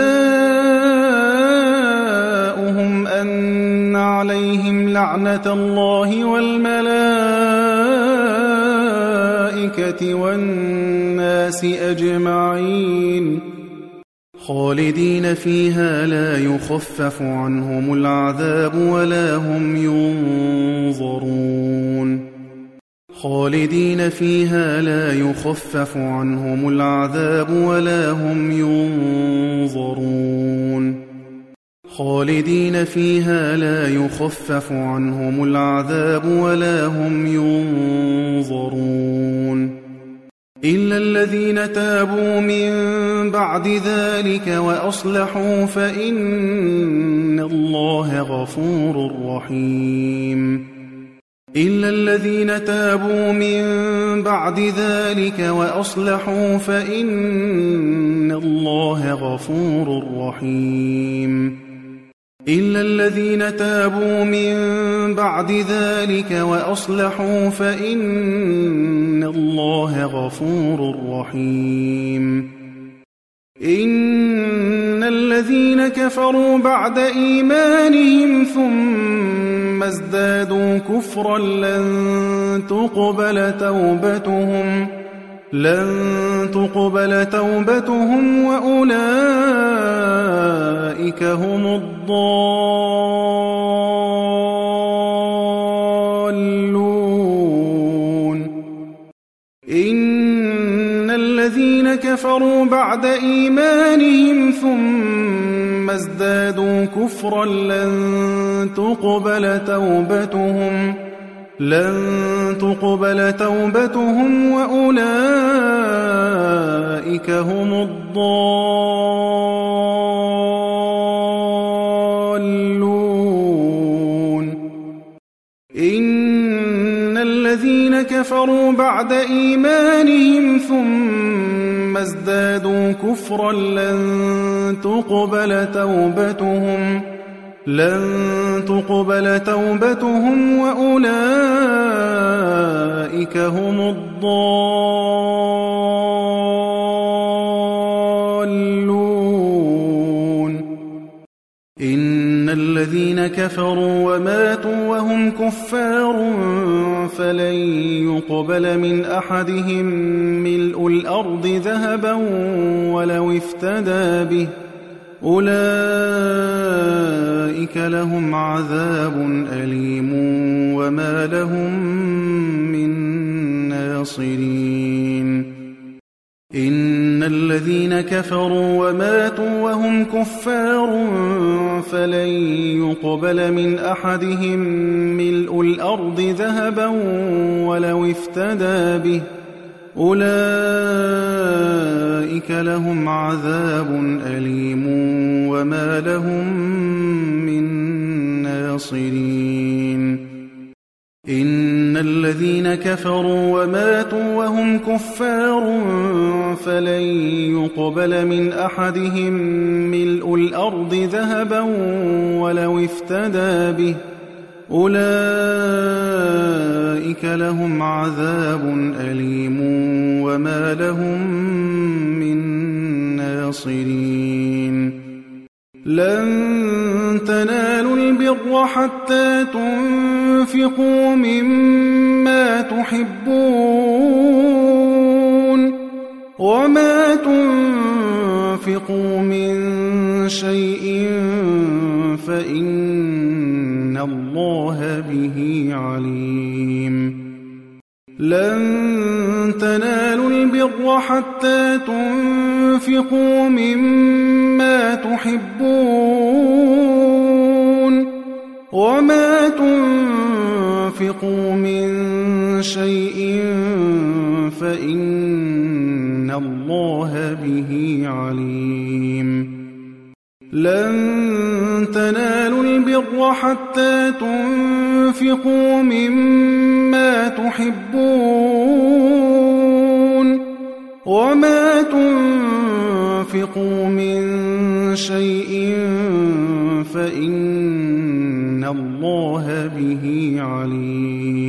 جزاؤهم أن عليهم لعنة الله والملائكة والملائكة والناس أجمعين خالدين فيها لا يخفف عنهم العذاب ولا هم ينظرون خالدين فيها لا يخفف عنهم العذاب ولا هم ينظرون خالدين فيها لا يخفف عنهم العذاب ولا هم ينظرون إلا الذين تابوا من بعد ذلك وأصلحوا فإن الله غفور رحيم إلا الذين تابوا من بعد ذلك وأصلحوا فإن الله غفور رحيم إلا الذين تابوا من بعد ذلك وأصلحوا فإن الله غفور رحيم إن الذين كفروا بعد إيمانهم ثم ازدادوا كفرا لن تقبل توبتهم وأولئك هم الضالون إن الذين كفروا بعد إيمانهم ثم ازدادوا كفرا لن تقبل توبتهم وأولئك هم الضالون إن الذين كفروا بعد إيمانهم ثم ازدادوا كفرا لن تقبل توبتهم وأولئك هم الضالون إن الذين كفروا وماتوا وهم كفار فلن يقبل من أحدهم ملء الأرض ذهبا ولو افتدى به أولئك لهم عذاب أليم وما لهم من ناصرين إن الذين كفروا وماتوا وهم كفار فلن يقبل من أحدهم ملء الأرض ذهبا ولو افتدى به أولئك لهم عذاب أليم وما لهم من ناصرين إن الذين كفروا وماتوا وهم كفار فلن يقبل من أحدهم ملء الأرض ذهبا ولو افتدى به أولئك لهم عذاب أليم وما لهم من ناصرين لن تنالوا البر حتى تنفقوا مما تحبون وما تنفقوا من شيء فإن الله به عليم لن تنالوا البر حتى تنفقوا مما تحبون وما تنفقوا من شيء فإن الله به عليم لن تنالوا البر حتى تنفقوا مما تحبون وما تنفقوا من شيء فإن الله به عليم